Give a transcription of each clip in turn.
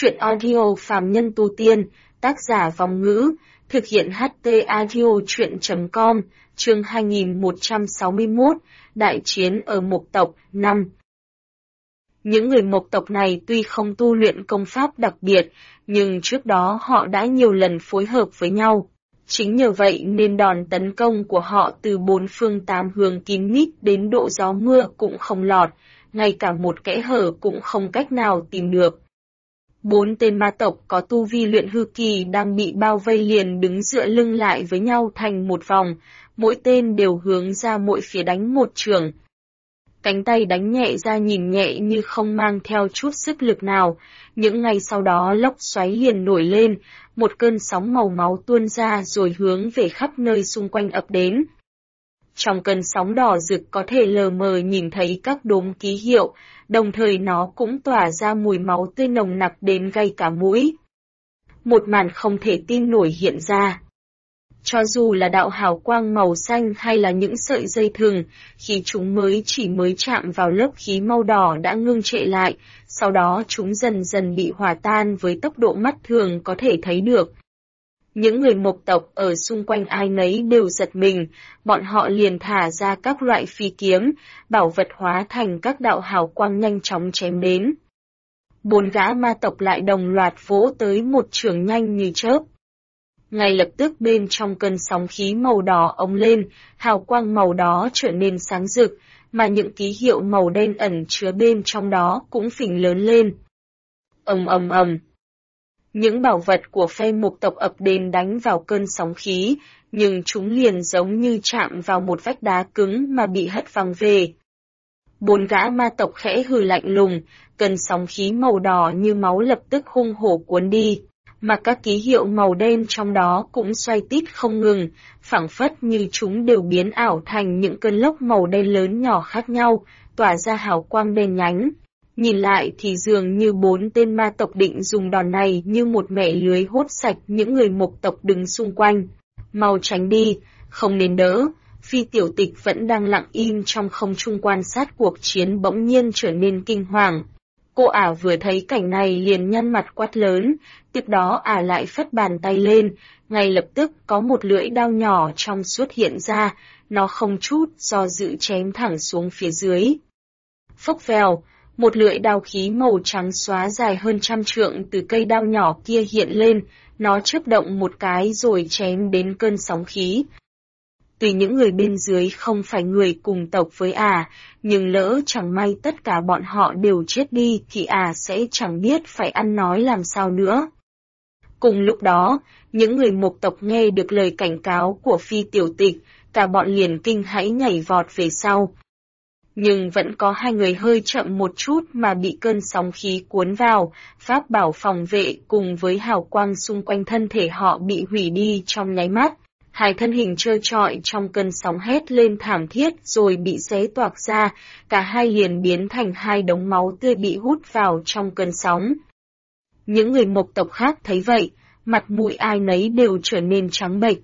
Chuyện audio phàm nhân tu tiên, tác giả Vong Ngữ, thực hiện HT audio chuyện.com, chương 2161, Đại chiến ở Mộc tộc, 5. Những người Mộc tộc này tuy không tu luyện công pháp đặc biệt, nhưng trước đó họ đã nhiều lần phối hợp với nhau. Chính nhờ vậy nên đòn tấn công của họ từ bốn phương tám hướng kín mít đến độ gió mưa cũng không lọt, ngay cả một kẽ hở cũng không cách nào tìm được. Bốn tên ma tộc có tu vi luyện hư kỳ đang bị bao vây liền đứng dựa lưng lại với nhau thành một vòng, mỗi tên đều hướng ra mỗi phía đánh một chưởng. Cánh tay đánh nhẹ ra nhìn nhẹ như không mang theo chút sức lực nào, những ngày sau đó lốc xoáy liền nổi lên, một cơn sóng màu máu tuôn ra rồi hướng về khắp nơi xung quanh ập đến. Trong cơn sóng đỏ rực có thể lờ mờ nhìn thấy các đốm ký hiệu, đồng thời nó cũng tỏa ra mùi máu tươi nồng nặc đến gây cả mũi. Một màn không thể tin nổi hiện ra. Cho dù là đạo hào quang màu xanh hay là những sợi dây thừng, khi chúng mới chạm vào lớp khí màu đỏ đã ngưng trệ lại, sau đó chúng dần dần bị hòa tan với tốc độ mắt thường có thể thấy được. Những người Mộc tộc ở xung quanh ai nấy đều giật mình, bọn họ liền thả ra các loại phi kiếm, bảo vật hóa thành các đạo hào quang nhanh chóng chém đến. Bốn gã ma tộc lại đồng loạt vỗ tới một chưởng nhanh như chớp. Ngay lập tức bên trong cơn sóng khí màu đỏ ống lên, hào quang màu đó trở nên sáng rực, mà những ký hiệu màu đen ẩn chứa bên trong đó cũng phình lớn lên. Ầm ầm ầm. Những bảo vật của phe Mộc tộc ập đến đánh vào cơn sóng khí, nhưng chúng liền giống như chạm vào một vách đá cứng mà bị hất văng về. Bốn gã ma tộc khẽ hừ lạnh lùng, cơn sóng khí màu đỏ như máu lập tức hung hổ cuốn đi, mà các ký hiệu màu đen trong đó cũng xoay tít không ngừng, phảng phất như chúng đều biến ảo thành những cơn lốc màu đen lớn nhỏ khác nhau, tỏa ra hào quang đen nhánh. Nhìn lại thì dường như bốn tên ma tộc định dùng đòn này như một mẻ lưới hốt sạch những người Mộc tộc đứng xung quanh. Mau tránh đi, không nên đỡ. Phi Tiểu Tịch vẫn đang lặng im trong không trung quan sát cuộc chiến bỗng nhiên trở nên kinh hoàng. Cô ả vừa thấy cảnh này liền nhăn mặt quát lớn, tiếp đó ả lại phất bàn tay lên, ngay lập tức có một lưỡi đao nhỏ trong suốt hiện ra, nó không chút do dự chém thẳng xuống phía dưới. Phốc vèo, một lưỡi đao khí màu trắng xóa dài hơn 100 trượng từ cây đao nhỏ kia hiện lên, nó chớp động một cái rồi chém đến cơn sóng khí. Tuy những người bên dưới không phải người cùng tộc với ả, nhưng lỡ chẳng may tất cả bọn họ đều chết đi thì ả sẽ chẳng biết phải ăn nói làm sao nữa. Cùng lúc đó, những người Mộc tộc nghe được lời cảnh cáo của Phi Tiểu Tịch, cả bọn liền kinh hãi nhảy vọt về sau. Nhưng vẫn có hai người hơi chậm một chút mà bị cơn sóng khí cuốn vào, pháp bảo phòng vệ cùng với hào quang xung quanh thân thể họ bị hủy đi trong nháy mắt. Hai thân hình trơ trọi trong cơn sóng hét lên thảm thiết rồi bị xé toạc ra, cả hai liền biến thành hai đống máu tươi bị hút vào trong cơn sóng. Những người Mộc tộc khác thấy vậy, mặt mũi ai nấy đều trở nên trắng bệch.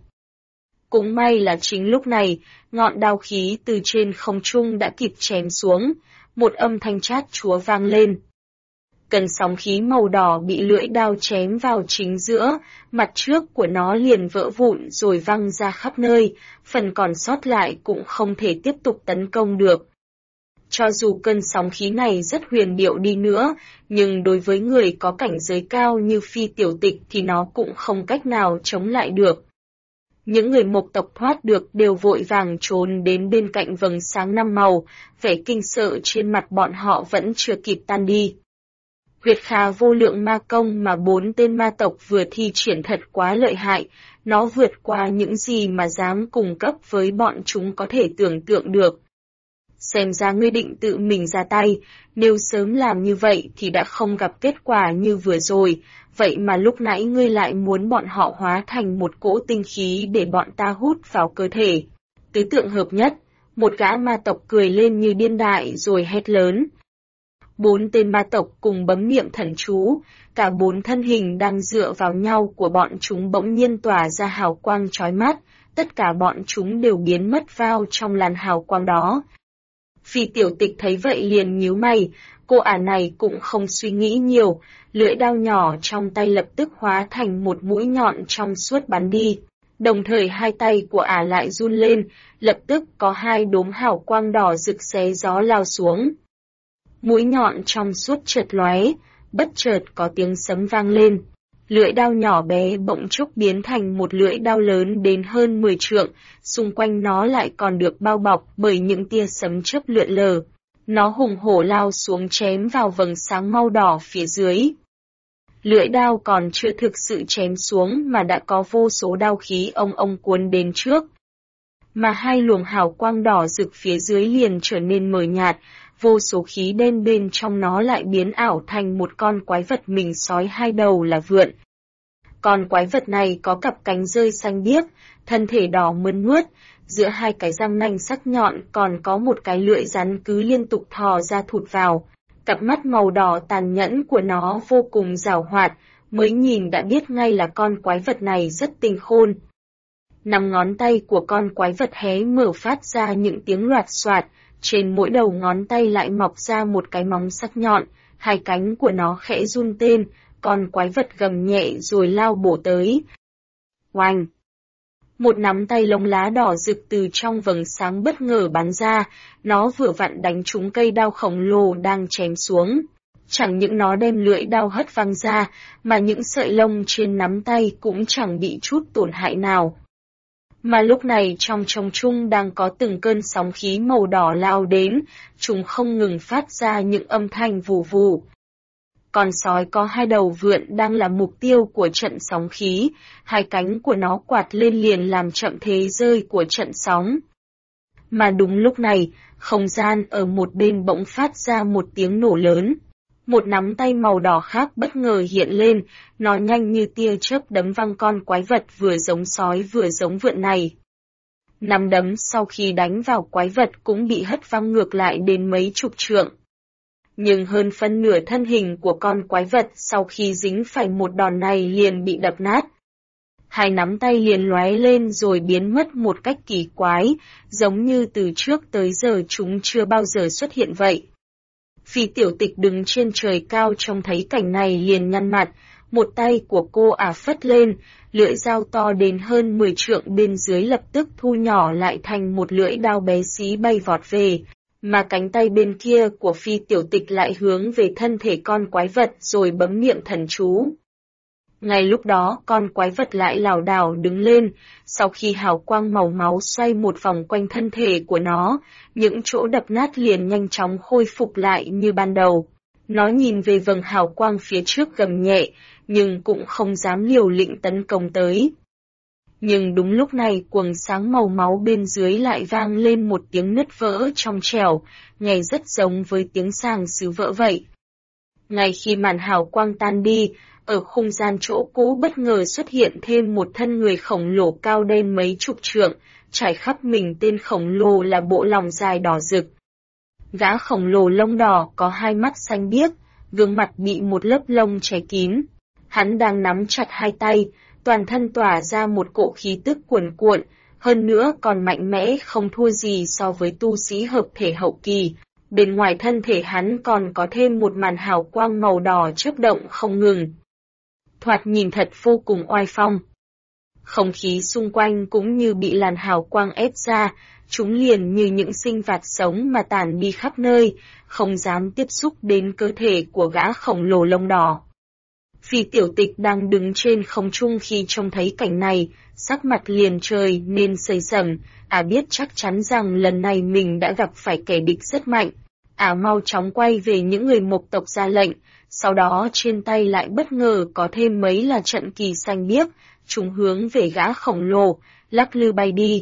Cũng may là chính lúc này, ngọn đao khí từ trên không trung đã kịp chém xuống, một âm thanh chát chúa vang lên. Cơn sóng khí màu đỏ bị lưỡi đao chém vào chính giữa, mặt trước của nó liền vỡ vụn rồi văng ra khắp nơi, phần còn sót lại cũng không thể tiếp tục tấn công được. Cho dù cơn sóng khí này rất huyền diệu đi nữa, nhưng đối với người có cảnh giới cao như Phi Tiểu Tịch thì nó cũng không cách nào chống lại được. Những người Mộc tộc thoát được đều vội vàng trốn đến bên cạnh vầng sáng năm màu, vẻ kinh sợ trên mặt bọn họ vẫn chưa kịp tan đi. Huyệt Khà Vô Lượng Ma Công mà bốn tên ma tộc vừa thi triển thật quá lợi hại, nó vượt qua những gì mà dám cung cấp với bọn chúng có thể tưởng tượng được. Xem ra ngươi định tự mình ra tay, nếu sớm làm như vậy thì đã không gặp kết quả như vừa rồi, vậy mà lúc nãy ngươi lại muốn bọn họ hóa thành một cỗ tinh khí để bọn ta hút vào cơ thể. Tứ tượng hợp nhất, một gã ma tộc cười lên như điên đại rồi hét lớn. Bốn tên ma tộc cùng bấm niệm thần chú, cả bốn thân hình đang dựa vào nhau của bọn chúng bỗng nhiên tỏa ra hào quang chói mắt, tất cả bọn chúng đều biến mất vào trong làn hào quang đó. Phi Tiểu Tịch thấy vậy liền nhíu mày, cô ả này cũng không suy nghĩ nhiều, lưỡi đao nhỏ trong tay lập tức hóa thành một mũi nhọn trong suốt bắn đi. Đồng thời hai tay của ả lại run lên, lập tức có hai đốm hào quang đỏ rực xé gió lao xuống. Mũi nhọn trong suốt chợt lóe, bất chợt có tiếng sấm vang lên. Lưỡi đao nhỏ bé bỗng chốc biến thành một lưỡi đao lớn đến hơn 10 trượng, xung quanh nó lại còn được bao bọc bởi những tia sấm chớp lượn lờ. Nó hùng hổ lao xuống chém vào vầng sáng màu đỏ phía dưới. Lưỡi đao còn chưa thực sự chém xuống mà đã có vô số đao khí ông cuốn đến trước. Mà hai luồng hào quang đỏ rực phía dưới liền trở nên mờ nhạt, vô số khí đen bên trong nó lại biến ảo thành một con quái vật mình sói hai đầu là vượn. Con quái vật này có cặp cánh rơi xanh biếc, thân thể đỏ mơn mướt, giữa hai cái răng nanh sắc nhọn còn có một cái lưỡi rắn cứ liên tục thò ra thụt vào. Cặp mắt màu đỏ tàn nhẫn của nó vô cùng giàu hoạt, mới nhìn đã biết ngay là con quái vật này rất tinh khôn. 5 ngón tay của con quái vật hé mở phát ra những tiếng loạt xoạt, trên mỗi đầu ngón tay lại mọc ra một cái móng sắc nhọn, hai cánh của nó khẽ run tên, con quái vật gầm nhẹ rồi lao bổ tới. Oanh! Một nắm tay lông lá đỏ rực từ trong vầng sáng bất ngờ bắn ra, nó vừa vặn đánh trúng cây đao khổng lồ đang chém xuống. Chẳng những nó đem lưỡi đao hất văng ra, mà những sợi lông trên nắm tay cũng chẳng bị chút tổn hại nào. Mà lúc này trong trống trung đang có từng cơn sóng khí màu đỏ lao đến, chúng không ngừng phát ra những âm thanh vù vù. Con sói có hai đầu vượn đang là mục tiêu của trận sóng khí, hai cánh của nó quạt lên liền làm chậm thế rơi của trận sóng. Mà đúng lúc này, không gian ở một bên bỗng phát ra một tiếng nổ lớn. Một nắm tay màu đỏ khác bất ngờ hiện lên, nó nhanh như tia chớp đấm văng con quái vật vừa giống sói vừa giống vượn này. Nắm đấm sau khi đánh vào quái vật cũng bị hất văng ngược lại đến mấy chục trượng. Nhưng hơn phân nửa thân hình của con quái vật sau khi dính phải một đòn này liền bị đập nát. Hai nắm tay liền lóe lên rồi biến mất một cách kỳ quái, giống như từ trước tới giờ chúng chưa bao giờ xuất hiện vậy. Phi Tiểu Tịch đứng trên trời cao trông thấy cảnh này liền nhăn mặt, một tay của cô ả phất lên, lưỡi dao to đến hơn 10 trượng bên dưới lập tức thu nhỏ lại thành một lưỡi đao bé xí bay vọt về, mà cánh tay bên kia của Phi Tiểu Tịch lại hướng về thân thể con quái vật rồi bấm niệm thần chú. Ngay lúc đó con quái vật lại lảo đảo đứng lên, sau khi hào quang màu máu xoay một vòng quanh thân thể của nó, những chỗ đập nát liền nhanh chóng khôi phục lại như ban đầu. Nó nhìn về vầng hào quang phía trước gầm nhẹ, nhưng cũng không dám liều lĩnh tấn công tới. Nhưng đúng lúc này quầng sáng màu máu bên dưới lại vang lên một tiếng nứt vỡ trong trẻo, nghe rất giống với tiếng sàng sứ vỡ vậy. Ngay khi màn hào quang tan đi, ở khung gian chỗ cũ bất ngờ xuất hiện thêm một thân người khổng lồ cao đen mấy chục trượng, trải khắp mình tên khổng lồ là bộ lòng dài đỏ rực. Gã khổng lồ lông đỏ có hai mắt xanh biếc, gương mặt bị một lớp lông che kín. Hắn đang nắm chặt hai tay, toàn thân tỏa ra một cỗ khí tức cuồn cuộn, hơn nữa còn mạnh mẽ không thua gì so với tu sĩ hợp thể hậu kỳ. Bên ngoài thân thể hắn còn có thêm một màn hào quang màu đỏ chớp động không ngừng. Thoạt nhìn thật vô cùng oai phong. Không khí xung quanh cũng như bị làn hào quang ép ra, chúng liền như những sinh vật sống mà tản đi khắp nơi, không dám tiếp xúc đến cơ thể của gã khổng lồ lông đỏ. Phi Tiểu Tịch đang đứng trên không trung khi trông thấy cảnh này, sắc mặt liền trời nên xây sầm, biết chắc chắn rằng lần này mình đã gặp phải kẻ địch rất mạnh. Mau chóng quay về những người Mộc tộc ra lệnh, sau đó trên tay lại bất ngờ có thêm mấy là trận kỳ xanh biếc, chúng hướng về gã khổng lồ, lắc lư bay đi.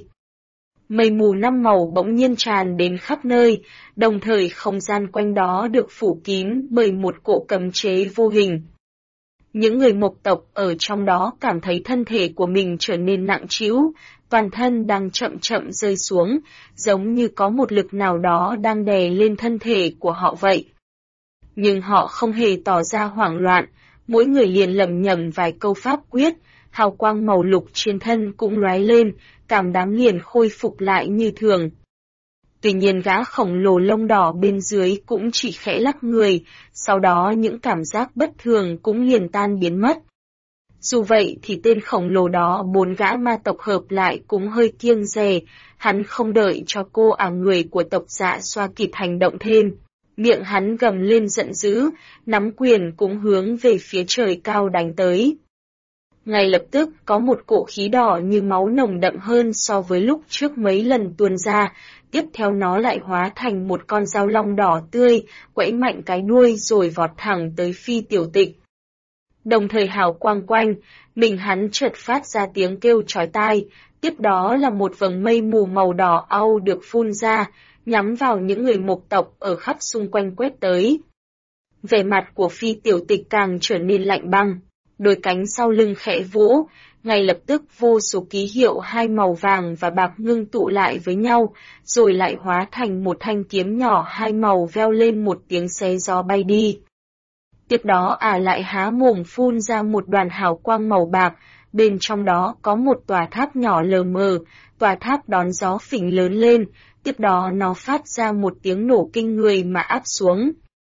Mây mù năm màu bỗng nhiên tràn đến khắp nơi, đồng thời không gian quanh đó được phủ kín bởi một cỗ cấm chế vô hình. Những người Mộc tộc ở trong đó cảm thấy thân thể của mình trở nên nặng trĩu, toàn thân đang chậm chậm rơi xuống, giống như có một lực nào đó đang đè lên thân thể của họ vậy. Nhưng họ không hề tỏ ra hoảng loạn, mỗi người liền lẩm nhẩm vài câu pháp quyết, hào quang màu lục trên thân cũng lóe lên, cảm đám liền khôi phục lại như thường. Tuy nhiên gã khổng lồ lông đỏ bên dưới cũng chỉ khẽ lắc người, sau đó những cảm giác bất thường cũng liền tan biến mất. Dù vậy thì tên khổng lồ đó 4 gã ma tộc hợp lại cũng hơi kiêng dè, hắn không đợi cho cô người của tộc Dạ Xoa kịp hành động thêm. Miệng hắn gầm lên giận dữ, nắm quyền cũng hướng về phía trời cao đánh tới. Ngay lập tức có một cỗ khí đỏ như máu nồng đậm hơn so với lúc trước mấy lần tuôn ra, tiếp theo nó lại hóa thành một con dao long đỏ tươi, quẫy mạnh cái đuôi rồi vọt thẳng tới Phi Tiểu Tịch. Đồng thời hào quang quanh, mình hắn chợt phát ra tiếng kêu chói tai, tiếp đó là một vầng mây mù màu đỏ au được phun ra, nhắm vào những người mộc tộc ở khắp xung quanh quét tới. Vẻ mặt của Phi Tiểu Tịch càng trở nên lạnh băng, đôi cánh sau lưng khẽ vỗ, ngay lập tức vô số ký hiệu hai màu vàng và bạc ngưng tụ lại với nhau, rồi lại hóa thành một thanh kiếm nhỏ hai màu veo lên một tiếng xé gió bay đi. Tiếp đó lại há mồm phun ra một đoàn hào quang màu bạc, bên trong đó có một tòa tháp nhỏ lờ mờ, tòa tháp đón gió phình lớn lên, tiếp đó nó phát ra một tiếng nổ kinh người mà áp xuống.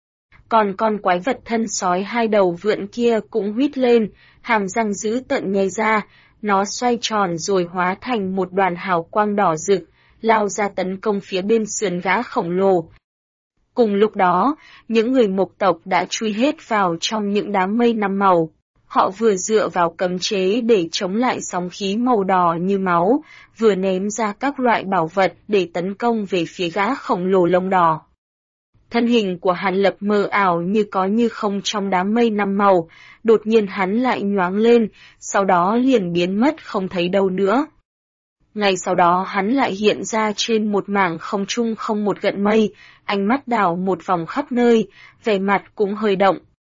Còn con quái vật thân sói hai đầu vượn kia cũng huýt lên, hàm răng dữ tợn nhè ra, nó xoay tròn rồi hóa thành một đoàn hào quang đỏ rực, lao ra tấn công phía bên sườn gã khổng lồ. Cùng lúc đó, những người mộc tộc đã chui hết vào trong những đám mây năm màu. Họ vừa dựa vào cấm chế để chống lại sóng khí màu đỏ như máu, vừa ném ra các loại bảo vật để tấn công về phía gã khổng lồ lông đỏ. Thân hình của Hàn Lập mờ ảo như có như không trong đám mây năm màu, đột nhiên hắn lại nhoáng lên, sau đó liền biến mất không thấy đâu nữa. Ngay sau đó hắn lại hiện ra trên một mảng không trung không một gợn mây, ánh mắt đảo một vòng khắp nơi, vẻ mặt cũng hơi động.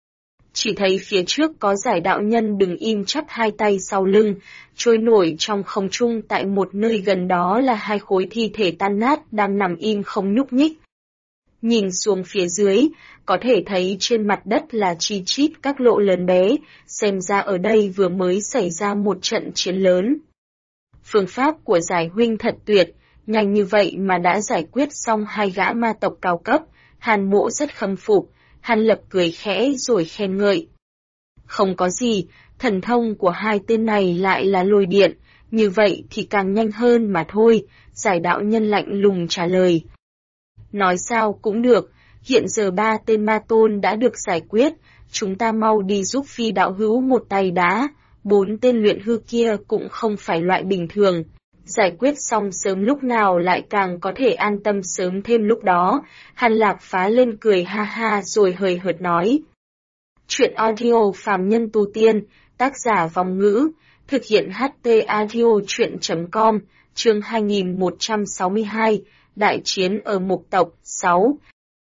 Chỉ thấy phía trước có giải đạo nhân đứng im chắp hai tay sau lưng, trôi nổi trong không trung tại một nơi gần đó là hai khối thi thể tan nát đang nằm im không nhúc nhích. Nhìn xuống phía dưới, có thể thấy trên mặt đất là chi chít các lỗ lớn bé, xem ra ở đây vừa mới xảy ra một trận chiến lớn. Phương pháp của giải huynh thật tuyệt, nhanh như vậy mà đã giải quyết xong hai gã ma tộc cao cấp, Hàn Mỗ rất khâm phục, Hàn Lập cười khẽ rồi khen ngợi. Không có gì, thần thông của hai tên này lại là lôi điện, như vậy thì càng nhanh hơn mà thôi, giải đạo nhân lạnh lùng trả lời. Nói sao cũng được, hiện giờ 3 tên ma tôn đã được giải quyết, chúng ta mau đi giúp Phi đạo hữu một tay đã, 4 tên luyện hư kia cũng không phải loại bình thường. Giải quyết xong sớm lúc nào lại càng có thể an tâm sớm thêm lúc đó, Hàn Lạc phá lên cười ha ha rồi hời hợt nói. Chuyện audio phàm nhân tu tiên, tác giả Vong Ngữ, thực hiện HT audio chuyện.com, chương 2162, Đại chiến ở Mộc tộc, 6.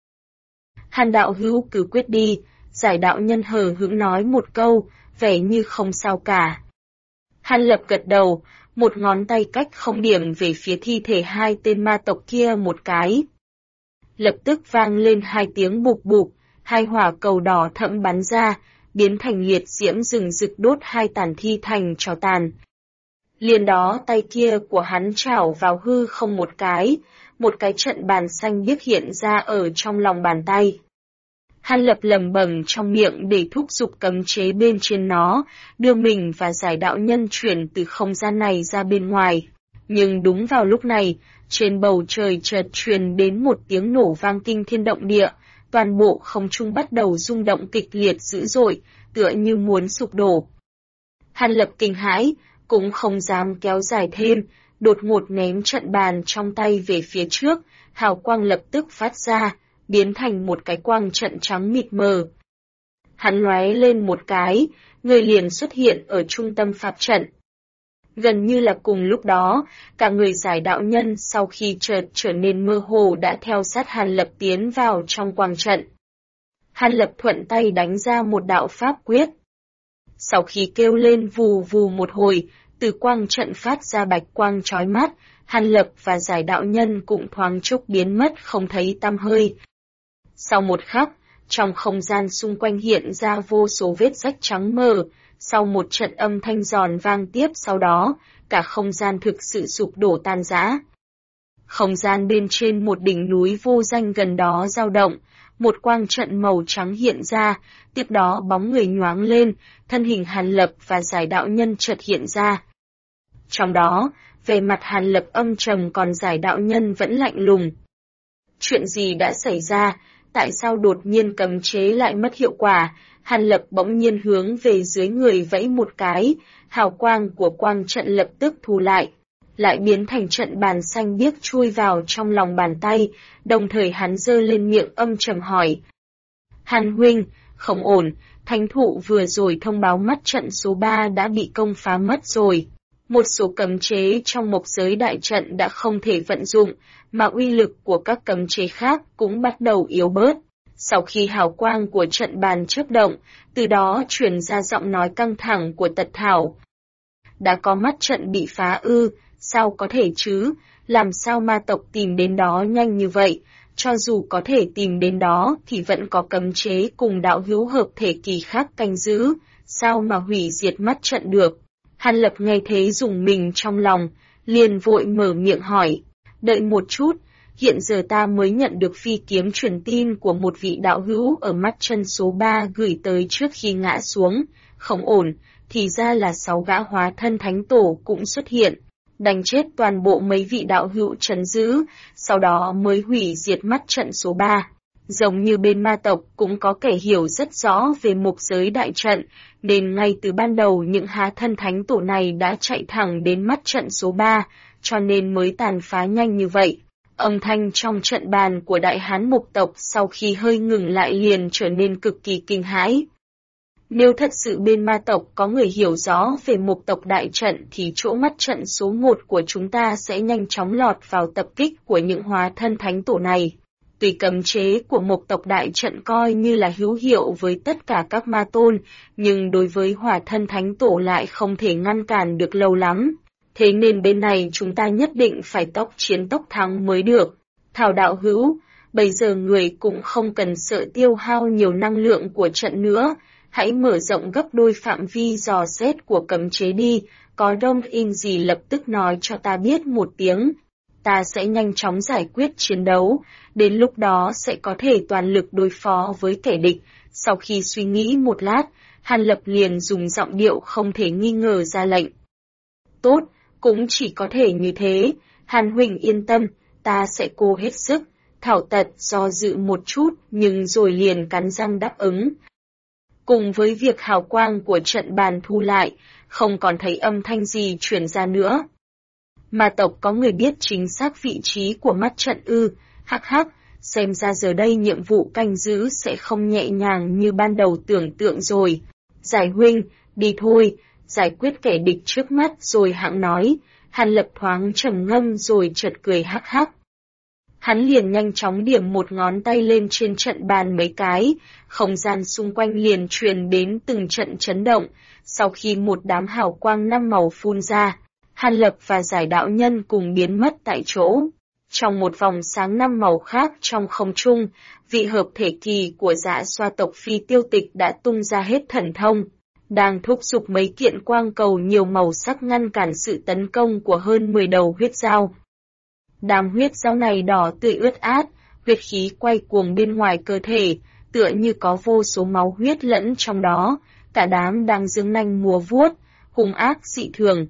Hàn đạo hữu cứ quyết đi, giải đạo nhân hờ hững nói một câu, vẻ như không sao cả. Hàn Lập gật đầu, một ngón tay cách không điểm về phía thi thể hai tên ma tộc kia một cái. Lập tức vang lên hai tiếng bụp bụp, hai hỏa cầu đỏ thẫm bắn ra, biến thành liệt diễm rừng rực đốt hai tàn thi thành tro tàn. Liền đó tay kia của hắn chảo vào hư không một cái trận bàn xanh biếc hiện ra ở trong lòng bàn tay. Hàn Lập lẩm bẩm trong miệng để thúc giục cấm chế bên trên nó, đưa mình và giải đạo nhân chuyển từ không gian này ra bên ngoài. Nhưng đúng vào lúc này, trên bầu trời chợt truyền đến một tiếng nổ vang kinh thiên động địa, toàn bộ không trung bắt đầu rung động kịch liệt dữ dội, tựa như muốn sụp đổ. Hàn Lập kinh hãi, cũng không dám kéo dài thêm, đột ngột ném trận bàn trong tay về phía trước, hào quang lập tức phát ra, biến thành một cái quang trận trắng mịt mờ. Hắn lóe lên một cái, người liền xuất hiện ở trung tâm pháp trận. Gần như là cùng lúc đó, cả người giải đạo nhân sau khi chợt trở nên mơ hồ đã theo sát Hàn Lập tiến vào trong quang trận. Hàn Lập thuận tay đánh ra một đạo pháp quyết. Sau khi kêu lên vù vù một hồi, từ quang trận phát ra bạch quang chói mắt, Hàn Lập và giải đạo nhân cũng thoáng chốc biến mất không thấy tăm hơi. Sau một khắc, trong không gian xung quanh hiện ra vô số vết rách trắng mờ, sau một trận âm thanh giòn vang tiếp sau đó, cả không gian thực sự sụp đổ tan rã. Không gian bên trên một đỉnh núi vô danh gần đó dao động, một quang trận màu trắng hiện ra, tiếp đó bóng người nhoáng lên, thân hình Hàn Lập và Giải đạo nhân chợt hiện ra. Trong đó, về mặt Hàn Lập âm trầm còn Giải đạo nhân vẫn lạnh lùng. Chuyện gì đã xảy ra, tại sao đột nhiên cấm chế lại mất hiệu quả? Hàn Lập bỗng nhiên hướng về dưới người vẫy một cái, hào quang của quang trận lập tức thu lại biến thành trận bàn xanh biếc chui vào trong lòng bàn tay, đồng thời hắn giơ lên miệng âm trầm hỏi. Hàn huynh, không ổn, thánh thụ vừa rồi thông báo mắt trận số 3 đã bị công phá mất rồi. Một số cấm chế trong mộc giới đại trận đã không thể vận dụng, mà uy lực của các cấm chế khác cũng bắt đầu yếu bớt. Sau khi hào quang của trận bàn chớp động, từ đó truyền ra giọng nói căng thẳng của Tật Thảo. Đã có mắt trận bị phá ư, sao có thể chứ, làm sao ma tộc tìm đến đó nhanh như vậy, cho dù có thể tìm đến đó thì vẫn có cấm chế cùng đạo hữu hợp thể kỳ khác canh giữ, sao mà hủy diệt mắt trận được. Hàn Lập nghe thế rùng mình trong lòng, liền vội mở miệng hỏi, đợi một chút, hiện giờ ta mới nhận được phi kiếm truyền tin của một vị đạo hữu ở mắt chân số 3 gửi tới trước khi ngã xuống, không ổn, thì ra là 6 gã hóa thân thánh tổ cũng xuất hiện, đánh chết toàn bộ mấy vị đạo hữu trấn giữ, sau đó mới hủy diệt mắt trận số 3. Giống như bên ma tộc cũng có kẻ hiểu rất rõ về mục giới đại trận, nên ngay từ ban đầu những hóa thân thánh tổ này đã chạy thẳng đến mắt trận số 3, cho nên mới tàn phá nhanh như vậy. Âm thanh trong trận bàn của đại hán mục tộc sau khi hơi ngừng lại liền trở nên cực kỳ kinh hãi. Nếu thật sự bên ma tộc có người hiểu rõ về mục tộc đại trận thì chỗ mắt trận số 1 của chúng ta sẽ nhanh chóng lọt vào tập kích của những hóa thân thánh tổ này. Tuy cấm chế của mục tộc đại trận coi như là hữu hiệu với tất cả các ma tôn, nhưng đối với hỏa thân thánh tổ lại không thể ngăn cản được lâu lắm. Thế nên bên này chúng ta nhất định phải tốc chiến tốc thắng mới được. Thảo đạo hữu, bây giờ người cũng không cần sợ tiêu hao nhiều năng lượng của trận nữa, hãy mở rộng gấp đôi phạm vi dò xét của cấm chế đi, có đông in gì lập tức nói cho ta biết một tiếng. Ta sẽ nhanh chóng giải quyết chiến đấu, đến lúc đó sẽ có thể toàn lực đối phó với kẻ địch. Sau khi suy nghĩ một lát, Hàn Lập liền dùng giọng điệu không thể nghi ngờ ra lệnh. Tốt, cũng chỉ có thể như thế, Hàn huynh yên tâm, ta sẽ cố hết sức. Thảo Tật do dự một chút nhưng rồi liền cắn răng đáp ứng. Cùng với việc hào quang của trận bàn thu lại, không còn thấy âm thanh gì truyền ra nữa. Ma tộc có người biết chính xác vị trí của mắt trận ư, hắc hắc, xem ra giờ đây nhiệm vụ canh giữ sẽ không nhẹ nhàng như ban đầu tưởng tượng rồi. Giải huynh, đi thôi, giải quyết kẻ địch trước mắt rồi hãng nói. Hàn Lập thoáng trầm ngâm rồi chợt cười hắc hắc. Hắn liền nhanh chóng điểm một ngón tay lên trên trận bàn mấy cái, không gian xung quanh liền truyền đến từng trận chấn động, sau khi một đám hào quang 5 màu phun ra, Hàn Lập và Giải đạo nhân cùng biến mất tại chỗ. Trong một vòng sáng 5 màu khác trong không trung, vị hợp thể kỳ của Dạ Xoa tộc Phi Tiêu Tịch đã tung ra hết thần thông, đang thúc giục mấy kiện quang cầu nhiều màu sắc ngăn cản sự tấn công của hơn 10 đầu huyết dao. Đám huyết dao này đỏ tươi ướt át, huyết khí quay cuồng bên ngoài cơ thể, tựa như có vô số máu huyết lẫn trong đó, cả đám đang giương nanh múa vuốt, hung ác dị thường.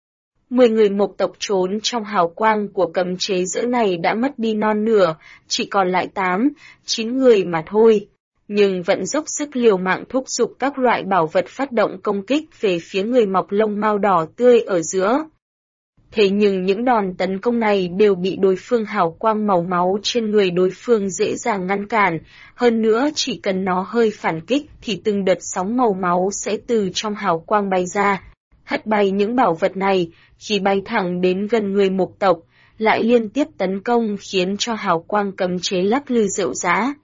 10 người mộc tộc trốn trong hào quang của cấm chế giữa này đã mất đi non nửa, chỉ còn lại 8, 9 người mà thôi. Nhưng vẫn dốc sức liều mạng thúc giục các loại bảo vật phát động công kích về phía người mọc lông mao đỏ tươi ở giữa. Thế nhưng những đòn tấn công này đều bị đối phương hào quang màu máu trên người đối phương dễ dàng ngăn cản, hơn nữa chỉ cần nó hơi phản kích thì từng đợt sóng màu máu sẽ từ trong hào quang bay ra, hất bay những bảo vật này, khi bay thẳng đến gần người mộc tộc, lại liên tiếp tấn công khiến cho hào quang cấm chế lắc lư rệu rã.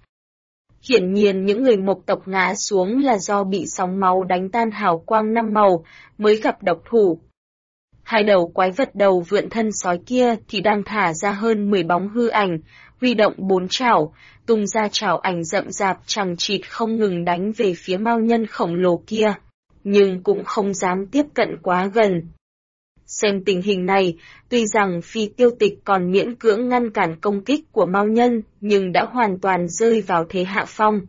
Hiển nhiên những người mộc tộc ngã xuống là do bị sóng máu đánh tan hào quang 5 màu, mới gặp độc thủ. Hai đầu quái vật đầu vượn thân sói kia thì đang thả ra hơn 10 bóng hư ảnh, huy động 4 chảo, tung ra chảo ảnh rậm rạp chằng chịt không ngừng đánh về phía mao nhân khổng lồ kia, nhưng cũng không dám tiếp cận quá gần. Xem tình hình này, tuy rằng Phi Tiêu Tịch còn miễn cưỡng ngăn cản công kích của Mao Nhân, nhưng đã hoàn toàn rơi vào thế hạ phong.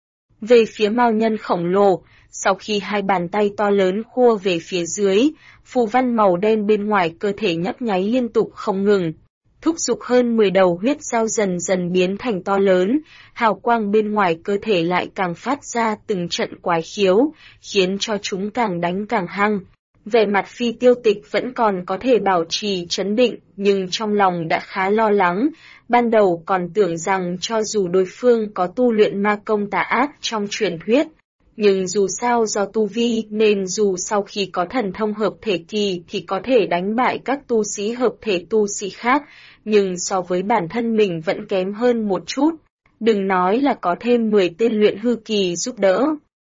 Về phía Mao Nhân khổng lồ, sau khi hai bàn tay to lớn khua về phía dưới, phù văn màu đen bên ngoài cơ thể nhấp nháy liên tục không ngừng, thúc giục hơn 10 đầu huyết dao dần dần biến thành to lớn, hào quang bên ngoài cơ thể lại càng phát ra từng trận quái khiếu, khiến cho chúng càng đánh càng hăng. Vẻ mặt Phi Tiêu Tịch vẫn còn có thể bảo trì trấn định, nhưng trong lòng đã khá lo lắng, ban đầu còn tưởng rằng cho dù đối phương có tu luyện ma công tà ác trong truyền thuyết, nhưng dù sao do tu vi nên dù sau khi có thần thông hợp thể kỳ thì có thể đánh bại các tu sĩ hợp thể tu sĩ khác, nhưng so với bản thân mình vẫn kém hơn một chút, đừng nói là có thêm 10 tên luyện hư kỳ giúp đỡ.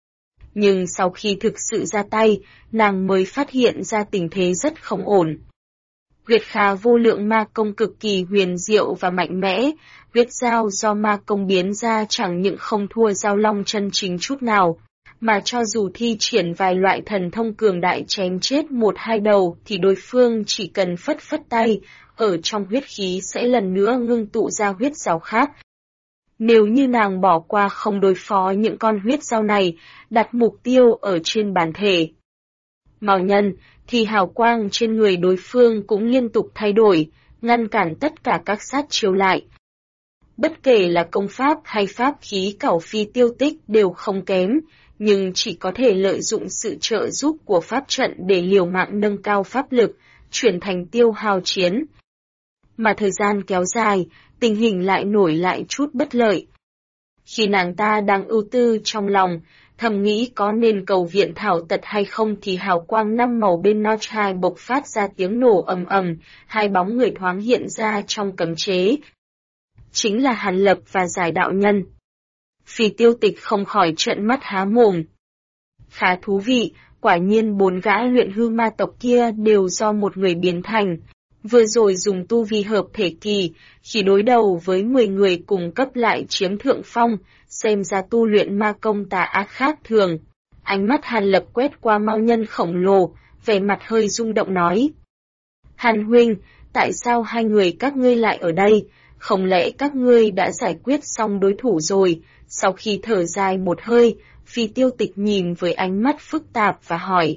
Nhưng sau khi thực sự ra tay, nàng mới phát hiện ra tình thế rất không ổn. Huyết Kha vô lượng ma công cực kỳ huyền diệu và mạnh mẽ, huyết dao do ma công biến ra chẳng những không thua dao long chân chính chút nào, mà cho dù thi triển vài loại thần thông cường đại chém chết một hai đầu thì đối phương chỉ cần phất phất tay, ở trong huyết khí sẽ lần nữa ngưng tụ ra huyết dao khác. Nếu như nàng bỏ qua không đối phó những con huyết dao này, đặt mục tiêu ở trên bản thể Mao Nhân, thì hào quang trên người đối phương cũng liên tục thay đổi, ngăn cản tất cả các sát chiêu lại. Bất kể là công pháp hay pháp khí cẩu Phi Tiêu Tích đều không kém, nhưng chỉ có thể lợi dụng sự trợ giúp của pháp trận để liều mạng nâng cao pháp lực, chuyển thành tiêu hao chiến. Mà thời gian kéo dài, tình hình lại nổi lại chút bất lợi. Khi nàng ta đang ưu tư trong lòng, thầm nghĩ có nên cầu viện thảo tật hay không thì hào quang năm màu bên notch 2 bộc phát ra tiếng nổ ầm ầm, hai bóng người thoáng hiện ra trong cấm chế. Chính là Hàn Lập và Giải Đạo Nhân. Phi Tiêu Tịch không khỏi trợn mắt há mồm. Khá thú vị, quả nhiên 4 gã luyện hư ma tộc kia đều do một người biến thành. Vừa rồi dùng tu vi hợp thể kỳ, khi đối đầu với 10 người cùng cấp lại chiếm thượng phong, xem ra tu luyện ma công tà ác khác thường. Ánh mắt Hàn Lập quét qua Mao Nhân khổng lồ, vẻ mặt hơi rung động nói. Hàn huynh, tại sao hai người các ngươi lại ở đây? Không lẽ các ngươi đã giải quyết xong đối thủ rồi? Sau khi thở dài một hơi, Phi Tiêu Tịch nhìn với ánh mắt phức tạp và hỏi.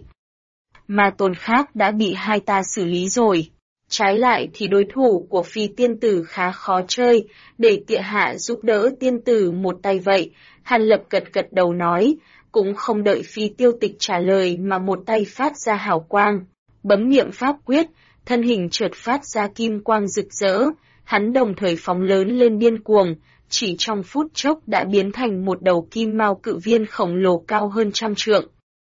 Ma tôn khác đã bị hai ta xử lý rồi. Trái lại thì đối thủ của Phi tiên tử khá khó chơi, để Tiệ Hạ giúp đỡ tiên tử một tay vậy. Hàn Lập gật gật đầu nói, cũng không đợi Phi Tiêu Tịch trả lời mà một tay phát ra hào quang. Bấm niệm pháp quyết, thân hình chợt phát ra kim quang rực rỡ, hắn đồng thời phóng lớn lên điên cuồng, chỉ trong phút chốc đã biến thành một đầu kim mao cự viên khổng lồ cao hơn 100 trượng.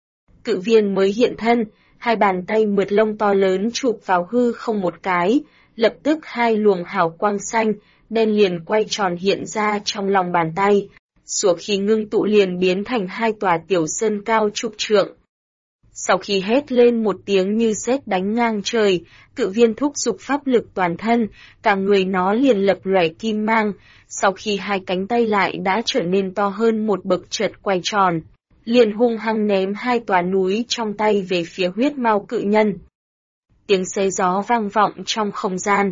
Cự viên mới hiện thân, hai bàn tay mượt lông to lớn chụp vào hư không một cái, lập tức hai luồng hào quang xanh, đen liền quay tròn hiện ra trong lòng bàn tay, sủa khi ngưng tụ liền biến thành hai tòa tiểu sơn cao chục trượng. Sau khi hét lên một tiếng như sét đánh ngang trời, cự viên thúc giục pháp lực toàn thân, cả người nó liền lập lòe kim mang, sau khi hai cánh tay lại đã trở nên to hơn một bậc chợt quay tròn, liền hung hăng ném hai tòa núi trong tay về phía huyết mao cự nhân. Tiếng xé gió vang vọng trong không gian.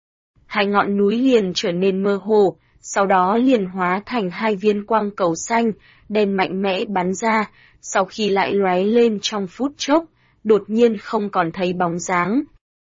Hai ngọn núi liền trở nên mơ hồ, sau đó liền hóa thành hai viên quang cầu xanh, đen mạnh mẽ bắn ra, sau khi lại lóe lên trong phút chốc, đột nhiên không còn thấy bóng dáng.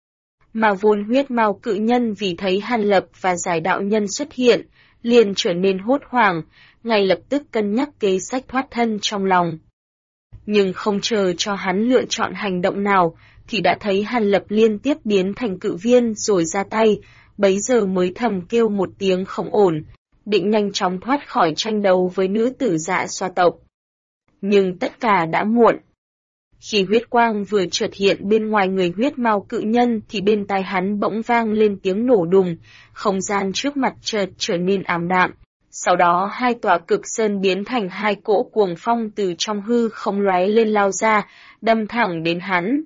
Mà vốn huyết mao cự nhân vì thấy Hàn Lập và Giải Đạo Nhân xuất hiện, liền trở nên hốt hoảng, ngay lập tức cân nhắc kế sách thoát thân trong lòng. Nhưng không chờ cho hắn lựa chọn hành động nào, thì đã thấy Hàn Lập liên tiếp biến thành cự viên rồi ra tay, bấy giờ mới thầm kêu một tiếng không ổn, định nhanh chóng thoát khỏi tranh đấu với nữ tử Dạ Xoa tộc. Nhưng tất cả đã muộn. Khi huyết quang vừa chợt hiện bên ngoài người huyết mao cự nhân thì bên tai hắn bỗng vang lên tiếng nổ đùng, không gian trước mặt chợt trở nên ảm đạm. Sau đó hai tòa cực sơn biến thành hai cỗ cuồng phong từ trong hư không lóe lên lao ra, đâm thẳng đến hắn.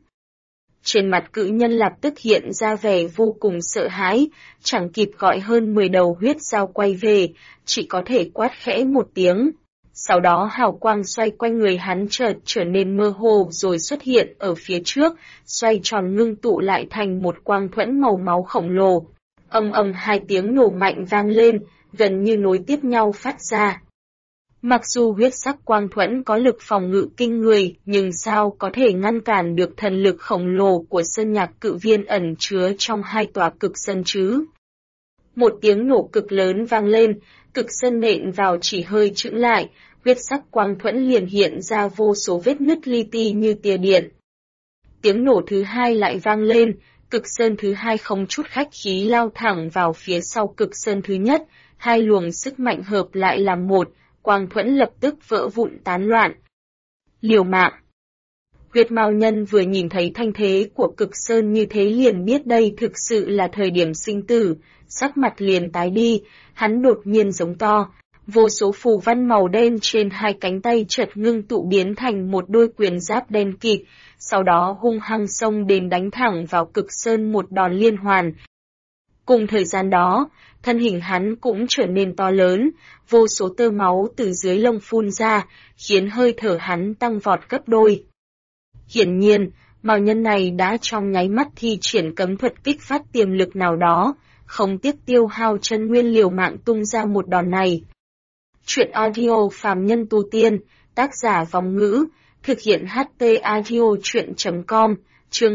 Trên mặt cự nhân lập tức hiện ra vẻ vô cùng sợ hãi, chẳng kịp gọi hơn 10 đầu huyết dao quay về, chỉ có thể quát khẽ một tiếng. Sau đó hào quang xoay quanh người hắn chợt trở nên mơ hồ rồi xuất hiện ở phía trước, xoay tròn ngưng tụ lại thành một quang thuẫn màu máu khổng lồ. Ầm ầm hai tiếng nổ mạnh vang lên, gần như nối tiếp nhau phát ra. Mặc dù huyết sắc quang thuẫn có lực phòng ngự kinh người, nhưng sao có thể ngăn cản được thần lực khổng lồ của sơn nhạc cự viên ẩn chứa trong hai tòa cực sơn chứ? Một tiếng nổ cực lớn vang lên, cực sơn nện vào chỉ hơi chững lại, huyết sắc quang thuẫn liền hiện ra vô số vết nứt li ti như tia điện. Tiếng nổ thứ hai lại vang lên, cực sơn thứ hai không chút khách khí lao thẳng vào phía sau cực sơn thứ nhất, hai luồng sức mạnh hợp lại làm một, quang thuẫn lập tức vỡ vụn tán loạn. Liều mạng. Huyết Mao Nhân vừa nhìn thấy thanh thế của cực sơn như thế liền biết đây thực sự là thời điểm sinh tử, sắc mặt liền tái đi, hắn đột nhiên giống to. Vô số phù văn màu đen trên hai cánh tay chợt ngưng tụ biến thành một đôi quyền giáp đen kịt, sau đó hung hăng xông đến đánh thẳng vào cực sơn một đòn liên hoàn. Cùng thời gian đó, thân hình hắn cũng trở nên to lớn, vô số tơ máu từ dưới lông phun ra, khiến hơi thở hắn tăng vọt gấp đôi. Hiển nhiên, Mao Nhân này đã trong nháy mắt thi triển cấm thuật kích phát tiềm lực nào đó, không tiếc tiêu hao chân nguyên liều mạng tung ra một đòn này. Truyện audio Phàm Nhân Tu Tiên, tác giả Vong Ngữ, thực hiện HT audio truyện.com, chương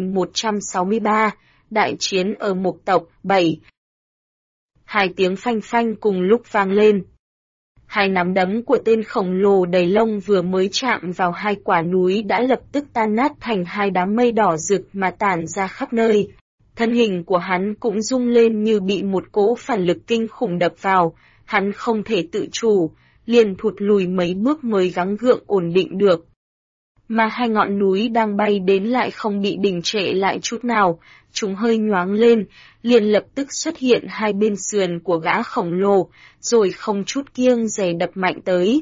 2163, Đại chiến ở Mộc Tộc, 7. Hai tiếng phanh phanh cùng lúc vang lên. Hai nắm đấm của tên khổng lồ đầy lông vừa mới chạm vào hai quả núi đã lập tức tan nát thành hai đám mây đỏ rực mà tản ra khắp nơi. Thân hình của hắn cũng rung lên như bị một cỗ phản lực kinh khủng đập vào, hắn không thể tự chủ, liền thụt lùi mấy bước mới gắng gượng ổn định được. Mà hai ngọn núi đang bay đến lại không bị đình trệ lại chút nào, chúng hơi nhoáng lên, liền lập tức xuất hiện hai bên sườn của gã khổng lồ, rồi không chút kiêng dè đập mạnh tới.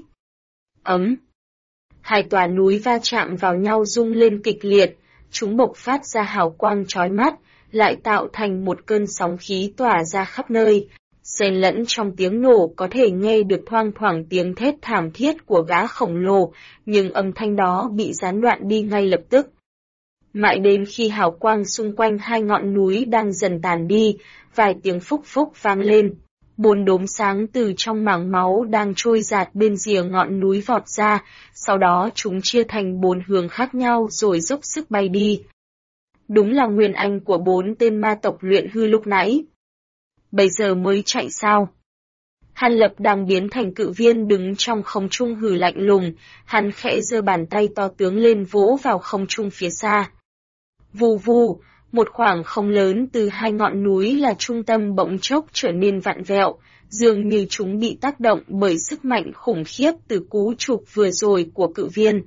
Ấm! Hai tòa núi va chạm vào nhau rung lên kịch liệt, chúng bộc phát ra hào quang chói mắt, lại tạo thành một cơn sóng khí tỏa ra khắp nơi. Xen lẫn trong tiếng nổ có thể nghe được thoang thoảng tiếng thét thảm thiết của gã khổng lồ, nhưng âm thanh đó bị gián đoạn đi ngay lập tức. Mãi đến khi hào quang xung quanh hai ngọn núi đang dần tàn đi, vài tiếng phúc phúc vang lên. Bốn đốm sáng từ trong mảng máu đang trôi dạt bên rìa ngọn núi vọt ra, sau đó chúng chia thành bốn hướng khác nhau rồi dốc sức bay đi. Đúng là nguyên anh của bốn tên ma tộc luyện hư lúc nãy. Bây giờ mới chạy sao? Hàn Lập đang biến thành cự viên đứng trong không trung hừ lạnh lùng, hắn khẽ giơ bàn tay to tướng lên vỗ vào không trung phía xa. Vù vù, một khoảng không lớn từ hai ngọn núi là trung tâm bỗng chốc trở nên vặn vẹo, dường như chúng bị tác động bởi sức mạnh khủng khiếp từ cú chụp vừa rồi của cự viên.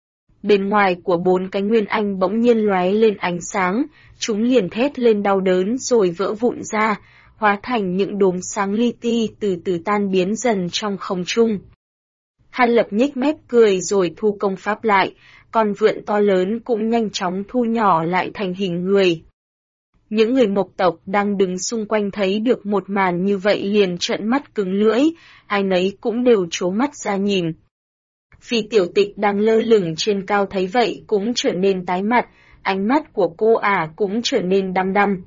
Bên ngoài của bốn cái nguyên anh bỗng nhiên lóe lên ánh sáng, chúng liền thét lên đau đớn rồi vỡ vụn ra, hóa thành những đốm sáng li ti từ từ tan biến dần trong không trung. Hàn Lập nhếch mép cười rồi thu công pháp lại, con vượn to lớn cũng nhanh chóng thu nhỏ lại thành hình người. Những người Mộc tộc đang đứng xung quanh thấy được một màn như vậy liền trợn mắt cứng lưỡi, ai nấy cũng đều trố mắt ra nhìn. Phi Tiểu Tịch đang lơ lửng trên cao thấy vậy cũng trở nên tái mặt, ánh mắt của cô ả cũng trở nên đăm đăm.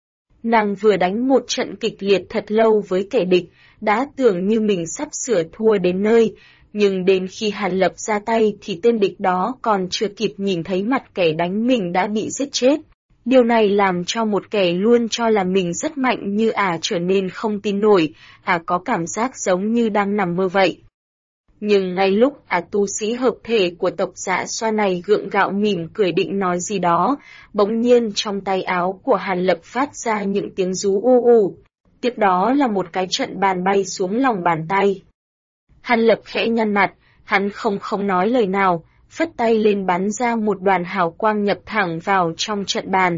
Nàng vừa đánh một trận kịch liệt thật lâu với kẻ địch, đã tưởng như mình sắp sửa thua đến nơi, nhưng đến khi Hàn Lập ra tay thì tên địch đó còn chưa kịp nhìn thấy mặt kẻ đánh mình đã bị giết chết. Điều này làm cho một kẻ luôn cho là mình rất mạnh như ả trở nên không tin nổi, ả có cảm giác giống như đang nằm mơ vậy. Nhưng ngay lúc tu sĩ hợp thể của tộc Dạ Xoa này gượng gạo mỉm cười định nói gì đó, bỗng nhiên trong tay áo của Hàn Lập phát ra những tiếng rú u u. Tiếp đó là một cái trận bàn bay xuống lòng bàn tay. Hàn Lập khẽ nhăn mặt, hắn không nói lời nào, phất tay lên bắn ra một đoàn hào quang nhập thẳng vào trong trận bàn.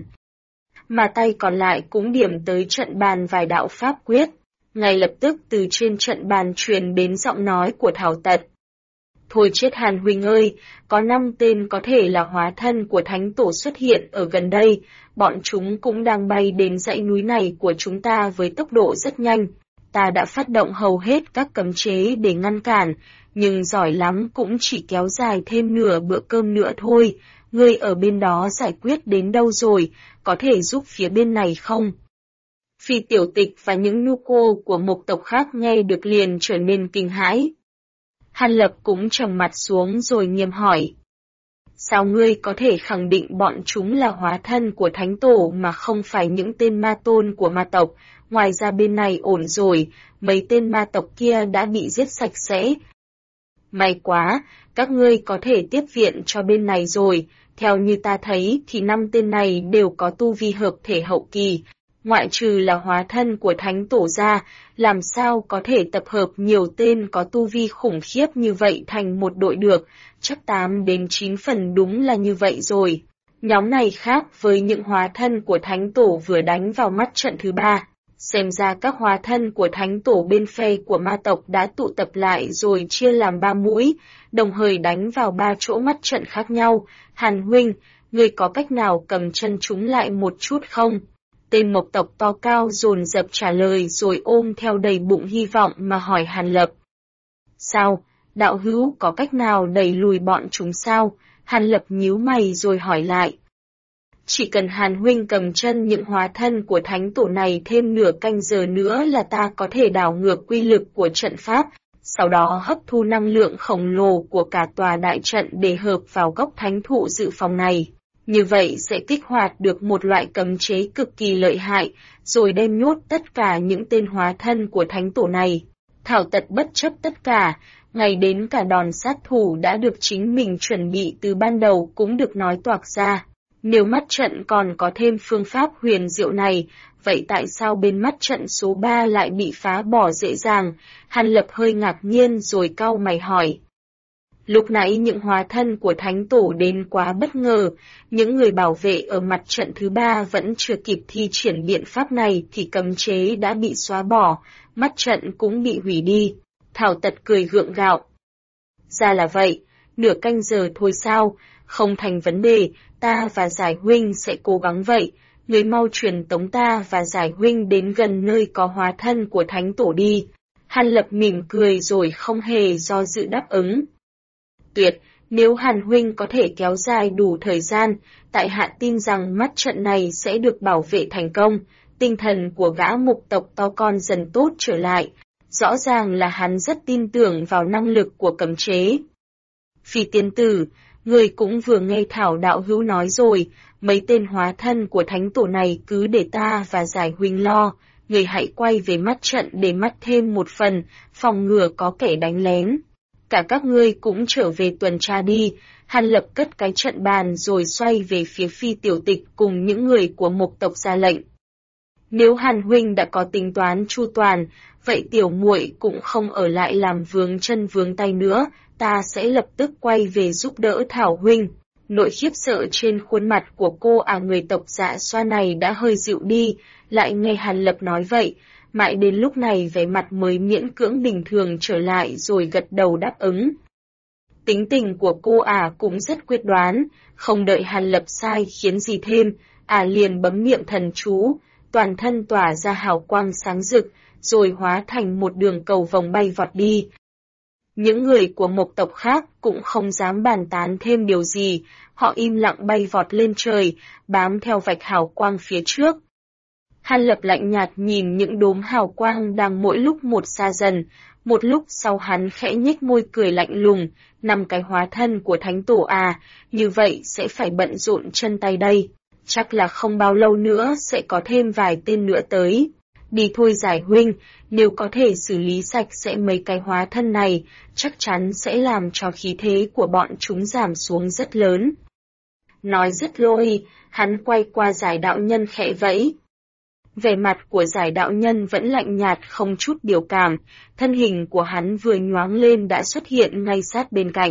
Mà tay còn lại cũng điểm tới trận bàn vài đạo pháp quyết. Ngay lập tức từ trên trận bàn truyền đến giọng nói của Thảo Tật. Thôi chết Hàn huynh ơi, có 5 tên có thể là hóa thân của thánh tổ xuất hiện ở gần đây, bọn chúng cũng đang bay đến dãy núi này của chúng ta với tốc độ rất nhanh. Ta đã phát động hầu hết các cấm chế để ngăn cản, nhưng giỏi lắm cũng chỉ kéo dài thêm nửa bữa cơm nữa thôi. Ngươi ở bên đó giải quyết đến đâu rồi, có thể giúp phía bên này không? Phi Tiểu Tịch và những nô cô của Mộc tộc khác nghe được liền trở nên kinh hãi. Hàn Lập cũng trầm mặt xuống rồi nghiêm hỏi. Sao ngươi có thể khẳng định bọn chúng là hóa thân của Thánh Tổ mà không phải những tên ma tôn của ma tộc? Ngoài ra bên này ổn rồi, mấy tên ma tộc kia đã bị giết sạch sẽ. May quá, các ngươi có thể tiếp viện cho bên này rồi. Theo như ta thấy thì 5 tên này đều có tu vi hợp thể hậu kỳ. Ngoại trừ là hóa thân của Thánh Tổ ra, làm sao có thể tập hợp nhiều tên có tu vi khủng khiếp như vậy thành một đội được, chắc 8 đến 9 phần đúng là như vậy rồi. Nhóm này khác với những hóa thân của Thánh Tổ vừa đánh vào mắt trận thứ 3. Xem ra các hóa thân của Thánh Tổ bên phe của ma tộc đã tụ tập lại rồi chia làm 3 mũi, đồng thời đánh vào 3 chỗ mắt trận khác nhau. Hàn huynh, ngươi có cách nào cầm chân chúng lại một chút không? Tên Mộc tộc to cao dồn dập trả lời rồi ôm theo đầy bụng hy vọng mà hỏi Hàn Lập. Sao, đạo hữu có cách nào đẩy lùi bọn chúng sao? Hàn Lập nhíu mày rồi hỏi lại. Chỉ cần Hàn huynh cầm chân những hóa thân của Thánh Tổ này thêm nửa canh giờ nữa là ta có thể đảo ngược quy lực của trận pháp, sau đó hấp thu năng lượng khổng lồ của cả tòa đại trận để hợp vào gốc thánh thụ dự phòng này. Như vậy sẽ kích hoạt được một loại cấm chế cực kỳ lợi hại, rồi đem nhốt tất cả những tên hóa thân của Thánh Tổ này. Thảo tật bất chấp tất cả, ngay đến cả đòn sát thủ đã được chính mình chuẩn bị từ ban đầu cũng được nói toạc ra. Nếu mắt trận còn có thêm phương pháp huyền diệu này, vậy tại sao bên mắt trận số 3 lại bị phá bỏ dễ dàng? Hàn Lập hơi ngạc nhiên rồi cau mày hỏi. Lúc nãy những hóa thân của Thánh Tổ đến quá bất ngờ, những người bảo vệ ở mặt trận thứ 3 vẫn chưa kịp thi triển biện pháp này thì cấm chế đã bị xóa bỏ, mắt trận cũng bị hủy đi. Thảo Tật cười gượng gạo. Ra là vậy, nửa canh giờ thôi sao, không thành vấn đề, ta và Giải huynh sẽ cố gắng vậy. Người mau truyền tống ta và Giải huynh đến gần nơi có hóa thân của Thánh Tổ đi. Hàn Lập mỉm cười rồi không hề do dự đáp ứng. Tuyệt, nếu Hàn huynh có thể kéo dài đủ thời gian, tại hạ tin rằng mắt trận này sẽ được bảo vệ thành công. Tinh thần của gã Mộc tộc to con dần tốt trở lại. Rõ ràng là hắn rất tin tưởng vào năng lực của cấm chế. Phi tiên tử, người cũng vừa nghe Thảo đạo hữu nói rồi, mấy tên hóa thân của Thánh Tổ này cứ để ta và Giải huynh lo, người hãy quay về mắt trận để mắt thêm một phần, phòng ngừa có kẻ đánh lén. Cả các ngươi cũng trở về tuần tra đi. Hàn Lập cất cái trận bàn rồi xoay về phía Phi Tiểu Tịch cùng những người của Mộc tộc ra lệnh. Nếu Hàn huynh đã có tính toán chu toàn, vậy tiểu muội cũng không ở lại làm vướng chân vướng tay nữa, ta sẽ lập tức quay về giúp đỡ Thảo huynh. Nỗi khiếp sợ trên khuôn mặt của cô người tộc Dạ Xoa này đã hơi dịu đi, lại nghe Hàn Lập nói vậy, mãi đến lúc này vẻ mặt mới miễn cưỡng bình thường trở lại rồi gật đầu đáp ứng. Tính tình của cô cũng rất quyết đoán, không đợi Hàn Lập sai khiến gì thêm, liền bấm miệng thần chú, toàn thân tỏa ra hào quang sáng rực, rồi hóa thành một đường cầu vòng bay vọt đi. Những người của Mộc tộc khác cũng không dám bàn tán thêm điều gì, họ im lặng bay vọt lên trời, bám theo vạch hào quang phía trước. Hàn Lập lạnh nhạt nhìn những đốm hào quang đang mỗi lúc một xa dần, một lúc sau hắn khẽ nhếch môi cười lạnh lùng, 5 cái hóa thân của Thánh Tổ như vậy sẽ phải bận rộn chân tay đây, chắc là không bao lâu nữa sẽ có thêm vài tên nữa tới. Đi thôi Giải huynh, nếu có thể xử lý sạch sẽ mấy cái hóa thân này, chắc chắn sẽ làm cho khí thế của bọn chúng giảm xuống rất lớn. Nói dứt lời, hắn quay qua Giải đạo nhân khẽ vẫy. Vẻ mặt của Giải đạo nhân vẫn lạnh nhạt không chút biểu cảm, thân hình của hắn vừa nhoáng lên đã xuất hiện ngay sát bên cạnh.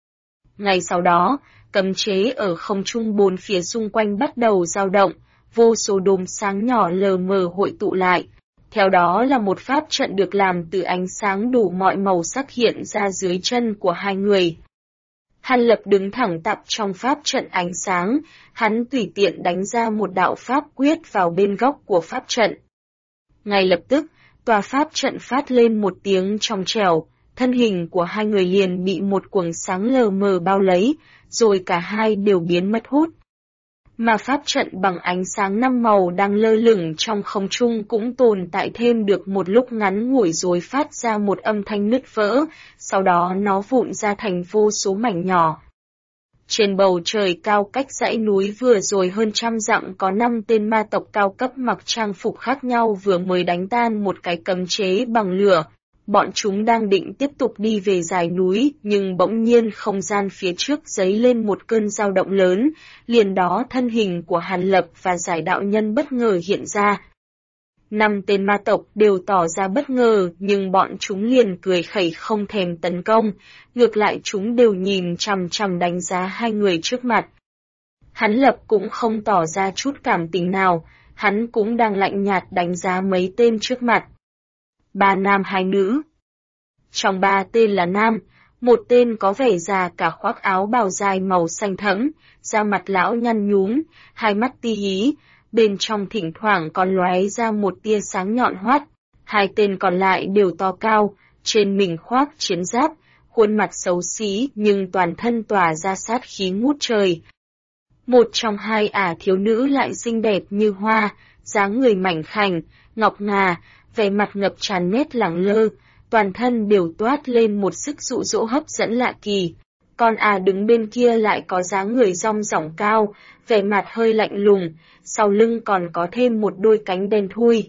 Ngay sau đó, cấm chế ở không trung 4 phía xung quanh bắt đầu dao động, vô số đốm sáng nhỏ lờ mờ hội tụ lại. Theo đó là một pháp trận được làm từ ánh sáng đủ mọi màu sắc hiện ra dưới chân của hai người. Hàn Lập đứng thẳng tắp trong pháp trận ánh sáng, hắn tùy tiện đánh ra một đạo pháp quyết vào bên góc của pháp trận. Ngay lập tức, tòa pháp trận phát lên một tiếng trong trẻo, thân hình của hai người liền bị một quầng sáng lờ mờ bao lấy, rồi cả hai đều biến mất hút. Mà pháp trận bằng ánh sáng 5 màu đang lơ lửng trong không trung cũng tồn tại thêm được một lúc ngắn ngủi rồi phát ra một âm thanh nứt vỡ, sau đó nó vụn ra thành vô số mảnh nhỏ. Trên bầu trời cao cách dãy núi vừa rồi hơn 100 dặm có 5 tên ma tộc cao cấp mặc trang phục khác nhau vừa mới đánh tan một cái cấm chế bằng lửa. Bọn chúng đang định tiếp tục đi về dải núi, nhưng bỗng nhiên không gian phía trước dấy lên một cơn dao động lớn, liền đó thân hình của Hàn Lập và Giải đạo nhân bất ngờ hiện ra. 5 tên ma tộc đều tỏ ra bất ngờ, nhưng bọn chúng liền cười khẩy không thèm tấn công, ngược lại chúng đều nhìn chằm chằm đánh giá hai người trước mặt. Hắn Lập cũng không tỏ ra chút cảm tình nào, hắn cũng đang lạnh nhạt đánh giá mấy tên trước mặt. 3 nam 2 nữ. Trong 3 tên là nam, một tên có vẻ già cả khoác áo bào dài màu xanh thẫm, da mặt lão nhăn nhúm, hai mắt ti hí, bên trong thỉnh thoảng còn lóe ra một tia sáng nhọn hoắt. 2 tên còn lại đều to cao, trên mình khoác chiến giáp, khuôn mặt xấu xí nhưng toàn thân tỏa ra sát khí ngút trời. Một trong 2 ả thiếu nữ lại xinh đẹp như hoa, dáng người mảnh khảnh, ngọc ngà, vẻ mặt ngập tràn nét lẳng lơ, toàn thân đều toát lên một sức dụ dỗ hấp dẫn lạ kỳ. Còn đứng bên kia lại có dáng người rong rỏng cao, vẻ mặt hơi lạnh lùng, sau lưng còn có thêm một đôi cánh đen thui.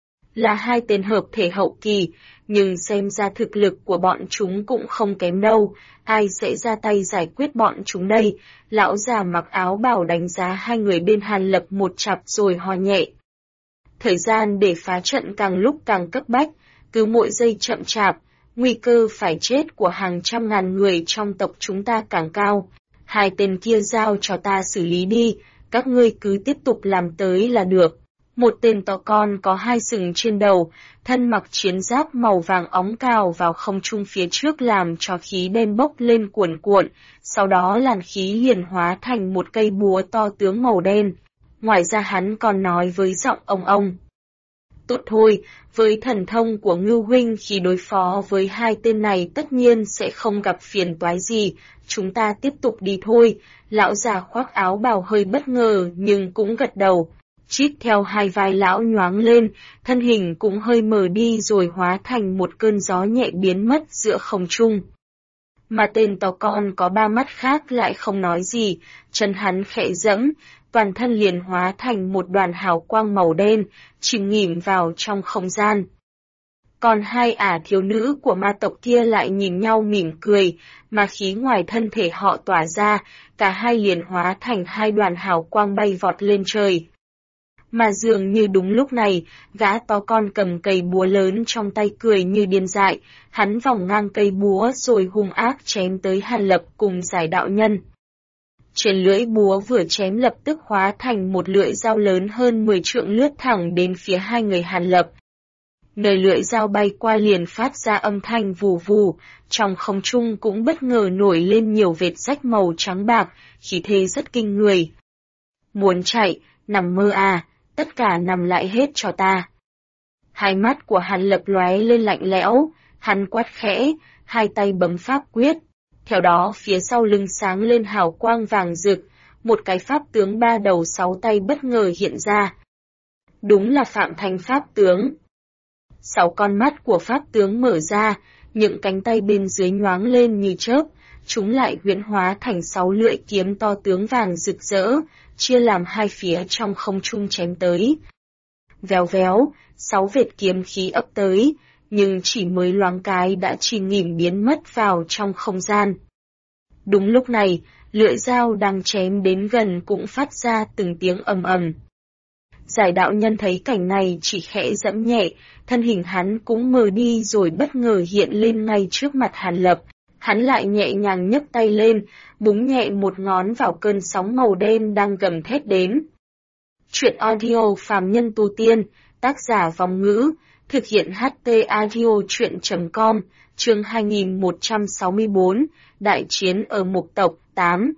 Là 2 tên hợp thể hậu kỳ, nhưng xem ra thực lực của bọn chúng cũng không kém đâu, ai sẽ ra tay giải quyết bọn chúng đây? Lão già mặc áo bào đánh giá hai người bên Hàn Lập một chặp rồi ho nhẹ. Thời gian để phá trận càng lúc càng cấp bách, cứ mỗi giây chậm chạp, nguy cơ phải chết của hàng trăm ngàn người trong tộc chúng ta càng cao. 2 tên kia giao cho ta xử lý đi, các ngươi cứ tiếp tục làm tới là được. Một tên to con có 2 sừng trên đầu, thân mặc chiến giáp màu vàng óng cào vào không trung phía trước làm cho khí đen bốc lên cuồn cuộn, sau đó làn khí liền hóa thành một cây búa to tướng màu đen. Ngoài ra hắn còn nói với giọng ông. Tốt thôi, với thần thông của Ngưu huynh khi đối phó với 2 tên này tất nhiên sẽ không gặp phiền toái gì, chúng ta tiếp tục đi thôi. Lão già khoác áo bào hơi bất ngờ nhưng cũng gật đầu. Chít theo 2 vai lão nhoáng lên, thân hình cũng hơi mờ đi rồi hóa thành một cơn gió nhẹ biến mất giữa không trung. Mà tên to con có 3 mắt khác lại không nói gì, chân hắn khẽ giẫm, toàn thân liền hóa thành một đoàn hào quang màu đen, chìm nghỉm vào trong không gian. Còn 2 ả thiếu nữ của ma tộc kia lại nhìn nhau mỉm cười, mà khí ngoài thân thể họ tỏa ra, cả hai liền hóa thành 2 đoàn hào quang bay vọt lên trời. Mà dường như đúng lúc này, gã to con cầm cây búa lớn trong tay cười như điên dại, hắn vòng ngang cây búa rồi hung ác chém tới Hàn Lập cùng Giải đạo nhân. Trên lưỡi búa vừa chém lập tức hóa thành một lưỡi dao lớn hơn 10 trượng lướt thẳng đến phía hai người Hàn Lập. Nơi lưỡi dao bay qua liền phát ra âm thanh vù vù, trong không trung cũng bất ngờ nổi lên nhiều vệt rách màu trắng bạc, khí thế rất kinh người. Muốn chạy, nằm mơ à, tất cả nằm lại hết cho ta. Hai mắt của Hàn Lập lóe lên lạnh lẽo, hắn quát khẽ, 2 tay bấm pháp quyết. Theo đó phía sau lưng sáng lên hào quang vàng rực, một cái pháp tướng 3 đầu 6 tay bất ngờ hiện ra. Đúng là Phạm Thành pháp tướng. 6 con mắt của pháp tướng mở ra, những cánh tay bên dưới nhoáng lên như chớp, chúng lại huyễn hóa thành 6 lưỡi kiếm to tướng vàng rực rỡ, chia làm 2 phía trong không trung chém tới. Véo véo, 6 vệt kiếm khí ập tới, nhưng chỉ mới loáng cái đã chìm nghỉm biến mất vào trong không gian. Đúng lúc này, lưỡi dao đang chém đến gần cũng phát ra từng tiếng ầm ầm. Giải đạo nhân thấy cảnh này chỉ khẽ giẫm nhẹ, thân hình hắn cũng mờ đi rồi bất ngờ hiện lên ngay trước mặt Hàn Lập. Hắn lại nhẹ nhàng nhấc tay lên, búng nhẹ một ngón vào cơn sóng màu đen đang gầm thét đến. Chuyện audio phàm nhân tu tiên, tác giả Vong Ngữ, thực hiện HT audio chuyện.com, chương 2164, Đại chiến ở Mục Tộc 8.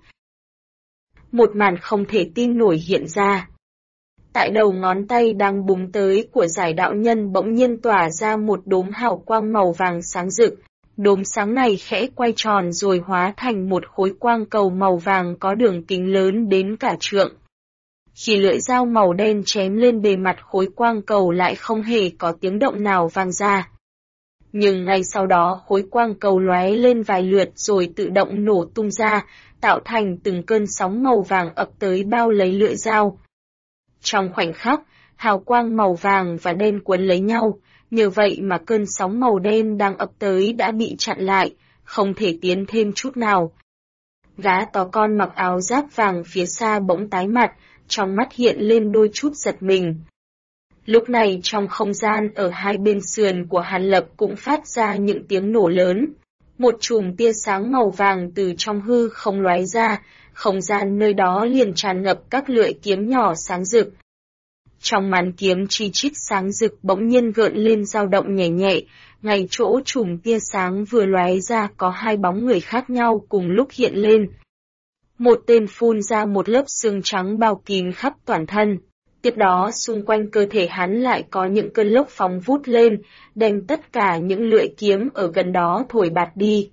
Một màn không thể tin nổi hiện ra. Tại đầu ngón tay đang búng tới của Giải đạo nhân bỗng nhiên tỏa ra một đốm hào quang màu vàng sáng rực, Đốm sáng này khẽ quay tròn rồi hóa thành một khối quang cầu màu vàng có đường kính lớn đến cả trượng. Khi lưỡi dao màu đen chém lên bề mặt khối quang cầu lại không hề có tiếng động nào vang ra. Nhưng ngay sau đó khối quang cầu lóe lên vài lượt rồi tự động nổ tung ra, tạo thành từng cơn sóng màu vàng ập tới bao lấy lưỡi dao. Trong khoảnh khắc, hào quang màu vàng và đen quấn lấy nhau, nhờ vậy mà cơn sóng màu đen đang ập tới đã bị chặn lại, không thể tiến thêm chút nào. Gã to con mặc áo giáp vàng phía xa bỗng tái mặt, trong mắt hiện lên đôi chút giật mình. Lúc này trong không gian ở hai bên sườn của Hàn Lập cũng phát ra những tiếng nổ lớn. Một chùm tia sáng màu vàng từ trong hư không lóe ra, không gian nơi đó liền tràn ngập các lưỡi kiếm nhỏ sáng rực. Trong màn kiếm chi chít sáng rực bỗng nhiên gợn lên dao động nhẹ nhẹ, ngay chỗ chùm tia sáng vừa lóe ra có hai bóng người khác nhau cùng lúc hiện lên. Một tên phun ra một lớp sương trắng bao kín khắp toàn thân. Tiếp đó xung quanh cơ thể hắn lại có những cơn lốc phóng vút lên, đem tất cả những lưỡi kiếm ở gần đó thổi bạt đi.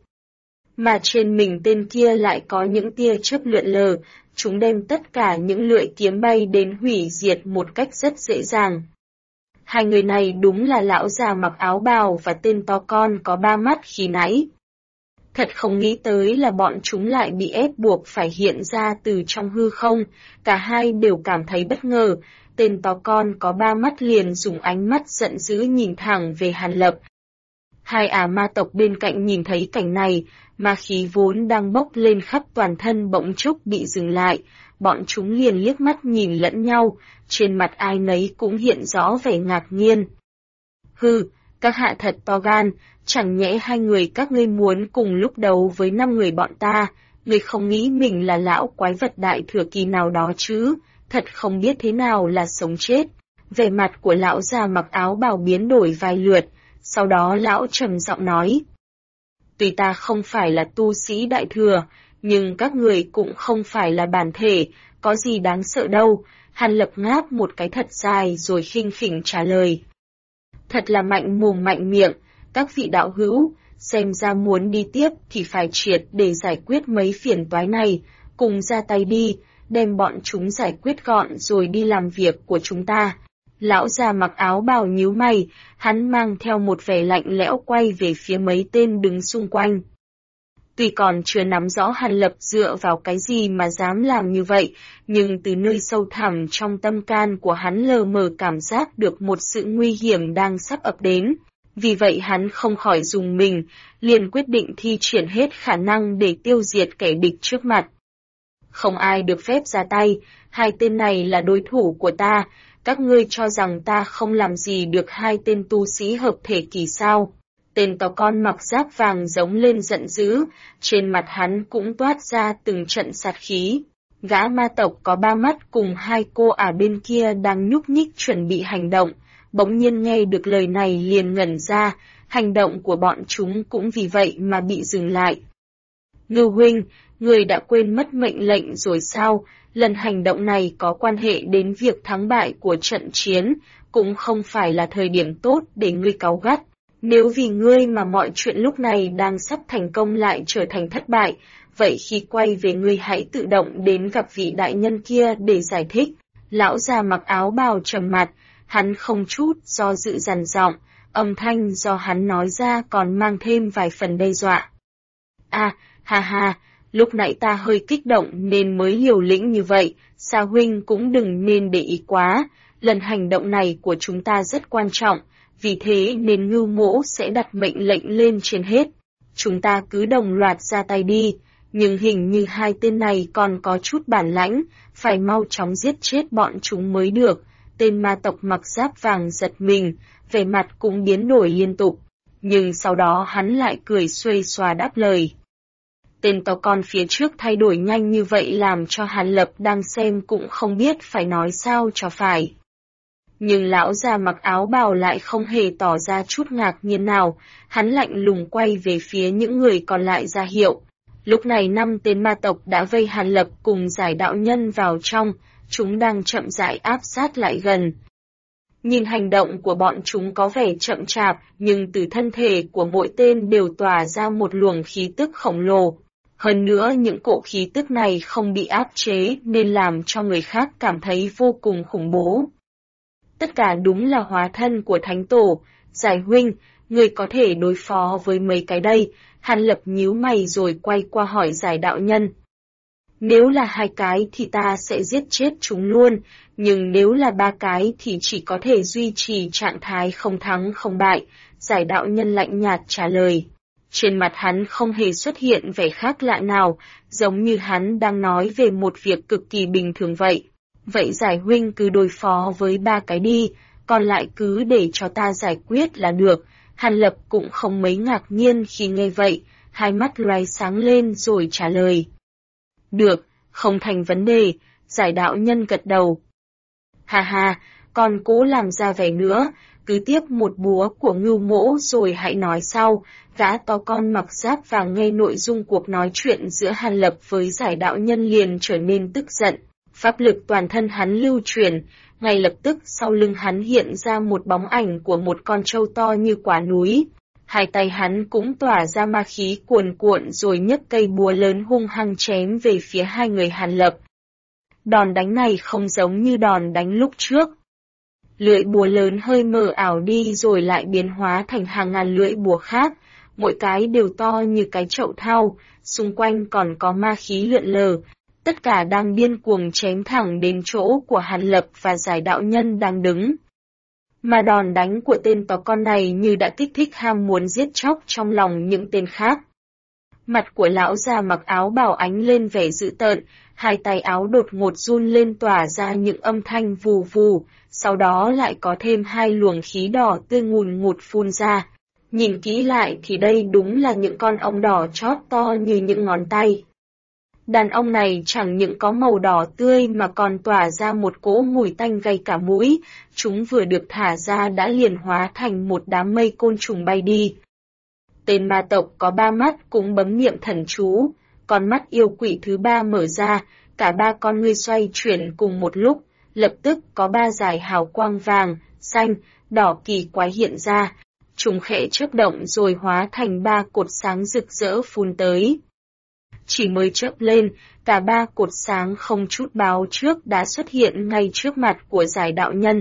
Mà trên mình tên kia lại có những tia chớp lượn lờ, chúng đem tất cả những lưỡi kiếm bay đến hủy diệt một cách rất dễ dàng. Hai người này đúng là lão già mặc áo bào và tên to con có ba mắt khi nãy. Thật không nghĩ tới là bọn chúng lại bị ép buộc phải hiện ra từ trong hư không, cả hai đều cảm thấy bất ngờ, tên to con có ba mắt liền dùng ánh mắt giận dữ nhìn thẳng về Hàn Lập. Hai ma tộc bên cạnh nhìn thấy cảnh này, ma khí vốn đang bốc lên khắp toàn thân bỗng chốc bị dừng lại, bọn chúng liền liếc mắt nhìn lẫn nhau, trên mặt ai nấy cũng hiện rõ vẻ ngạc nhiên. Hừ, các hạ thật to gan, chẳng nhẽ hai người các ngươi muốn cùng lúc đấu với 5 người bọn ta, ngươi không nghĩ mình là lão quái vật đại thừa kỳ nào đó chứ, thật không biết thế nào là sống chết. Vẻ mặt của lão già mặc áo bào biến đổi vài lượt, sau đó lão trầm giọng nói. Tuy ta không phải là tu sĩ đại thừa, nhưng các người cũng không phải là bản thể, có gì đáng sợ đâu. Hàn Lập ngáp một cái thật dài rồi khinh khỉnh trả lời. Thật là mạnh mồm mạnh miệng, các vị đạo hữu, xem ra muốn đi tiếp thì phải triệt để giải quyết mấy phiền toái này, cùng ra tay đi, đem bọn chúng giải quyết gọn rồi đi làm việc của chúng ta. Lão già mặc áo bào nhíu mày, hắn mang theo một vẻ lạnh lẽo quay về phía mấy tên đứng xung quanh. Tuy còn chưa nắm rõ Hàn Lập dựa vào cái gì mà dám làm như vậy, nhưng từ nơi sâu thẳm trong tâm can của hắn lờ mờ cảm giác được một sự nguy hiểm đang sắp ập đến. Vì vậy hắn không khỏi rùng mình, liền quyết định thi triển hết khả năng để tiêu diệt kẻ địch trước mặt. Không ai được phép ra tay, hai tên này là đối thủ của ta, các ngươi cho rằng ta không làm gì được hai tên tu sĩ hợp thể kỳ sao? Tên to con mặc giáp vàng giống lên giận dữ, trên mặt hắn cũng toát ra từng trận sát khí. Gã ma tộc có ba mắt cùng hai cô bên kia đang nhúc nhích chuẩn bị hành động, bỗng nhiên nghe được lời này liền ngẩn ra, hành động của bọn chúng cũng vì vậy mà bị dừng lại. Ngưu huynh, người đã quên mất mệnh lệnh rồi sao? Lần hành động này có quan hệ đến việc thắng bại của trận chiến, cũng không phải là thời điểm tốt để ngươi cáu gắt. Nếu vì ngươi mà mọi chuyện lúc này đang sắp thành công lại trở thành thất bại, vậy khi quay về ngươi hãy tự động đến gặp vị đại nhân kia để giải thích. Lão già mặc áo bào trầm mặt, hắn không chút do dự dằn giọng, âm thanh do hắn nói ra còn mang thêm vài phần đe dọa. Ha, lúc nãy ta hơi kích động nên mới liều lĩnh như vậy, Sa huynh cũng đừng nên để ý quá, lần hành động này của chúng ta rất quan trọng, vì thế nên Ngưu mỗ sẽ đặt mệnh lệnh lên trên hết. Chúng ta cứ đồng loạt ra tay đi, nhưng hình như hai tên này còn có chút bản lãnh, phải mau chóng giết chết bọn chúng mới được. Tên ma tộc mặc giáp vàng giật mình, vẻ mặt cũng biến đổi liên tục, nhưng sau đó hắn lại cười xuê xòa đáp lời. Tên to con phía trước thay đổi nhanh như vậy làm cho Hàn Lập đang xem cũng không biết phải nói sao cho phải. Nhưng lão già mặc áo bào lại không hề tỏ ra chút ngạc nhiên nào, hắn lạnh lùng quay về phía những người còn lại ra hiệu. Lúc này 5 tên ma tộc đã vây Hàn Lập cùng giải đạo nhân vào trong, chúng đang chậm rãi áp sát lại gần. Nhìn hành động của bọn chúng có vẻ chậm chạp, nhưng từ thân thể của mỗi tên đều tỏa ra một luồng khí tức khổng lồ. Hơn nữa những cỗ khí tức này không bị áp chế nên làm cho người khác cảm thấy vô cùng khủng bố. Tất cả đúng là hóa thân của Thánh Tổ. Giải huynh, người có thể đối phó với mấy cái đây? Hàn Lập nhíu mày rồi quay qua hỏi Giải đạo nhân. Nếu là 2 cái thì ta sẽ giết chết chúng luôn, nhưng nếu là 3 cái thì chỉ có thể duy trì trạng thái không thắng không bại, Giải đạo nhân lạnh nhạt trả lời. Trên mặt hắn không hề xuất hiện vẻ khác lạ nào, giống như hắn đang nói về một việc cực kỳ bình thường vậy. Vậy Giải huynh cứ đối phó với 3 cái đi, còn lại cứ để cho ta giải quyết là được. Hàn Lập cũng không mấy ngạc nhiên khi nghe vậy, hai mắt loay sáng lên rồi trả lời. Được, không thành vấn đề, Giải đạo nhân gật đầu. Hà hà, còn cố làm ra vẻ nữa, cứ tiếp một búa của Ngưu Mỗ rồi hãy nói sau. Gã to con mặc giáp vàng nghe nội dung cuộc nói chuyện giữa Hàn Lập với Giải đạo nhân liền trở nên tức giận. Pháp lực toàn thân hắn lưu chuyển, ngay lập tức sau lưng hắn hiện ra một bóng ảnh của một con trâu to như quả núi. Hai tay hắn cũng tỏa ra ma khí cuồn cuộn rồi nhấc cây búa lớn hung hăng chém về phía hai người Hàn Lập. Đòn đánh này không giống như đòn đánh lúc trước. Lưỡi búa lớn hơi mờ ảo đi rồi lại biến hóa thành hàng ngàn lưỡi búa khác, mỗi cái đều to như cái chậu thau, xung quanh còn có ma khí lượn lờ. Tất cả đang điên cuồng chém thẳng đến chỗ của Hàn Lập và Giải đạo nhân đang đứng. Mà đòn đánh của tên to con này như đã kích thích ham muốn giết chóc trong lòng những tên khác. Mặt của lão già mặc áo bào ánh lên vẻ dữ tợn, hai tay áo đột ngột run lên tỏa ra những âm thanh vù vù, sau đó lại có thêm 2 luồng khí đỏ tươi ngùn ngụt phun ra. Nhìn kỹ lại thì đây đúng là những con ong đỏ chót to như những ngón tay. Đàn ong này chẳng những có màu đỏ tươi mà còn tỏa ra một cỗ mùi tanh gây cả mũi, chúng vừa được thả ra đã liền hóa thành một đám mây côn trùng bay đi. Tên ma tộc có 3 mắt cũng bấm niệm thần chú, con mắt yêu quỷ thứ 3 mở ra, cả 3 con ngươi xoay chuyển cùng một lúc, lập tức có 3 dải hào quang vàng, xanh, đỏ kỳ quái hiện ra, chúng khẽ chớp động rồi hóa thành 3 cột sáng rực rỡ phun tới. Chỉ mới chớp lên, cả 3 cột sáng không chút báo trước đã xuất hiện ngay trước mặt của Giải đạo nhân.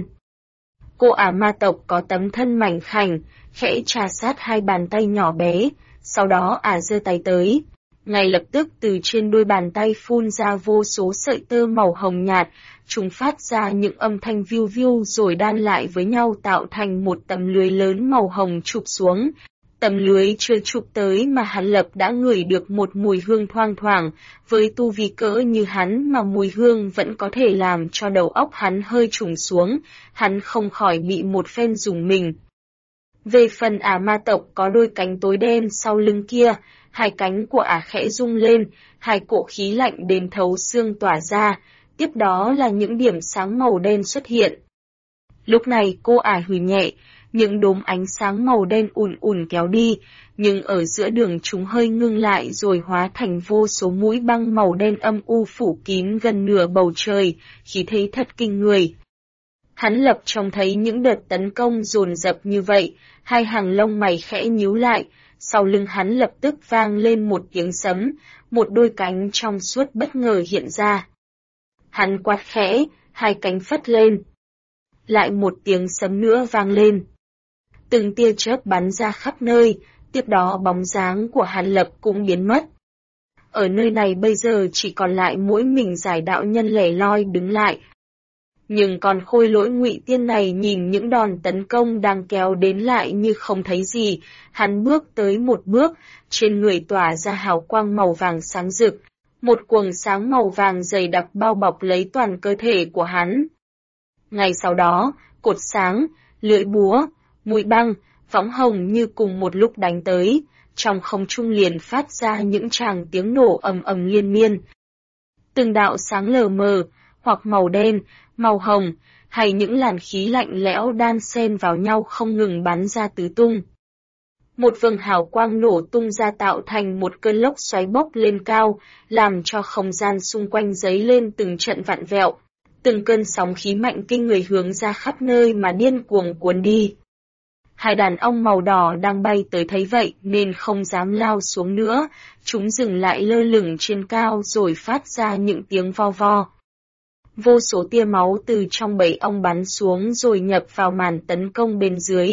Cô ả ma tộc có tấm thân mảnh khảnh, khẽ trà sát 2 bàn tay nhỏ bé, sau đó ả giơ tay tới. Ngay lập tức từ trên đôi bàn tay phun ra vô số sợi tơ màu hồng nhạt, chúng phát ra những âm thanh viu viu rồi đan lại với nhau tạo thành một tấm lưới lớn màu hồng chụp xuống. Tấm lưới chưa chụp tới mà Hàn Lập đã ngửi được một mùi hương thoang thoảng, với tu vi cỡ như hắn mà mùi hương vẫn có thể làm cho đầu óc hắn hơi trùng xuống, hắn không khỏi bị một phen rùng mình. Về phần ả ma tộc có đôi cánh tối đen sau lưng kia, 2 cánh của ả khẽ rung lên, 2 cỗ khí lạnh đến thấu xương tỏa ra, tiếp đó là những điểm sáng màu đen xuất hiện. Lúc này cô ả hừ nhẹ, những đốm ánh sáng màu đen ùn ùn kéo đi, nhưng ở giữa đường chúng hơi ngưng lại rồi hóa thành vô số mũi băng màu đen âm u phủ kín gần nửa bầu trời, khí thế thật kinh người. Hắn Lập trông thấy những đợt tấn công dồn dập như vậy, 2 hàng lông mày khẽ nhíu lại, sau lưng hắn lập tức vang lên một tiếng sấm, một đôi cánh trong suốt bất ngờ hiện ra. Hắn quát khẽ, 2 cánh phất lên. Lại một tiếng sấm nữa vang lên. Từng tia chớp bắn ra khắp nơi, tiếp đó bóng dáng của Hàn Lập cũng biến mất. Ở nơi này bây giờ chỉ còn lại mỗi mình Giải đạo nhân lẻ loi đứng lại. Nhưng còn khôi lỗi Ngụy Tiên này nhìn những đòn tấn công đang kéo đến lại như không thấy gì, hắn bước tới một bước, trên người tỏa ra hào quang màu vàng sáng rực, một quầng sáng màu vàng dày đặc bao bọc lấy toàn cơ thể của hắn. Ngay sau đó, cột sáng, lưỡi búa, mũi băng, võng hồng như cùng một lúc đánh tới, trong không trung liền phát ra những tràng tiếng nổ ầm ầm liên miên. Từng đạo sáng lờ mờ, hoặc màu đen, màu hồng, hay những làn khí lạnh lẽo đan xen vào nhau không ngừng bắn ra tứ tung. Một vầng hào quang nổ tung ra tạo thành một cơn lốc xoáy bốc lên cao, làm cho không gian xung quanh giấy lên từng trận vặn vẹo. Từng cơn sóng khí mạnh kinh người hướng ra khắp nơi mà điên cuồng cuốn đi. Hai đàn ong màu đỏ đang bay tới thấy vậy nên không dám lao xuống nữa, chúng dừng lại lơ lửng trên cao rồi phát ra những tiếng vo vo. Vô số tia máu từ trong bầy ong bắn xuống rồi nhập vào màn tấn công bên dưới.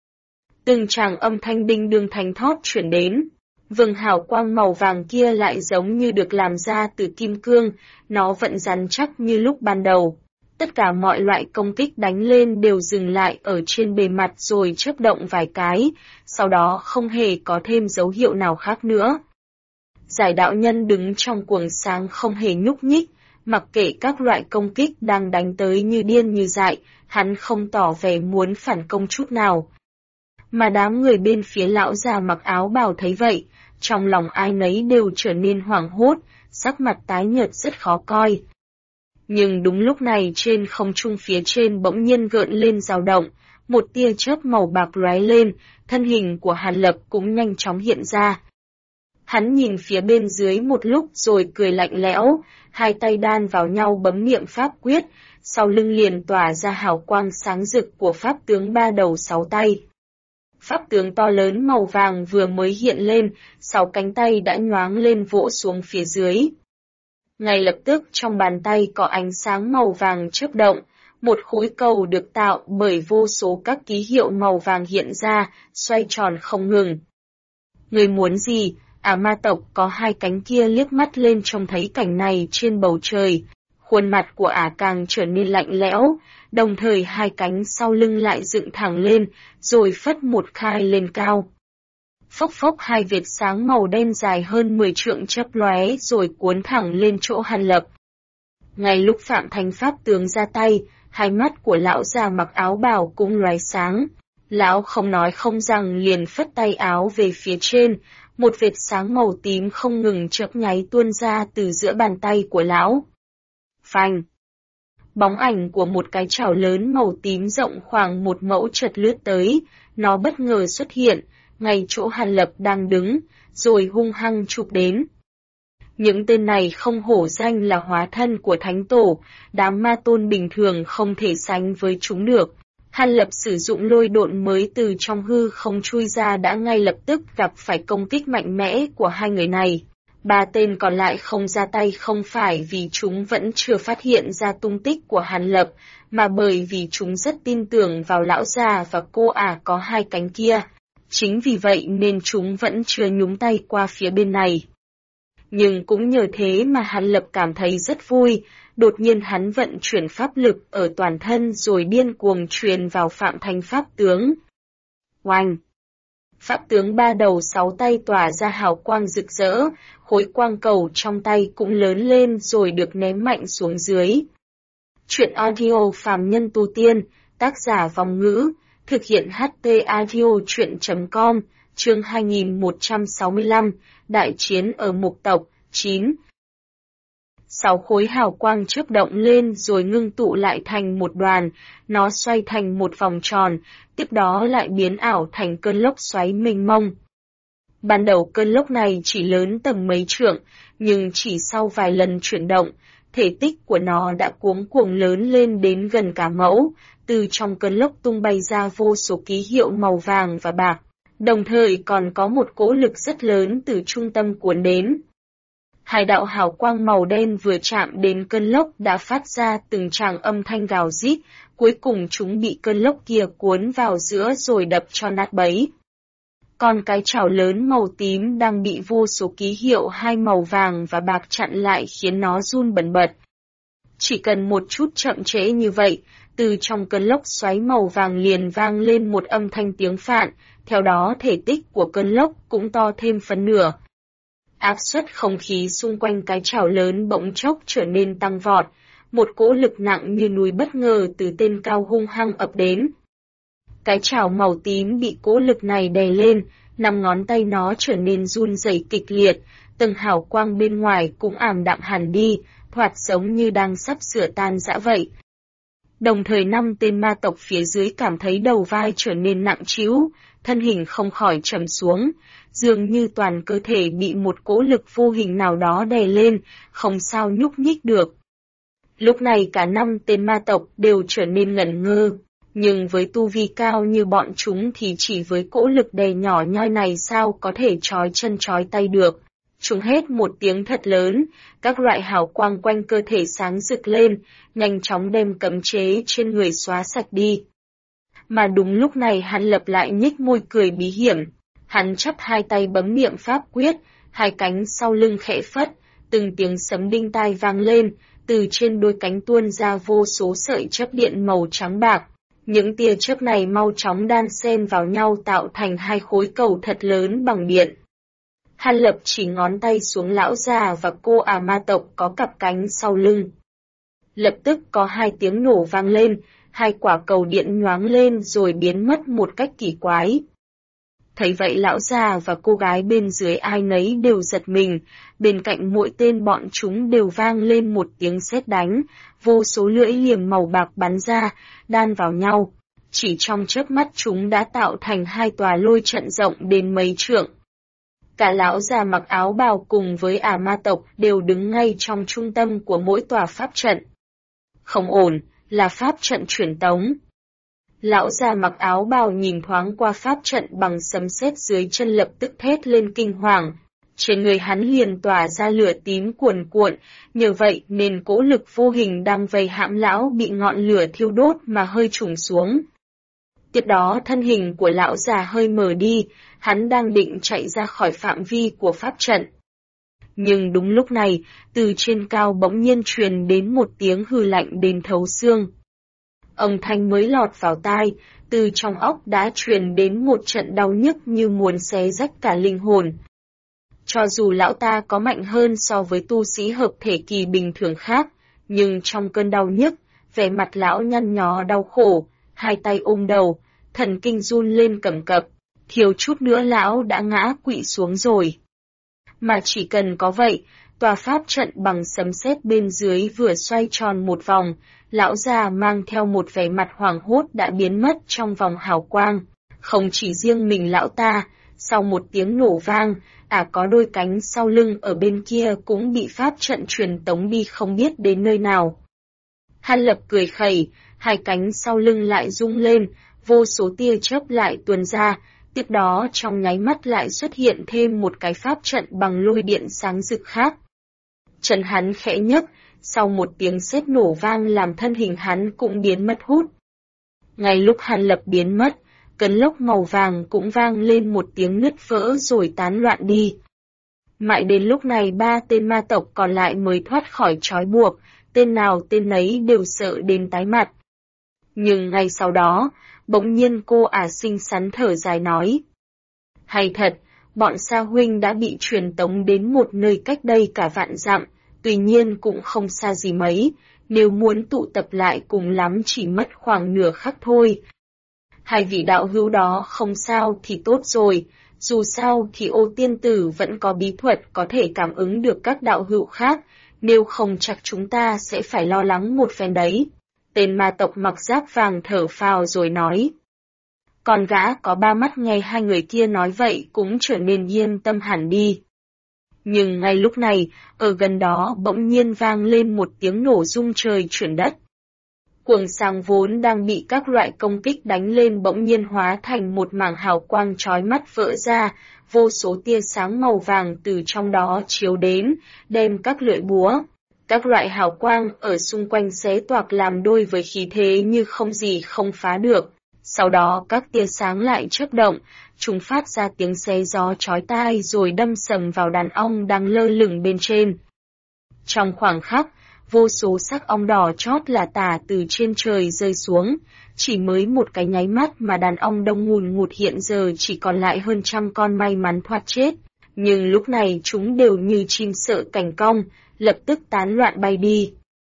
Từng tràng âm thanh đinh đương thánh thót chuyển đến. Vầng hào quang màu vàng kia lại giống như được làm ra từ kim cương, nó vẫn rắn chắc như lúc ban đầu. Tất cả mọi loại công kích đánh lên đều dừng lại ở trên bề mặt rồi chớp động vài cái, sau đó không hề có thêm dấu hiệu nào khác nữa. Giải đạo nhân đứng trong quầng sáng không hề nhúc nhích, mặc kệ các loại công kích đang đánh tới như điên như dại, hắn không tỏ vẻ muốn phản công chút nào. Mà đám người bên phía lão già mặc áo bào thấy vậy, trong lòng ai nấy đều trở nên hoảng hốt, sắc mặt tái nhợt rất khó coi. Nhưng đúng lúc này trên không trung phía trên bỗng nhiên gợn lên dao động, một tia chớp màu bạc lóe lên, thân hình của Hàn Lập cũng nhanh chóng hiện ra. Hắn nhìn phía bên dưới một lúc rồi cười lạnh lẽo, hai tay đan vào nhau bấm niệm pháp quyết, sau lưng liền tỏa ra hào quang sáng rực của pháp tướng ba đầu sáu tay. Pháp tướng to lớn màu vàng vừa mới hiện lên, sáu cánh tay đã nhoáng lên vỗ xuống phía dưới. Ngay lập tức trong bàn tay có ánh sáng màu vàng chớp động, một khối cầu được tạo bởi vô số các ký hiệu màu vàng hiện ra, xoay tròn không ngừng. Người muốn gì? Ma tộc có hai cánh kia liếc mắt lên trông thấy cảnh này trên bầu trời, khuôn mặt của càng trở nên lạnh lẽo, đồng thời hai cánh sau lưng lại dựng thẳng lên, rồi phất một khai lên cao. Phốc phốc hai vệt sáng màu đen dài hơn 10 trượng chớp lóe rồi cuốn thẳng lên chỗ Hàn Lập. Ngay lúc Phạm Thánh Pháp tướng ra tay, hai mắt của lão già mặc áo bào cũng lóe sáng. Lão không nói không rằng liền phất tay áo về phía trên, một vệt sáng màu tím không ngừng chớp nháy tuôn ra từ giữa bàn tay của lão. Phanh! Bóng ảnh của một cái chảo lớn màu tím rộng khoảng 1 mẫu chợt lướt tới, nó bất ngờ xuất hiện, ngay chỗ Hàn Lập đang đứng, rồi hung hăng chụp đến. Những tên này không hổ danh là hóa thân của Thánh Tổ, đám ma tôn bình thường không thể sánh với chúng được. Hàn Lập sử dụng lôi độn mới từ trong hư không chui ra đã ngay lập tức gặp phải công kích mạnh mẽ của hai người này. Ba tên còn lại không ra tay không phải vì chúng vẫn chưa phát hiện ra tung tích của Hàn Lập, mà bởi vì chúng rất tin tưởng vào lão già và cô có hai cánh kia. Chính vì vậy nên chúng vẫn chưa nhúng tay qua phía bên này. Nhưng cũng nhờ thế mà Hàn Lập cảm thấy rất vui, đột nhiên hắn vận chuyển pháp lực ở toàn thân rồi điên cuồng truyền vào Phạm Thánh Pháp tướng. Oanh! Pháp tướng ba đầu sáu tay tỏa ra hào quang rực rỡ, khối quang cầu trong tay cũng lớn lên rồi được ném mạnh xuống dưới. Chuyện audio phàm nhân tu tiên, tác giả Vong Ngữ, thực hiện HT audio chuyện.com, chương 2165, Đại chiến ở Mục Tộc, 9. 6 khối hào quang chớp động lên rồi ngưng tụ lại thành một đoàn, nó xoay thành một vòng tròn, tiếp đó lại biến ảo thành cơn lốc xoáy mênh mông. Ban đầu cơn lốc này chỉ lớn tầm mấy trượng, nhưng chỉ sau vài lần chuyển động, thể tích của nó đã cuống cuồng lớn lên đến gần cả mẫu, từ trong cơn lốc tung bay ra vô số ký hiệu màu vàng và bạc, đồng thời còn có một cỗ lực rất lớn từ trung tâm cuốn đến. Hai đạo hào quang màu đen vừa chạm đến cơn lốc đã phát ra từng tràng âm thanh gào rít, cuối cùng chúng bị cơn lốc kia cuốn vào giữa rồi đập cho nát bấy. Còn cái chảo lớn màu tím đang bị vô số ký hiệu hai màu vàng và bạc chặn lại khiến nó run bần bật. Chỉ cần một chút chậm trễ như vậy, từ trong cơn lốc xoáy màu vàng liền vang lên một âm thanh tiếng phạn, theo đó thể tích của cơn lốc cũng to thêm phần nửa. Áp suất không khí xung quanh cái chảo lớn bỗng chốc trở nên tăng vọt, một cỗ lực nặng như núi bất ngờ từ tên cao hung hăng ập đến. Cái chảo màu tím bị cỗ lực này đè lên, 5 ngón tay nó trở nên run rẩy kịch liệt, từng hào quang bên ngoài cũng ảm đạm hẳn đi, thoạt giống như đang sắp sửa tan rã vậy. Đồng thời 5 tên ma tộc phía dưới cảm thấy đầu vai trở nên nặng trĩu, thân hình không khỏi trầm xuống, dường như toàn cơ thể bị một cỗ lực vô hình nào đó đè lên, không sao nhúc nhích được. Lúc này cả 5 tên ma tộc đều trở nên ngẩn ngơ, nhưng với tu vi cao như bọn chúng thì chỉ với cỗ lực đè nhỏ nhoi này sao có thể trói chân trói tay được. Chúng hét một tiếng thật lớn, các loại hào quang quanh cơ thể sáng rực lên, nhanh chóng đem cấm chế trên người xóa sạch đi. Mà đúng lúc này hắn Lập lại nhếch môi cười bí hiểm, hắn chắp hai tay bấm niệm pháp quyết, hai cánh sau lưng khẽ phất, từng tiếng sấm đinh tai vang lên, từ trên đôi cánh tuôn ra vô số sợi chớp điện màu trắng bạc. Những tia chớp này mau chóng đan xen vào nhau tạo thành hai khối cầu thật lớn bằng điện. Hàn Lập chỉ ngón tay xuống lão già và cô ma tộc có cặp cánh sau lưng. Lập tức có hai tiếng nổ vang lên, hai quả cầu điện nhoáng lên rồi biến mất một cách kỳ quái. Thấy vậy lão già và cô gái bên dưới ai nấy đều giật mình, bên cạnh mỗi tên bọn chúng đều vang lên một tiếng sét đánh, vô số lưỡi liềm màu bạc bắn ra, đan vào nhau. Chỉ trong chớp mắt chúng đã tạo thành hai tòa lôi trận rộng đến mấy trượng. Cả lão già mặc áo bào cùng với ma tộc đều đứng ngay trong trung tâm của mỗi tòa pháp trận. Không ổn, là pháp trận truyền tống. Lão già mặc áo bào nhìn thoáng qua pháp trận bằng sấm sét dưới chân lập tức thét lên kinh hoàng. Trên người hắn liền tỏa ra lửa tím cuồn cuộn, nhờ vậy nên cỗ lực vô hình đang vây hãm lão bị ngọn lửa thiêu đốt mà hơi trùng xuống. Tiếp đó thân hình của lão già hơi mờ đi, hắn đang định chạy ra khỏi phạm vi của pháp trận. Nhưng đúng lúc này, từ trên cao bỗng nhiên truyền đến một tiếng hừ lạnh đến thấu xương. Âm thanh mới lọt vào tai, từ trong óc đã truyền đến một trận đau nhức như muốn xé rách cả linh hồn. Cho dù lão ta có mạnh hơn so với tu sĩ hợp thể kỳ bình thường khác, nhưng trong cơn đau nhức, vẻ mặt lão nhăn nhó đau khổ, hai tay ôm đầu, thần kinh run lên cầm cập, thiếu chút nữa lão đã ngã quỵ xuống rồi. Mà chỉ cần có vậy, tòa pháp trận bằng sấm sét bên dưới vừa xoay tròn một vòng, lão già mang theo một vẻ mặt hoảng hốt đã biến mất trong vòng hào quang. Không chỉ riêng mình lão ta, sau một tiếng nổ vang, có đôi cánh sau lưng ở bên kia cũng bị pháp trận truyền tống đi không biết đến nơi nào. Hàn Lập cười khẩy, hai cánh sau lưng lại rung lên, vô số tia chớp lại tuôn ra, tiếp đó trong nháy mắt lại xuất hiện thêm một cái pháp trận bằng lôi điện sáng rực khác. Chân hắn khẽ nhấc, sau một tiếng sét nổ vang làm thân hình hắn cũng biến mất hút. Ngay lúc Hàn Lập biến mất, cơn lốc màu vàng cũng vang lên một tiếng nứt vỡ rồi tán loạn đi. Mãi đến lúc này ba tên ma tộc còn lại mới thoát khỏi trói buộc, tên nào tên nấy đều sợ đến tái mặt. Nhưng ngay sau đó, bỗng nhiên cô xinh xắn thở dài nói. Hay thật, bọn Sa huynh đã bị truyền tống đến một nơi cách đây cả vạn dặm, tuy nhiên cũng không xa gì mấy, nếu muốn tụ tập lại cùng lắm chỉ mất khoảng nửa khắc thôi. Hai vị đạo hữu đó không sao thì tốt rồi, dù sao thì Ô tiên tử vẫn có bí thuật có thể cảm ứng được các đạo hữu khác, nếu không chắc chúng ta sẽ phải lo lắng một phen đấy. Tên ma tộc mặc giáp vàng thở phào rồi nói. Còn gã có ba mắt nghe hai người kia nói vậy cũng trở nên yên tâm hẳn đi. Nhưng ngay lúc này, ở gần đó bỗng nhiên vang lên một tiếng nổ rung trời chuyển đất. Cuồng sáng vốn đang bị các loại công kích đánh lên bỗng nhiên hóa thành một mảng hào quang chói mắt vỡ ra, vô số tia sáng màu vàng từ trong đó chiếu đến, đem các lưỡi búa. Các loại hào quang ở xung quanh xé toạc làm đôi với khí thế như không gì không phá được. Sau đó các tia sáng lại chớp động, chúng phát ra tiếng xé gió chói tai rồi đâm sầm vào đàn ong đang lơ lửng bên trên. Trong khoảng khắc, vô số sắc ong đỏ chót là tả từ trên trời rơi xuống, chỉ mới một cái nháy mắt mà đàn ong đông ngùn ngụt hiện giờ chỉ còn lại hơn 100 con may mắn thoát chết. Nhưng lúc này chúng đều như chim sợ cảnh cong, lập tức tán loạn bay đi.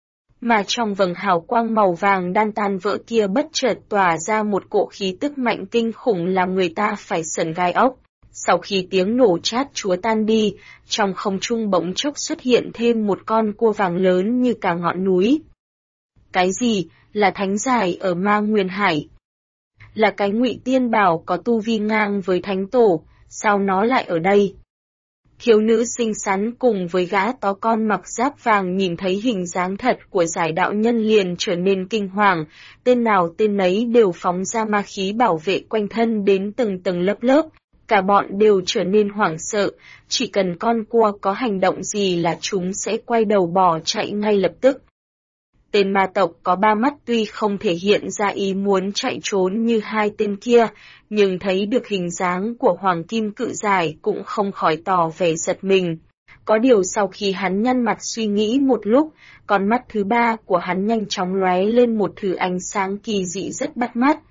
Mà trong vầng hào quang màu vàng đan tan vỡ kia bất chợt tỏa ra một cỗ khí tức mạnh kinh khủng làm người ta phải sởn gai ốc. Sau khi tiếng nổ chát chúa tan đi, trong không trung bỗng chốc xuất hiện thêm một con cua vàng lớn như cả ngọn núi. Cái gì? Là thánh giải ở Ma Nguyên Hải. Là cái Ngụy Tiên Bảo có tu vi ngang với thánh tổ, sao nó lại ở đây? Thiếu nữ xinh xắn cùng với gã tó con mặc giáp vàng nhìn thấy hình dáng thật của giải đạo nhân liền trở nên kinh hoàng, tên nào tên nấy đều phóng ra ma khí bảo vệ quanh thân đến từng tầng lớp lớp, cả bọn đều trở nên hoảng sợ, chỉ cần con cua có hành động gì là chúng sẽ quay đầu bỏ chạy ngay lập tức. Tên ma tộc có 3 mắt tuy không thể hiện ra ý muốn chạy trốn như hai tên kia, nhưng thấy được hình dáng của Hoàng Kim Cự Giải cũng không khỏi tỏ vẻ giật mình. Có điều sau khi hắn nhăn mặt suy nghĩ một lúc, con mắt thứ 3 của hắn nhanh chóng lóe lên một thứ ánh sáng kỳ dị rất bắt mắt.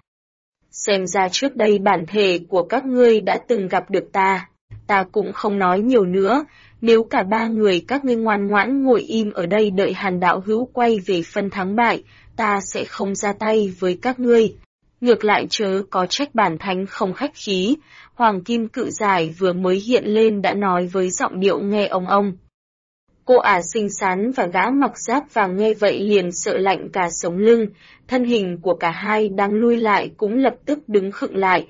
Xem ra trước đây bản thể của các ngươi đã từng gặp được ta cũng không nói nhiều nữa. Nếu cả 3 người các ngươi ngoan ngoãn ngồi im ở đây đợi Hàn đạo hữu quay về phân thắng bại, ta sẽ không ra tay với các ngươi. Ngược lại chớ có trách bản thánh không khách khí, Hoàng Kim Cự Giải vừa mới hiện lên đã nói với giọng điệu nghe ông. Cô ả xinh xắn và gã mặc giáp vàng nghe vậy liền sợ lạnh cả sống lưng, thân hình của cả hai đang lui lại cũng lập tức đứng khựng lại.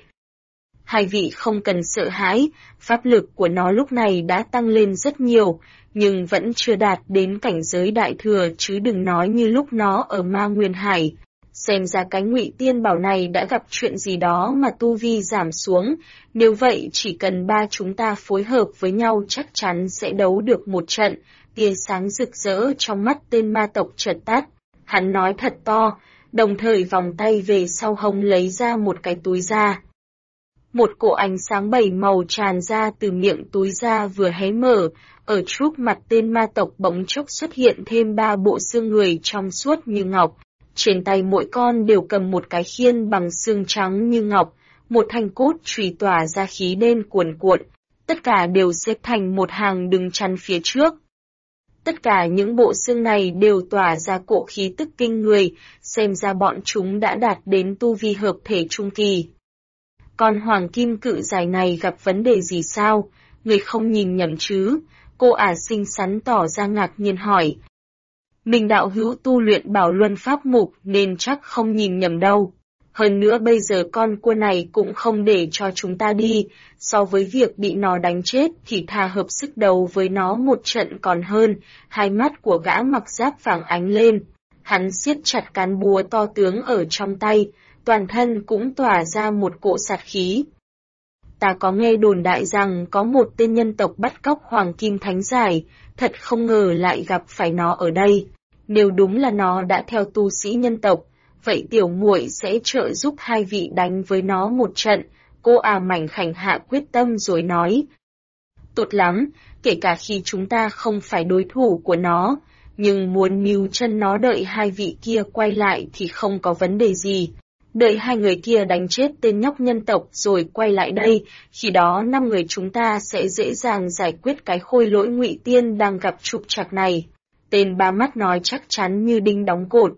Hai vị không cần sợ hãi, pháp lực của nó lúc này đã tăng lên rất nhiều, nhưng vẫn chưa đạt đến cảnh giới đại thừa chứ đừng nói như lúc nó ở Ma Nguyên Hải. Xem ra cái Ngụy Tiên Bảo này đã gặp chuyện gì đó mà tu vi giảm xuống, nếu vậy chỉ cần 3 chúng ta phối hợp với nhau chắc chắn sẽ đấu được một trận. Tia sáng rực rỡ trong mắt tên ma tộc chợt tắt, hắn nói thật to, đồng thời vòng tay về sau hông lấy ra một cái túi da. Một cỗ ánh sáng 7 màu tràn ra từ miệng túi da vừa hé mở, ở trước mặt tên ma tộc bỗng chốc xuất hiện thêm 3 bộ xương người trong suốt như ngọc. Trên tay mỗi con đều cầm một cái khiên bằng xương trắng như ngọc, một thanh cốt chùy tỏa ra khí đen cuồn cuộn, tất cả đều xếp thành một hàng đứng chắn phía trước. Tất cả những bộ xương này đều tỏa ra cỗ khí tức kinh người, xem ra bọn chúng đã đạt đến tu vi hợp thể trung kỳ. Còn Hoàng Kim Cự Giải này gặp vấn đề gì sao? Người không nhìn nhầm chứ? Cô ả xinh xắn tỏ ra ngạc nhiên hỏi. Mình đạo hữu tu luyện Bảo Luân Pháp Mục nên chắc không nhìn nhầm đâu. Hơn nữa bây giờ con cua này cũng không để cho chúng ta đi, so với việc bị nó đánh chết thì thà hợp sức đấu với nó một trận còn hơn. Hai mắt của gã mặc giáp vàng ánh lên, hắn siết chặt cán búa to tướng ở trong tay, toàn thân cũng tỏa ra một cỗ sát khí. Ta có nghe đồn đại rằng có một tên nhân tộc bắt cóc Hoàng Kim Thánh Giải, thật không ngờ lại gặp phải nó ở đây. Nếu đúng là nó đã theo tu sĩ nhân tộc, vậy tiểu muội sẽ trợ giúp hai vị đánh với nó một trận. Cô ả mảnh khảnh hạ quyết tâm rồi nói. Tốt lắm, kể cả khi chúng ta không phải đối thủ của nó, nhưng muốn níu chân nó đợi hai vị kia quay lại thì không có vấn đề gì. Đợi hai người kia đánh chết tên nhóc nhân tộc rồi quay lại đây, khi đó 5 người chúng ta sẽ dễ dàng giải quyết cái khôi lỗi Ngụy Tiên đang gặp trục trặc này. Tên ba mắt nói chắc chắn như đinh đóng cột.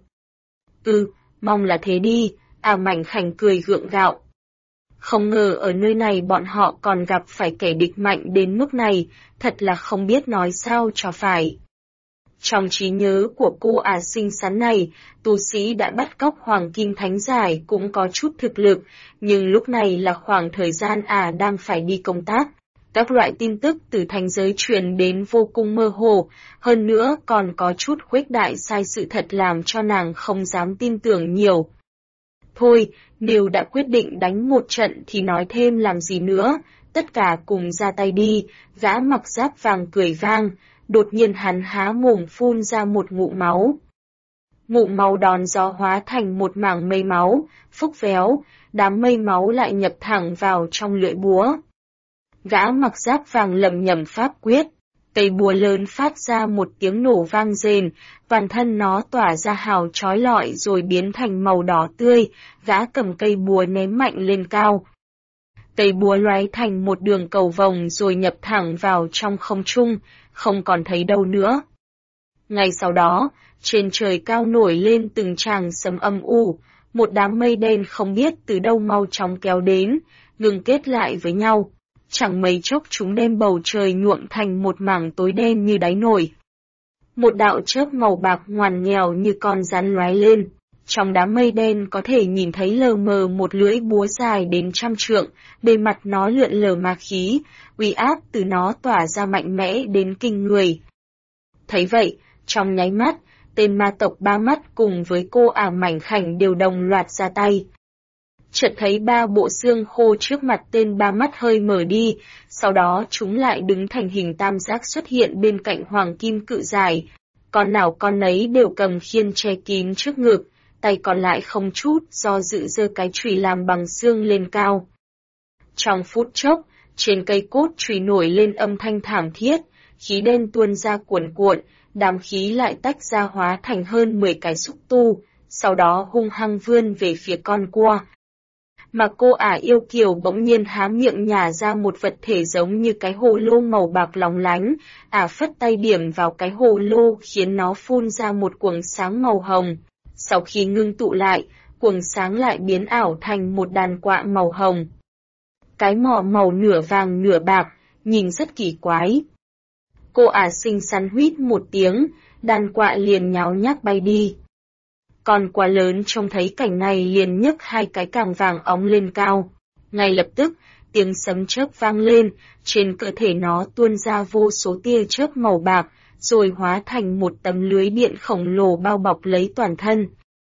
Mong là thế đi, mảnh khảnh cười gượng gạo. Không ngờ ở nơi này bọn họ còn gặp phải kẻ địch mạnh đến mức này, thật là không biết nói sao cho phải. Trong trí nhớ của cô ả xinh xắn này, tu sĩ đã bắt cóc Hoàng Kim Thánh Giải cũng có chút thực lực, nhưng lúc này là khoảng thời gian đang phải đi công tác. Các loại tin tức từ thành giới truyền đến vô cùng mơ hồ, hơn nữa còn có chút khuếch đại sai sự thật làm cho nàng không dám tin tưởng nhiều. Thôi, nếu đã quyết định đánh một trận thì nói thêm làm gì nữa, tất cả cùng ra tay đi, gã mặc giáp vàng cười vang, đột nhiên hắn há mồm phun ra một ngụm máu. Ngụm máu đón gió hóa thành một mảng mây máu, phúc véo, đám mây máu lại nhập thẳng vào trong lưỡi búa. Gã mặc giáp vàng lẩm nhẩm pháp quyết, cây búa lớn phát ra một tiếng nổ vang rền, toàn thân nó tỏa ra hào chói lọi rồi biến thành màu đỏ tươi, gã cầm cây búa ném mạnh lên cao. Cây búa lóe thành một đường cầu vồng rồi nhập thẳng vào trong không trung, không còn thấy đâu nữa. Ngay sau đó, trên trời cao nổi lên từng tràng sấm âm u, một đám mây đen không biết từ đâu mau chóng kéo đến, ngừng kết lại với nhau. Chẳng mấy chốc chúng đem bầu trời nhuộm thành một mảng tối đen như đáy nồi. Một đạo chớp màu bạc ngoằn nghèo như con rắn lóe lên, Trong đám mây đen có thể nhìn thấy lờ mờ một lưỡi búa dài đến 100 trượng, bề mặt nó lượn lờ ma khí, uy áp từ nó tỏa ra mạnh mẽ đến kinh người. Thấy vậy, trong nháy mắt, tên ma tộc ba mắt cùng với cô ả mảnh khảnh đều đồng loạt ra tay. Chợt thấy ba bộ xương khô trước mặt tên ba mắt hơi mở đi, sau đó chúng lại đứng thành hình tam giác xuất hiện bên cạnh hoàng kim cự dài. Con nào con nấy đều cầm khiên che kín trước ngực, tay còn lại không chút do dự giơ cái chùy làm bằng xương lên cao. Trong phút chốc, trên cây cốt chùy nổi lên âm thanh thảm thiết, khí đen tuôn ra cuồn cuộn, đám khí lại tách ra hóa thành hơn 10 cái xúc tu, sau đó hung hăng vươn về phía con cua. Mà cô ả yêu kiều bỗng nhiên há miệng nhả ra một vật thể giống như cái hồ lô màu bạc lóng lánh, ả phất tay điểm vào cái hồ lô khiến nó phun ra một quầng sáng màu hồng. Sau khi ngưng tụ lại, quầng sáng lại biến ảo thành một đàn quạ màu hồng. Cái mỏ màu nửa vàng nửa bạc, nhìn rất kỳ quái. Cô ả xinh xắn huýt một tiếng, đàn quạ liền nháo nhác bay đi. Con quạ lớn trông thấy cảnh này liền nhấc hai cái càng vàng óng lên cao. Ngay lập tức, tiếng sấm chớp vang lên, trên cơ thể nó tuôn ra vô số tia chớp màu bạc, rồi hóa thành một tấm lưới điện khổng lồ bao bọc lấy toàn thân.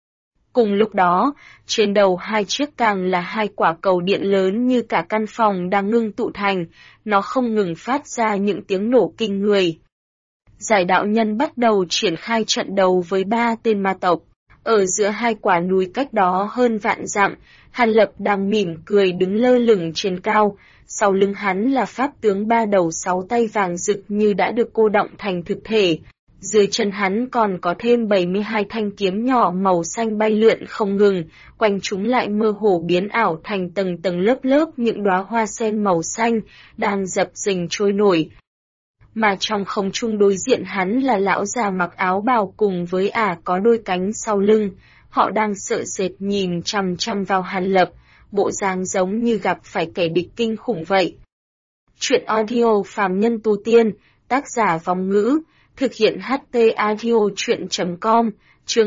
Cùng lúc đó, trên đầu hai chiếc càng là hai quả cầu điện lớn như cả căn phòng đang ngưng tụ thành, nó không ngừng phát ra những tiếng nổ kinh người. Giải đạo nhân bắt đầu triển khai trận đấu với ba tên ma tộc. Ở giữa hai quả núi cách đó hơn vạn dặm, Hàn Lập đang mỉm cười đứng lơ lửng trên cao, sau lưng hắn là pháp tướng ba đầu sáu tay vàng rực như đã được cô đọng thành thực thể. Dưới chân hắn còn có thêm 72 thanh kiếm nhỏ màu xanh bay lượn không ngừng, quanh chúng lại mơ hồ biến ảo thành tầng tầng lớp lớp những đóa hoa sen màu xanh, đang dập dềnh trôi nổi. Mà trong không trung đối diện hắn là lão già mặc áo bào cùng với ả có đôi cánh sau lưng, họ đang sợ sệt nhìn chằm chằm vào Hàn Lập, bộ dáng giống như gặp phải kẻ địch kinh khủng vậy. Chuyện audio phàm nhân tu tiên, tác giả Vong Ngữ, thực hiện HT audio chuyện.com, chương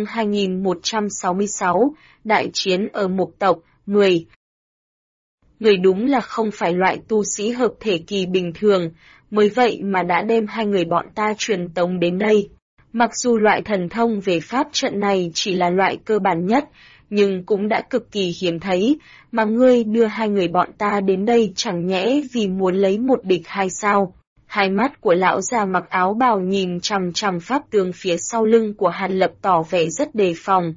2166, Đại chiến ở Mộc tộc, 10. Người đúng là không phải loại tu sĩ hợp thể kỳ bình thường, mới vậy mà đã đem hai người bọn ta truyền tống đến đây. Mặc dù loại thần thông về pháp trận này chỉ là loại cơ bản nhất, nhưng cũng đã cực kỳ hiếm thấy, mà ngươi đưa hai người bọn ta đến đây chẳng nhẽ vì muốn lấy một địch hai sao. Hai mắt của lão già mặc áo bào nhìn chằm chằm pháp tướng phía sau lưng của Hàn Lập tỏ vẻ rất đề phòng.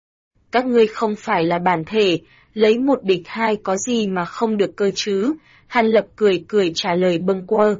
Các ngươi không phải là bản thể, lấy một địch hai có gì mà không được cơ chứ, Hàn Lập cười cười trả lời bâng quơ.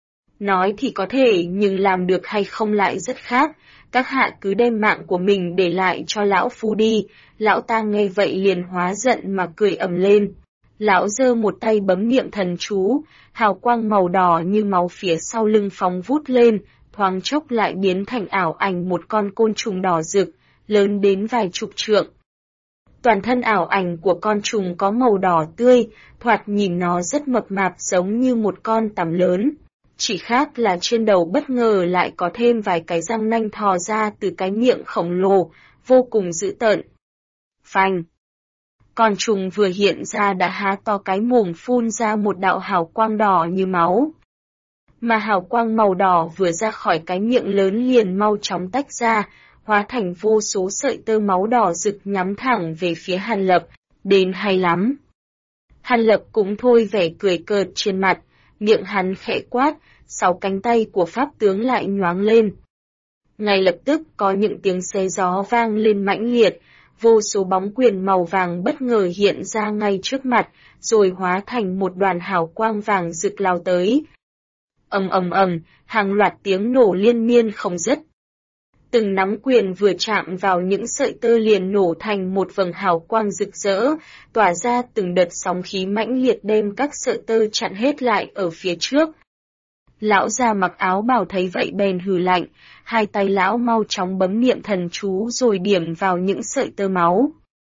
Nói thì có thể nhưng làm được hay không lại rất khác, các hạ cứ đem mạng của mình để lại cho lão phu đi, lão ta nghe vậy liền hóa giận mà cười ầm lên. Lão giơ một tay bấm niệm thần chú, hào quang màu đỏ như máu phía sau lưng phóng vút lên, thoáng chốc lại biến thành ảo ảnh một con côn trùng đỏ rực, lớn đến vài chục trượng. Toàn thân ảo ảnh của con trùng có màu đỏ tươi, thoạt nhìn nó rất mập mạp giống như một con tằm lớn. Chỉ khác là trên đầu bất ngờ lại có thêm vài cái răng nanh thò ra từ cái miệng khổng lồ, vô cùng dữ tợn. Phanh! Con trùng vừa hiện ra đã há to cái mồm phun ra một đạo hào quang đỏ như máu. Mà hào quang màu đỏ vừa ra khỏi cái miệng lớn liền mau chóng tách ra, hóa thành vô số sợi tơ máu đỏ rực nhắm thẳng về phía Hàn Lập, đến hay lắm. Hàn Lập cũng thôi vẻ cười cợt trên mặt, miệng hắn khẽ quát, 6 cánh tay của pháp tướng lại nhoáng lên. Ngay lập tức có những tiếng xé gió vang lên mãnh liệt, vô số bóng quyền màu vàng bất ngờ hiện ra ngay trước mặt, rồi hóa thành một đoàn hào quang vàng rực lao tới. Ầm ầm ầm, hàng loạt tiếng nổ liên miên không dứt. Từng nắm quyền vừa chạm vào những sợi tơ liền nổ thành một vầng hào quang rực rỡ, tỏa ra từng đợt sóng khí mãnh liệt đem các sợi tơ chặn hết lại ở phía trước. Lão già mặc áo bào thấy vậy bèn hừ lạnh, hai tay lão mau chóng bấm niệm thần chú rồi điểm vào những sợi tơ máu.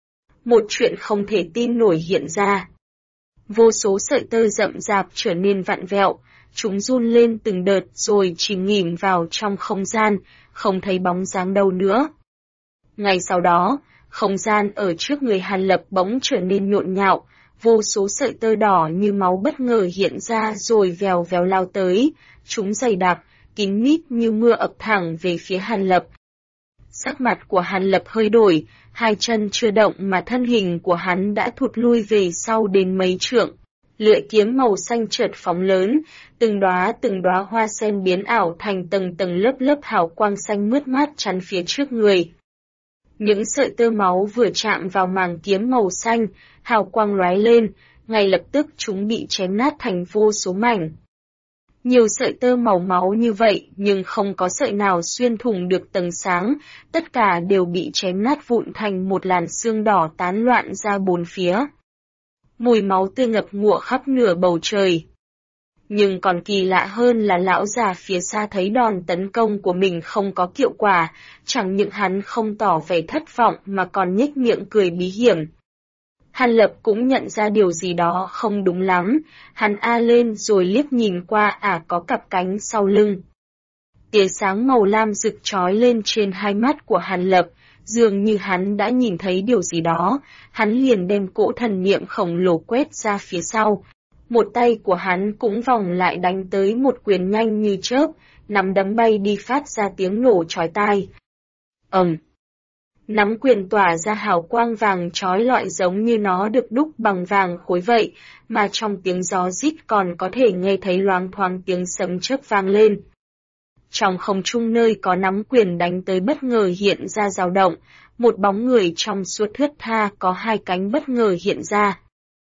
Một chuyện không thể tin nổi hiện ra. Vô số sợi tơ rậm rạp trở nên vặn vẹo, chúng run lên từng đợt rồi chìm nghỉm vào trong không gian, không thấy bóng dáng đâu nữa. Ngay sau đó, không gian ở trước người Hàn Lập bỗng trở nên nhộn nhạo, vô số sợi tơ đỏ như máu bất ngờ hiện ra rồi vèo vèo lao tới, chúng dày đặc, kín mít như mưa ập thẳng về phía Hàn Lập. Sắc mặt của Hàn Lập hơi đổi, hai chân chưa động mà thân hình của hắn đã thụt lui về sau đến mấy trượng. Lưỡi kiếm màu xanh chợt phóng lớn, từng đóa hoa sen biến ảo thành tầng tầng lớp lớp hào quang xanh mướt mát chắn phía trước người. Những sợi tơ máu vừa chạm vào màng kiếm màu xanh, hào quang lóe lên, ngay lập tức chúng bị chém nát thành vô số mảnh. Nhiều sợi tơ màu máu như vậy nhưng không có sợi nào xuyên thủng được tầng sáng, tất cả đều bị chém nát vụn thành một làn sương đỏ tán loạn ra bốn phía. Mùi máu tươi ngập ngụa khắp nửa bầu trời. Nhưng còn kỳ lạ hơn là lão già phía xa thấy đòn tấn công của mình không có hiệu quả, chẳng những hắn không tỏ vẻ thất vọng mà còn nhếch miệng cười bí hiểm. Hàn Lập cũng nhận ra điều gì đó không đúng lắm, hắn a lên rồi liếc nhìn qua có cặp cánh sau lưng. Tia sáng màu lam rực chói lên trên hai mắt của Hàn Lập, dường như hắn đã nhìn thấy điều gì đó, hắn liền đem cỗ thần niệm khổng lồ quét ra phía sau. Một tay của hắn cũng vòng lại đánh tới một quyền nhanh như chớp, nắm đấm bay đi phát ra tiếng nổ chói tai. Nắm quyền tỏa ra hào quang vàng chói lọi giống như nó được đúc bằng vàng khối vậy, mà trong tiếng gió rít còn có thể nghe thấy loáng thoáng tiếng sấm chớp vang lên. Trong không trung nơi có nắm quyền đánh tới bất ngờ hiện ra dao động, một bóng người trong suốt thướt tha có hai cánh bất ngờ hiện ra.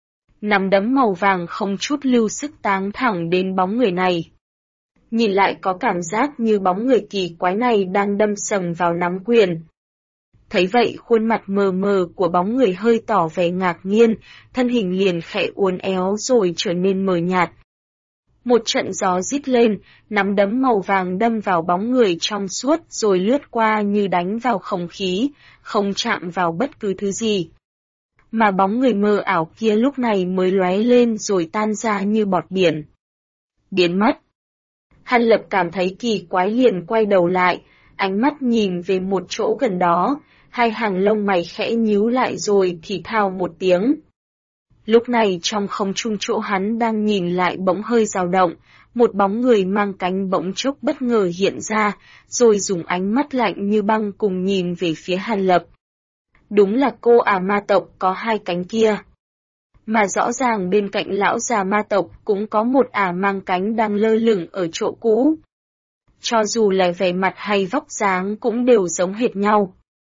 Nắm đấm màu vàng không chút lưu sức táng thẳng đến bóng người này. Nhìn lại có cảm giác như bóng người kỳ quái này đang đâm sầm vào nắm quyền. Thấy vậy khuôn mặt mờ mờ của bóng người hơi tỏ vẻ ngạc nhiên, thân hình liền khẽ uốn éo rồi trở nên mờ nhạt. Một trận gió rít lên, nắm đấm màu vàng đâm vào bóng người trong suốt rồi lướt qua như đánh vào không khí, không chạm vào bất cứ thứ gì. Mà bóng người mờ ảo kia lúc này mới lóe lên rồi tan ra như bọt biển. Biến mất. Hàn Lập cảm thấy kỳ quái liền quay đầu lại, ánh mắt nhìn về một chỗ gần đó, hai hàng lông mày khẽ nhíu lại rồi thì thào một tiếng. Lúc này trong không trung chỗ hắn đang nhìn lại bỗng hơi dao động, một bóng người mang cánh bỗng chốc bất ngờ hiện ra, rồi dùng ánh mắt lạnh như băng cùng nhìn về phía Hàn Lập. Đúng là cô ma tộc có hai cánh kia. Mà rõ ràng bên cạnh lão già ma tộc cũng có một mang cánh đang lơ lửng ở chỗ cũ. Cho dù là vẻ mặt hay vóc dáng cũng đều giống hệt nhau.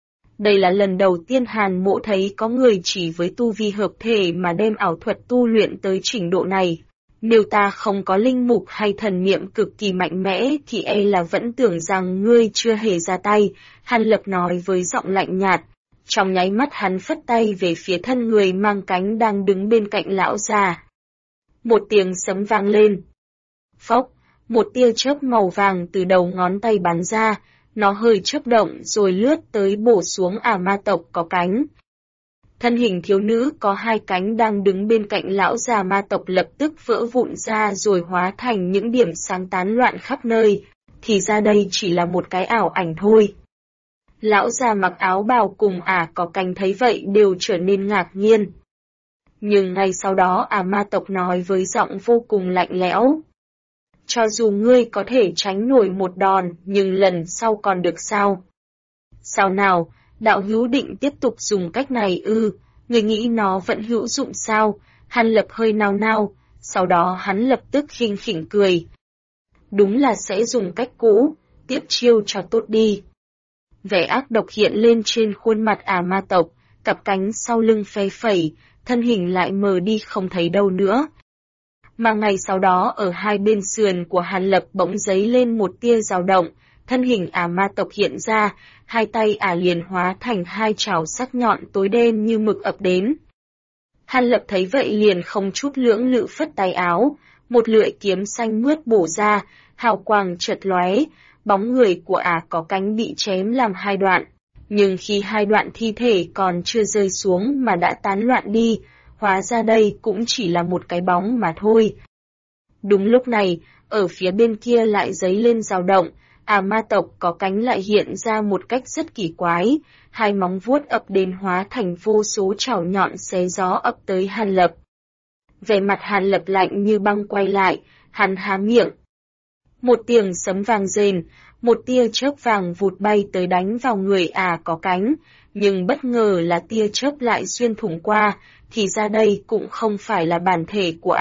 Đây là lần đầu tiên Hàn Mộ thấy có người chỉ với tu vi hợp thể mà đem ảo thuật tu luyện tới trình độ này. Nếu ta không có linh mục hay thần niệm cực kỳ mạnh mẽ thì là vẫn tưởng rằng ngươi chưa hề ra tay, Hàn Lập nói với giọng lạnh nhạt. Trong nháy mắt hắn phất tay về phía thân người mang cánh đang đứng bên cạnh lão già. Một tiếng sấm vang lên. Phốc, một tia chớp màu vàng từ đầu ngón tay bắn ra, nó hơi chớp động rồi lướt tới bổ xuống ma tộc có cánh. Thân hình thiếu nữ có hai cánh đang đứng bên cạnh lão già ma tộc lập tức vỡ vụn ra rồi hóa thành những điểm sáng tán loạn khắp nơi, thì ra đây chỉ là một cái ảo ảnh thôi. Lão già mặc áo bào cùng có cánh thấy vậy đều trở nên ngạc nhiên. Nhưng ngay sau đó ma tộc nói với giọng vô cùng lạnh lẽo. Cho dù ngươi có thể tránh nổi một đòn, nhưng lần sau còn được sao? Sao nào, đạo hữu định tiếp tục dùng cách này ngươi nghĩ nó vẫn hữu dụng sao? Hàn Lập hơi nao nao, sau đó hắn lập tức khinh khỉnh cười. Đúng là sẽ dùng cách cũ, tiếp chiêu cho tốt đi. Vẻ ác độc hiện lên trên khuôn mặt ma tộc, cặp cánh sau lưng phe phẩy, thân hình lại mờ đi không thấy đâu nữa. Mà ngày sau đó ở hai bên sườn của Hàn Lập bỗng giấy lên một tia dao động, thân hình ma tộc hiện ra, hai tay liền hóa thành hai chảo sắc nhọn tối đen như mực ập đến. Hàn Lập thấy vậy liền không chút lưỡng lự phất tay áo, một lưỡi kiếm xanh mướt bổ ra, hào quang chợt lóe, bóng người của có cánh bị chém làm hai đoạn. Nhưng khi hai đoạn thi thể còn chưa rơi xuống mà đã tán loạn đi, hóa ra đây cũng chỉ là một cái bóng mà thôi. Đúng lúc này, ở phía bên kia lại giấy lên dao động, Ma tộc có cánh lại hiện ra một cách rất kỳ quái, hai móng vuốt ập đến hóa thành vô số chảo nhọn xé gió ập tới Hàn Lập. Vẻ mặt Hàn Lập lạnh như băng quay lại, hắn há miệng. Một tiếng sấm vang rền, một tia chớp vàng vụt bay tới đánh vào người có cánh, nhưng bất ngờ là tia chớp lại xuyên thủng qua, thì ra đây cũng không phải là bản thể của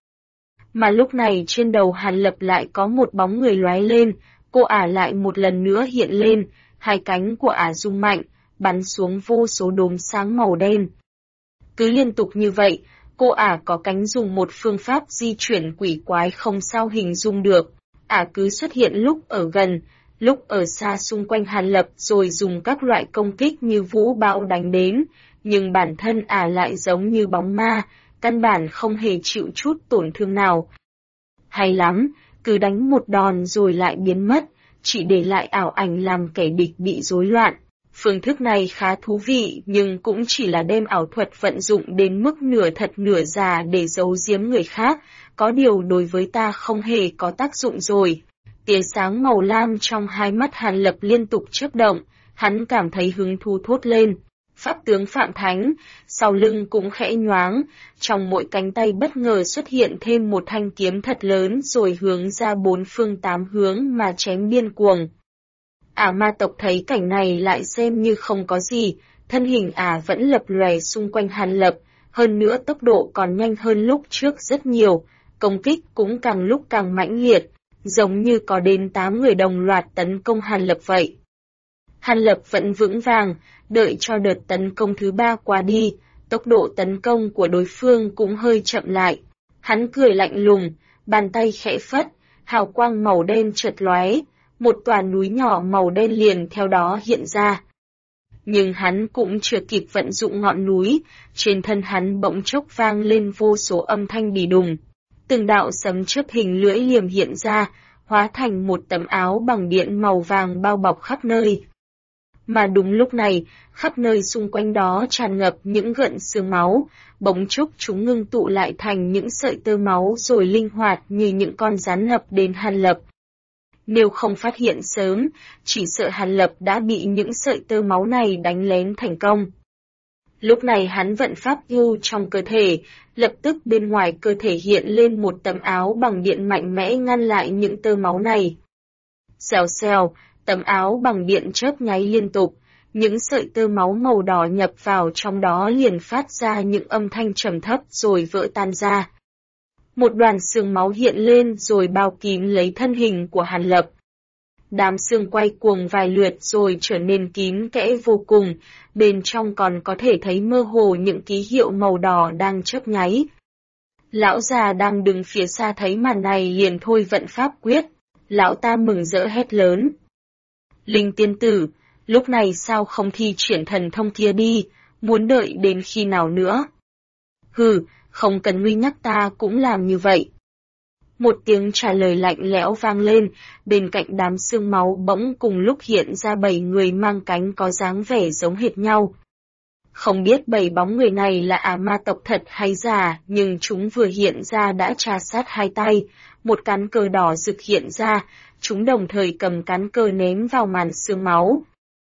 Mà lúc này trên đầu Hàn Lập lại có một bóng người lóe lên, cô lại một lần nữa hiện lên, hai cánh của rung mạnh, bắn xuống vô số đốm sáng màu đen. Cứ liên tục như vậy, cô có cánh dùng một phương pháp di chuyển quỷ quái không sao hình dung được. Cứ xuất hiện lúc ở gần, lúc ở xa xung quanh Hàn Lập rồi dùng các loại công kích như vũ bão đánh đến, nhưng bản thân lại giống như bóng ma, căn bản không hề chịu chút tổn thương nào. Hay lắm, cứ đánh một đòn rồi lại biến mất, chỉ để lại ảo ảnh làm kẻ địch bị rối loạn. Phương thức này khá thú vị nhưng cũng chỉ là đem ảo thuật vận dụng đến mức nửa thật nửa giả để giấu giếm người khác, có điều đối với ta không hề có tác dụng rồi. Tia sáng màu lam trong hai mắt Hàn Lập liên tục chớp động, hắn cảm thấy hứng thú thốt lên. Pháp tướng Phạm Thánh, sau lưng cũng khẽ nhoáng, trong mỗi cánh tay bất ngờ xuất hiện thêm một thanh kiếm thật lớn rồi hướng ra bốn phương tám hướng mà chém điên cuồng. Ma tộc thấy cảnh này lại xem như không có gì, thân hình vẫn lập lòe xung quanh Hàn Lập, hơn nữa tốc độ còn nhanh hơn lúc trước rất nhiều, công kích cũng càng lúc càng mãnh liệt, giống như có đến 8 người đồng loạt tấn công Hàn Lập vậy. Hàn Lập vẫn vững vàng, đợi cho đợt tấn công thứ 3 qua đi, tốc độ tấn công của đối phương cũng hơi chậm lại. Hắn cười lạnh lùng, bàn tay khẽ phất, hào quang màu đen chợt lóe, một tòa núi nhỏ màu đen liền theo đó hiện ra. Nhưng hắn cũng chưa kịp vận dụng ngọn núi, trên thân hắn bỗng chốc vang lên vô số âm thanh đì đùng. Từng đạo sấm chớp hình lưỡi liềm hiện ra, hóa thành một tấm áo bằng điện màu vàng bao bọc khắp nơi. Mà đúng lúc này, khắp nơi xung quanh đó tràn ngập những gợn sương máu, bỗng chốc chúng ngưng tụ lại thành những sợi tơ máu rồi linh hoạt như những con rắn ập đến Hàn Lập. Nếu không phát hiện sớm, chỉ sợ Hàn Lập đã bị những sợi tơ máu này đánh lén thành công. Lúc này hắn vận pháp yêu trong cơ thể, lập tức bên ngoài cơ thể hiện lên một tấm áo bằng điện mạnh mẽ ngăn lại những tơ máu này. Xèo xèo, tấm áo bằng điện chớp nháy liên tục, những sợi tơ máu màu đỏ nhập vào trong đó liền phát ra những âm thanh trầm thấp rồi vỡ tan ra. Một đoàn xương máu hiện lên rồi bao kín lấy thân hình của Hàn Lập. Đám xương quay cuồng vài lượt rồi trở nên kín kẽ vô cùng, bên trong còn có thể thấy mơ hồ những ký hiệu màu đỏ đang chớp nháy. Lão già đang đứng phía xa thấy màn này liền thôi vận pháp quyết, lão ta mừng rỡ hét lớn. Linh tiên tử, lúc này sao không thi triển thần thông kia đi, muốn đợi đến khi nào nữa? Hừ, không cần ngươi nhắc ta cũng làm như vậy. Một tiếng trả lời lạnh lẽo vang lên, bên cạnh đám xương máu bỗng cùng lúc hiện ra 7 người mang cánh có dáng vẻ giống hệt nhau. Không biết 7 bóng người này là ma tộc thật hay giả, nhưng chúng vừa hiện ra đã trà sát hai tay, một cán cờ đỏ rực hiện ra, chúng đồng thời cầm cán cờ ném vào màn xương máu.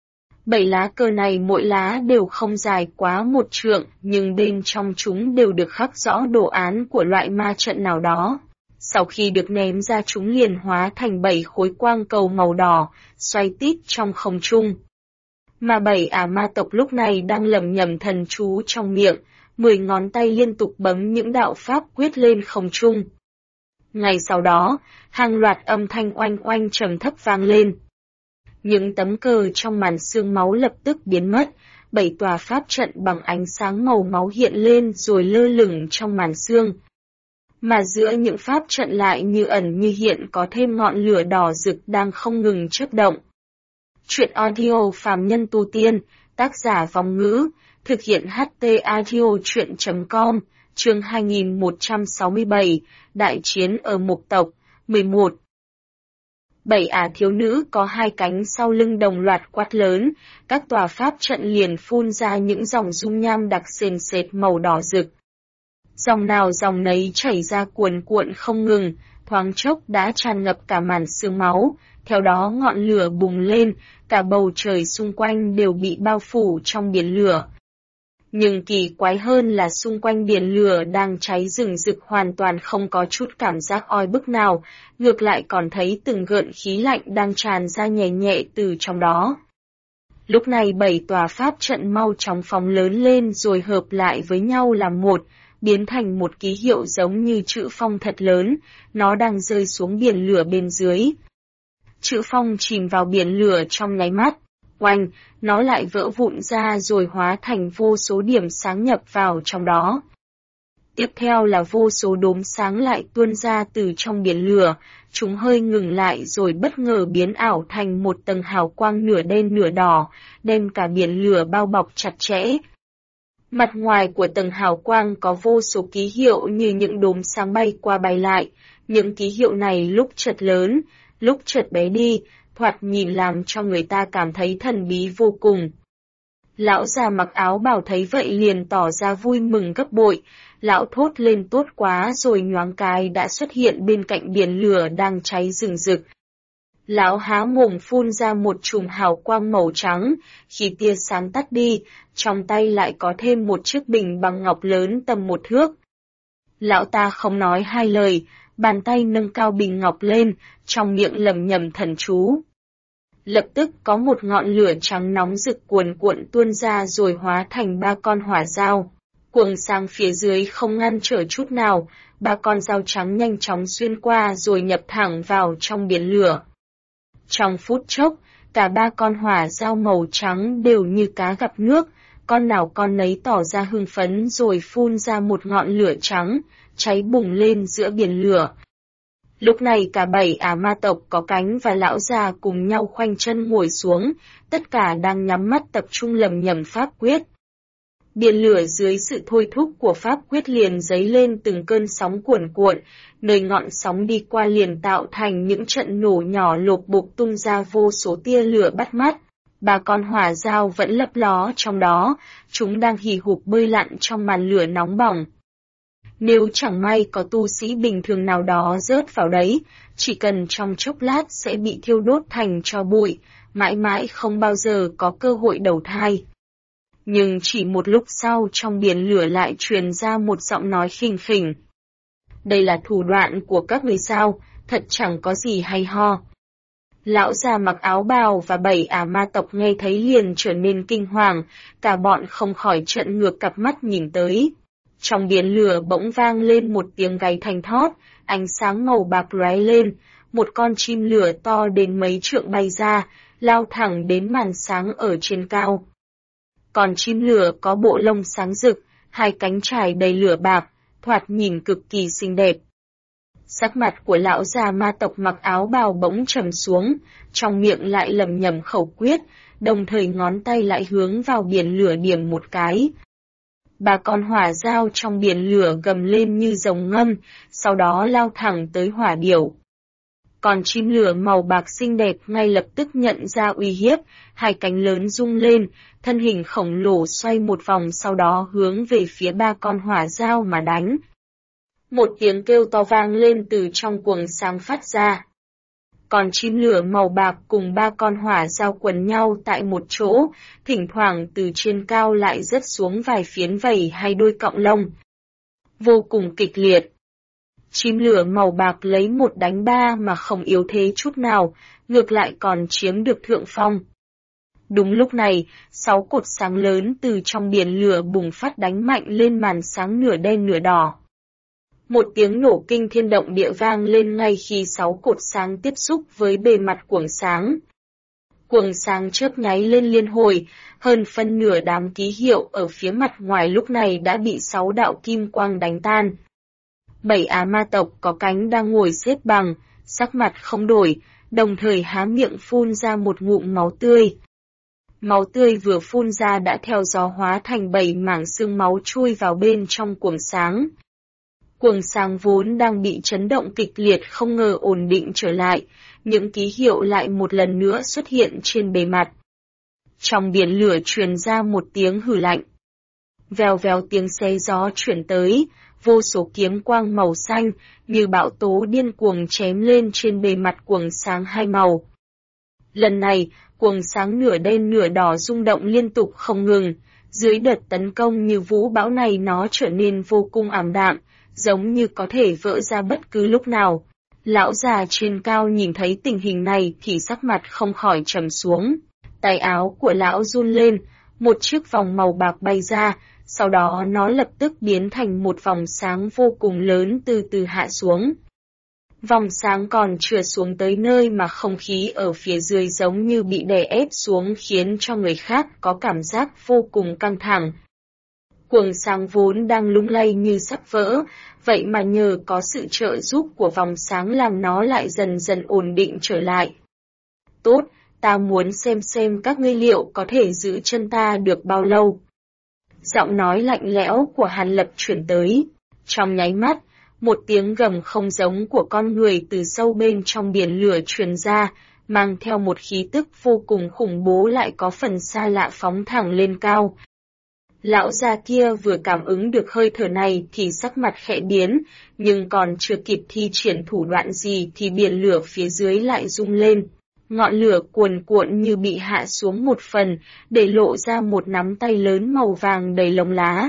7 lá cờ này mỗi lá đều không dài quá 1 trượng, nhưng bên trong chúng đều được khắc rõ đồ án của loại ma trận nào đó. Sau khi được ném ra chúng liền hóa thành 7 khối quang cầu màu đỏ, xoay tít trong không trung. Mà 7 ma tộc lúc này đang lẩm nhẩm thần chú trong miệng, 10 ngón tay liên tục bấm những đạo pháp quyết lên không trung. Ngay sau đó, hàng loạt âm thanh oanh oanh trầm thấp vang lên. Những tấm cờ trong màn sương máu lập tức biến mất, 7 tòa pháp trận bằng ánh sáng màu máu hiện lên rồi lơ lửng trong màn sương. Mà giữa những pháp trận lại như ẩn như hiện có thêm ngọn lửa đỏ rực đang không ngừng chớp động. Truyện audio phàm nhân tu tiên, tác giả Vong Ngữ, thực hiện HT audio truyện.com, chương 2167, Đại chiến ở Mục Tộc, 11. 7 thiếu nữ có 2 cánh sau lưng đồng loạt quát lớn, các tòa pháp trận liền phun ra những dòng dung nham đặc sền sệt màu đỏ rực. Dòng nào dòng nấy chảy ra cuồn cuộn không ngừng, thoáng chốc đã tràn ngập cả màn sương máu, theo đó ngọn lửa bùng lên, cả bầu trời xung quanh đều bị bao phủ trong biển lửa. Nhưng kỳ quái hơn là xung quanh biển lửa đang cháy rừng rực hoàn toàn không có chút cảm giác oi bức nào, ngược lại còn thấy từng gợn khí lạnh đang tràn ra nhẹ nhẹ từ trong đó. Lúc này 7 tòa pháp trận mau chóng phóng lớn lên rồi hợp lại với nhau làm một, biến thành một ký hiệu giống như chữ phong thật lớn, nó đang rơi xuống biển lửa bên dưới. Chữ phong chìm vào biển lửa trong nháy mắt, oanh, nó lại vỡ vụn ra rồi hóa thành vô số điểm sáng nhập vào trong đó. Tiếp theo là vô số đốm sáng lại tuôn ra từ trong biển lửa, chúng hơi ngừng lại rồi bất ngờ biến ảo thành một tầng hào quang nửa đen nửa đỏ, đem cả biển lửa bao bọc chặt chẽ. Mặt ngoài của tầng hào quang có vô số ký hiệu như những đốm sáng bay qua bay lại, những ký hiệu này lúc chợt lớn, lúc chợt bé đi, thoạt nhìn làm cho người ta cảm thấy thần bí vô cùng. Lão già mặc áo bào thấy vậy liền tỏ ra vui mừng gấp bội, lão thốt lên tốt quá rồi nhoáng cái đã xuất hiện bên cạnh biển lửa đang cháy rừng rực. Lão há mồm phun ra một chùm hào quang màu trắng, khi tia sáng tắt đi, trong tay lại có thêm một chiếc bình bằng ngọc lớn tầm 1 thước. Lão ta không nói hai lời, bàn tay nâng cao bình ngọc lên, trong miệng lẩm nhẩm thần chú. Lập tức có một ngọn lửa trắng nóng rực cuồn cuộn tuôn ra rồi hóa thành 3 con hỏa dao. Cuồng sáng phía dưới không ngăn trở chút nào, 3 con dao trắng nhanh chóng xuyên qua rồi nhập thẳng vào trong biển lửa. Trong phút chốc, cả 3 con hỏa dao màu trắng đều như cá gặp nước, con nào con nấy tỏ ra hưng phấn rồi phun ra một ngọn lửa trắng, cháy bùng lên giữa biển lửa. Lúc này cả 7 ả ma tộc có cánh và lão già cùng nhau khoanh chân ngồi xuống, tất cả đang nhắm mắt tập trung lẩm nhẩm pháp quyết. Biển lửa dưới sự thôi thúc của pháp quyết liền dấy lên từng cơn sóng cuồn cuộn, nơi ngọn sóng đi qua liền tạo thành những trận nổ nhỏ lộp bộp tung ra vô số tia lửa bắt mắt. 3 con hỏa dao vẫn lấp ló trong đó, chúng đang hì hục bơi lặn trong màn lửa nóng bỏng. Nếu chẳng may có tu sĩ bình thường nào đó rớt vào đấy, chỉ cần trong chốc lát sẽ bị thiêu đốt thành tro bụi, mãi mãi không bao giờ có cơ hội đầu thai. Nhưng chỉ một lúc sau trong biển lửa lại truyền ra một giọng nói khinh khỉnh. Đây là thủ đoạn của các người sao, thật chẳng có gì hay ho. Lão già mặc áo bào và 7 ả ma tộc nghe thấy liền trở nên kinh hoàng, cả bọn không khỏi trợn ngược cặp mắt nhìn tới. Trong biển lửa bỗng vang lên một tiếng gáy thanh thót, ánh sáng màu bạc lóe lên, một con chim lửa to đến mấy trượng bay ra, lao thẳng đến màn sáng ở trên cao. Con chim lửa có bộ lông sáng rực, 2 cánh trải đầy lửa bạc, thoạt nhìn cực kỳ xinh đẹp. Sắc mặt của lão già ma tộc mặc áo bào bỗng trầm xuống, trong miệng lại lẩm nhẩm khẩu quyết, đồng thời ngón tay lại hướng vào biển lửa điểm một cái. 3 con hỏa dao trong biển lửa gầm lên như rồng ngâm, sau đó lao thẳng tới hỏa điểu. Còn chim lửa màu bạc xinh đẹp ngay lập tức nhận ra uy hiếp, 2 cánh lớn rung lên, thân hình khổng lồ xoay một vòng sau đó hướng về phía 3 con hỏa dao mà đánh. Một tiếng kêu to vang lên từ trong cuồng sáng phát ra. Còn chim lửa màu bạc cùng 3 con hỏa dao quấn nhau tại một chỗ, thỉnh thoảng từ trên cao lại rớt xuống vài phiến vảy hay đôi cọng lông. Vô cùng kịch liệt. Chim lửa màu bạc lấy 1 đánh 3 mà không yếu thế chút nào, ngược lại còn chiếm được thượng phong. Đúng lúc này, 6 cột sáng lớn từ trong biển lửa bùng phát đánh mạnh lên màn sáng nửa đen nửa đỏ. Một tiếng nổ kinh thiên động địa vang lên ngay khi 6 cột sáng tiếp xúc với bề mặt cuồng sáng. Cuồng sáng chớp nháy lên liên hồi, hơn phân nửa đám ký hiệu ở phía mặt ngoài lúc này đã bị 6 đạo kim quang đánh tan. 7 ả ma tộc có cánh đang ngồi xếp bằng, sắc mặt không đổi, đồng thời há miệng phun ra một ngụm máu tươi. Máu tươi vừa phun ra đã theo gió hóa thành 7 mảng xương máu chui vào bên trong cuồng sáng. Cuồng sáng vốn đang bị chấn động kịch liệt không ngờ ổn định trở lại, những ký hiệu lại một lần nữa xuất hiện trên bề mặt. Trong biển lửa truyền ra một tiếng hử lạnh. Vèo vèo tiếng xé gió chuyển tới, vô số kiếm quang màu xanh, như bão tố điên cuồng chém lên trên bề mặt quầng sáng hai màu. Lần này, quầng sáng nửa đen nửa đỏ rung động liên tục không ngừng, dưới đợt tấn công như vũ bão này nó trở nên vô cùng ảm đạm, giống như có thể vỡ ra bất cứ lúc nào. Lão già trên cao nhìn thấy tình hình này thì sắc mặt không khỏi trầm xuống. Tay áo của lão run lên, một chiếc vòng màu bạc bay ra, sau đó nó lập tức biến thành một vòng sáng vô cùng lớn từ từ hạ xuống. Vòng sáng còn chưa xuống tới nơi mà không khí ở phía dưới giống như bị đè ép xuống khiến cho người khác có cảm giác vô cùng căng thẳng. Quầng sáng vốn đang lung lay như sắp vỡ, vậy mà nhờ có sự trợ giúp của vòng sáng làm nó lại dần dần ổn định trở lại. Tốt, ta muốn xem các ngươi liệu có thể giữ chân ta được bao lâu. Giọng nói lạnh lẽo của Hàn Lập chuyển tới. Trong nháy mắt, một tiếng gầm không giống của con người từ sâu bên trong biển lửa truyền ra, mang theo một khí tức vô cùng khủng bố lại có phần xa lạ phóng thẳng lên cao. Lão già kia vừa cảm ứng được hơi thở này thì sắc mặt khẽ biến, nhưng còn chưa kịp thi triển thủ đoạn gì thì biển lửa phía dưới lại rung lên. Ngọn lửa cuồn cuộn như bị hạ xuống một phần, để lộ ra một nắm tay lớn màu vàng đầy lông lá.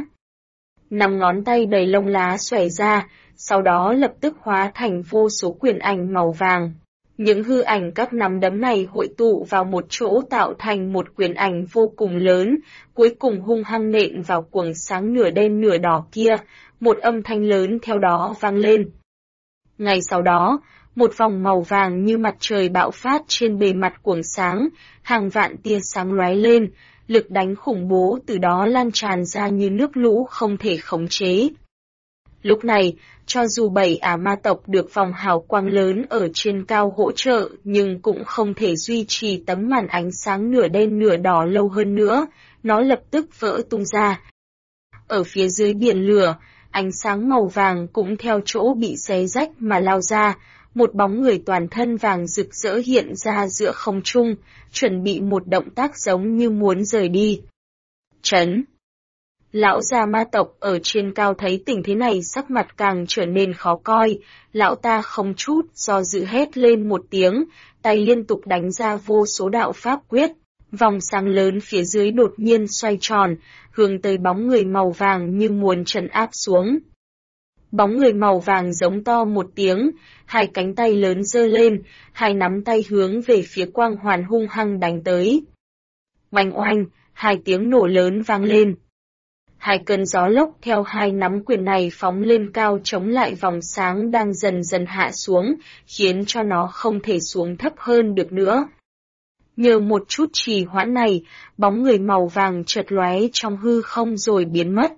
5 ngón tay đầy lông lá xòe ra, sau đó lập tức hóa thành vô số quyền ảnh màu vàng. Những hư ảnh các nắm đấm này hội tụ vào một chỗ tạo thành một quyền ảnh vô cùng lớn, cuối cùng hung hăng nện vào quầng sáng nửa đen nửa đỏ kia, một âm thanh lớn theo đó vang lên. Ngay sau đó, một vòng màu vàng như mặt trời bạo phát trên bề mặt quầng sáng, hàng vạn tia sáng lóe lên, lực đánh khủng bố từ đó lan tràn ra như nước lũ không thể khống chế. Lúc này, cho dù 7 ả ma tộc được vòng hào quang lớn ở trên cao hỗ trợ nhưng cũng không thể duy trì tấm màn ánh sáng nửa đen nửa đỏ lâu hơn nữa, nó lập tức vỡ tung ra. Ở phía dưới biển lửa, ánh sáng màu vàng cũng theo chỗ bị xé rách mà lao ra, một bóng người toàn thân vàng rực rỡ hiện ra giữa không trung, chuẩn bị một động tác giống như muốn rời đi. Chấn! Lão già ma tộc ở trên cao thấy tình thế này sắc mặt càng trở nên khó coi, lão ta không chút do dự hét lên một tiếng, tay liên tục đánh ra vô số đạo pháp quyết, vòng sáng lớn phía dưới đột nhiên xoay tròn, hướng tới bóng người màu vàng như muốn trấn áp xuống. Bóng người màu vàng giống to một tiếng, hai cánh tay lớn giơ lên, hai nắm tay hướng về phía quang hoàn hung hăng đánh tới. Oanh oanh, hai tiếng nổ lớn vang lên. Hai cơn gió lốc theo hai nắm quyền này phóng lên cao chống lại vòng sáng đang dần dần hạ xuống, khiến cho nó không thể xuống thấp hơn được nữa. Nhờ một chút trì hoãn này, bóng người màu vàng chợt lóe trong hư không rồi biến mất.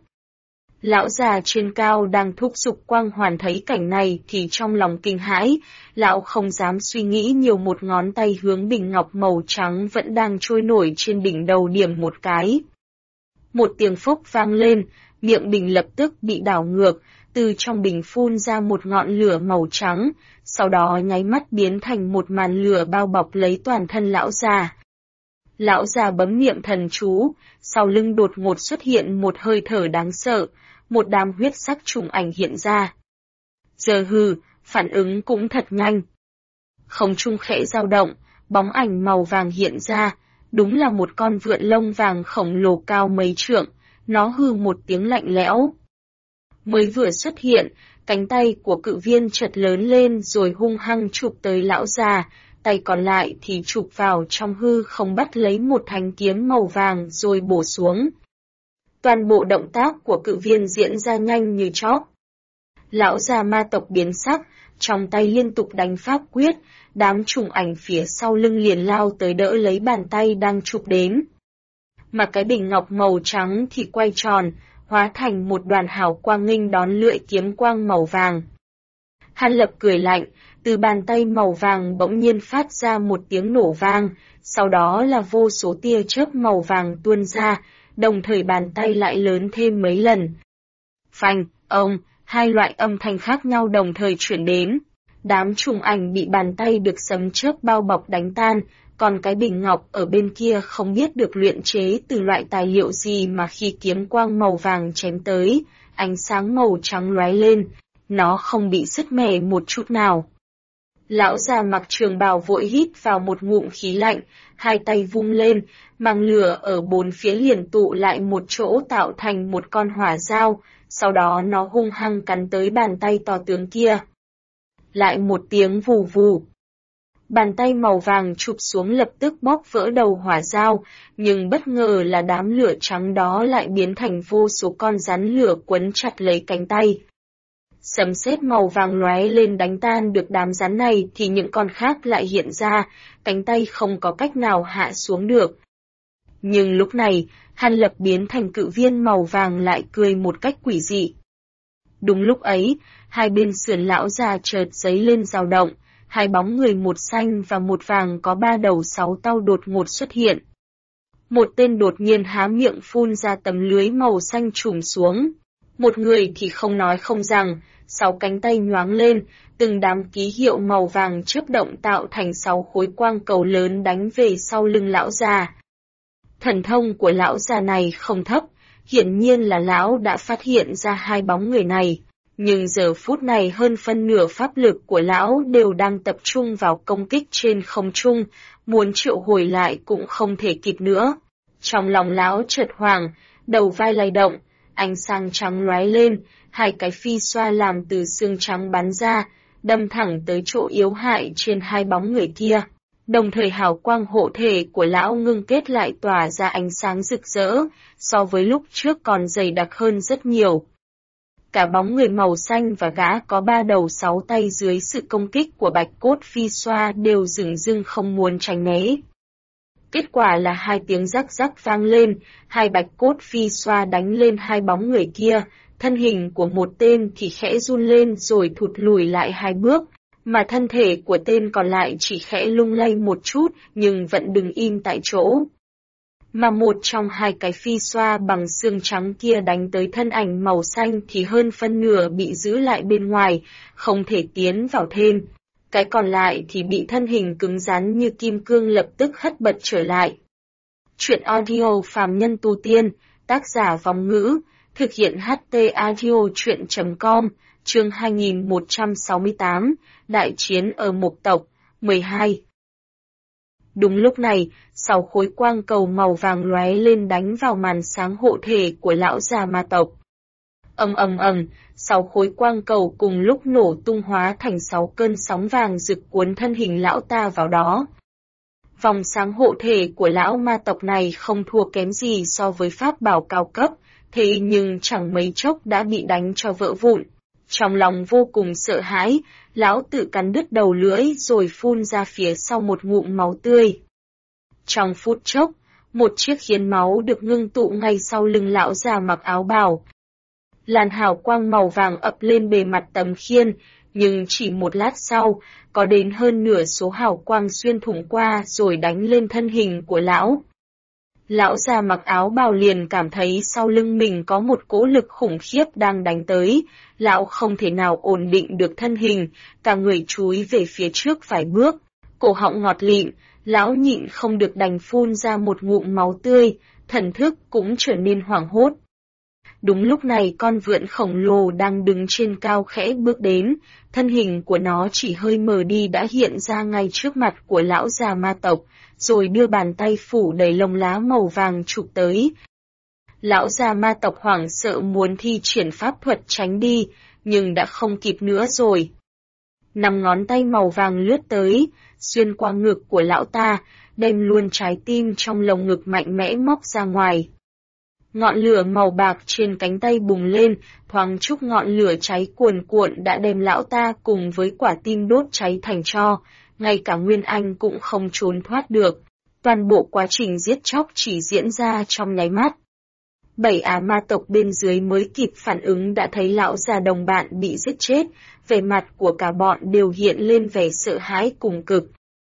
Lão già trên cao đang thúc giục quang hoàn thấy cảnh này thì trong lòng kinh hãi, lão không dám suy nghĩ nhiều, một ngón tay hướng bình ngọc màu trắng vẫn đang trôi nổi trên đỉnh đầu điểm một cái. Một tiếng phốc vang lên, miệng bình lập tức bị đảo ngược, từ trong bình phun ra một ngọn lửa màu trắng, sau đó nháy mắt biến thành một màn lửa bao bọc lấy toàn thân lão già. Lão già bấm niệm thần chú, sau lưng đột ngột xuất hiện một hơi thở đáng sợ, một đám huyết sắc trùng ảnh hiện ra. Giờ hừ, phản ứng cũng thật nhanh. Không trung khẽ dao động, bóng ảnh màu vàng hiện ra, đúng là một con vượn lông vàng khổng lồ cao mấy trượng, nó hừ một tiếng lạnh lẽo. Mới vừa xuất hiện, cánh tay của cự viên chợt lớn lên rồi hung hăng chụp tới lão già, tay còn lại thì chụp vào trong hư không bắt lấy một thanh kiếm màu vàng rồi bổ xuống. Toàn bộ động tác của cự viên diễn ra nhanh như chớp. Lão già ma tộc biến sắc, trong tay liên tục đánh pháp quyết, đám trùng ảnh phía sau lưng liền lao tới đỡ lấy bàn tay đang chụp đến. Mà cái bình ngọc màu trắng thì quay tròn, hóa thành một đoàn hào quang nghênh đón lưỡi kiếm quang màu vàng. Hàn Lập cười lạnh, từ bàn tay màu vàng bỗng nhiên phát ra một tiếng nổ vang, sau đó là vô số tia chớp màu vàng tuôn ra, đồng thời bàn tay lại lớn thêm mấy lần. Phanh, ông, hai loại âm thanh khác nhau đồng thời chuyển đến. Đám trùng ảnh bị bàn tay được sấm chớp bao bọc đánh tan, còn cái bình ngọc ở bên kia không biết được luyện chế từ loại tài liệu gì mà khi kiếm quang màu vàng chém tới, ánh sáng màu trắng lóe lên, nó không bị sứt mẻ một chút nào. Lão già mặc trường bào vội hít vào một ngụm khí lạnh, hai tay vung lên, màng lửa ở bốn phía liền tụ lại một chỗ tạo thành một con hỏa dao, sau đó nó hung hăng cắn tới bàn tay to tướng kia. Lại một tiếng vù vù. Bàn tay màu vàng chụp xuống lập tức bóp vỡ đầu hỏa dao, nhưng bất ngờ là đám lửa trắng đó lại biến thành vô số con rắn lửa quấn chặt lấy cánh tay. Sấm sét màu vàng lóe lên đánh tan được đám rắn này thì những con khác lại hiện ra, cánh tay không có cách nào hạ xuống được. Nhưng lúc này, Hàn Lập biến thành cự viên màu vàng lại cười một cách quỷ dị. Đúng lúc ấy, hai bên sườn lão già chợt giấy lên dao động, hai bóng người một xanh và một vàng có ba đầu sáu tau đột ngột xuất hiện. Một tên đột nhiên há miệng phun ra tấm lưới màu xanh trùm xuống. Một người thì không nói không rằng, sáu cánh tay nhoáng lên, từng đám ký hiệu màu vàng chớp động tạo thành sáu khối quang cầu lớn đánh về sau lưng lão già. Thần thông của lão già này không thấp, hiển nhiên là lão đã phát hiện ra hai bóng người này. Nhưng giờ phút này hơn phân nửa pháp lực của lão đều đang tập trung vào công kích trên không trung, muốn triệu hồi lại cũng không thể kịp nữa. Trong lòng lão chợt hoảng, đầu vai lay động, ánh sáng trắng lóe lên, hai cái phi xoa làm từ xương trắng bắn ra, đâm thẳng tới chỗ yếu hại trên hai bóng người kia. Đồng thời hào quang hộ thể của lão ngưng kết lại tỏa ra ánh sáng rực rỡ, so với lúc trước còn dày đặc hơn rất nhiều. Cả bóng người màu xanh và gã có ba đầu sáu tay dưới sự công kích của bạch cốt phi xoa đều dửng dưng không muốn tránh né. Kết quả là hai tiếng rắc rắc vang lên, hai bạch cốt phi xoa đánh lên hai bóng người kia, thân hình của một tên thì khẽ run lên rồi thụt lùi lại hai bước, mà thân thể của tên còn lại chỉ khẽ lung lay một chút nhưng vẫn đứng im tại chỗ. Mà một trong hai cái phi xoa bằng xương trắng kia đánh tới thân ảnh màu xanh thì hơn phân nửa bị giữ lại bên ngoài, không thể tiến vào thêm. Cái còn lại thì bị thân hình cứng rắn như kim cương lập tức hất bật trở lại. Chuyện audio phàm nhân tu tiên, tác giả Vong Ngữ, thực hiện HT audio chuyện.com, chương 2168, Đại chiến ở Mộc Tộc, 12. Đúng lúc này, sáu khối quang cầu màu vàng lóe lên đánh vào màn sáng hộ thể của lão già ma tộc. Ầm, sáu khối quang cầu cùng lúc nổ tung hóa thành sáu cơn sóng vàng rực cuốn thân hình lão ta vào đó. Vòng sáng hộ thể của lão ma tộc này không thua kém gì so với pháp bảo cao cấp, thế nhưng chẳng mấy chốc đã bị đánh cho vỡ vụn. Trong lòng vô cùng sợ hãi, lão tự cắn đứt đầu lưỡi rồi phun ra phía sau một ngụm máu tươi. Trong phút chốc, một chiếc khiên máu được ngưng tụ ngay sau lưng lão già mặc áo bào. Làn hào quang màu vàng ập lên bề mặt tấm khiên, nhưng chỉ một lát sau, có đến hơn nửa số hào quang xuyên thủng qua rồi đánh lên thân hình của lão. Lão già mặc áo bào liền cảm thấy sau lưng mình có một cỗ lực khủng khiếp đang đánh tới, lão không thể nào ổn định được thân hình, cả người chúi về phía trước vài bước, cổ họng ngọt lịm, lão nhịn không được đành phun ra một ngụm máu tươi, thần thức cũng trở nên hoảng hốt. Đúng lúc này con vượn khổng lồ đang đứng trên cao khẽ bước đến, thân hình của nó chỉ hơi mờ đi đã hiện ra ngay trước mặt của lão già ma tộc, rồi đưa bàn tay phủ đầy lông lá màu vàng chụp tới. Lão già ma tộc hoảng sợ muốn thi triển pháp thuật tránh đi, nhưng đã không kịp nữa rồi. Năm ngón tay màu vàng lướt tới, xuyên qua ngực của lão ta, đem luôn trái tim trong lồng ngực mạnh mẽ móc ra ngoài. Ngọn lửa màu bạc trên cánh tay bùng lên, thoáng chốc ngọn lửa cháy cuồn cuộn đã đem lão ta cùng với quả tim đốt cháy thành tro, ngay cả Nguyên Anh cũng không trốn thoát được. Toàn bộ quá trình giết chóc chỉ diễn ra trong nháy mắt. Bảy ma tộc bên dưới mới kịp phản ứng đã thấy lão già đồng bạn bị giết chết, vẻ mặt của cả bọn đều hiện lên vẻ sợ hãi cùng cực.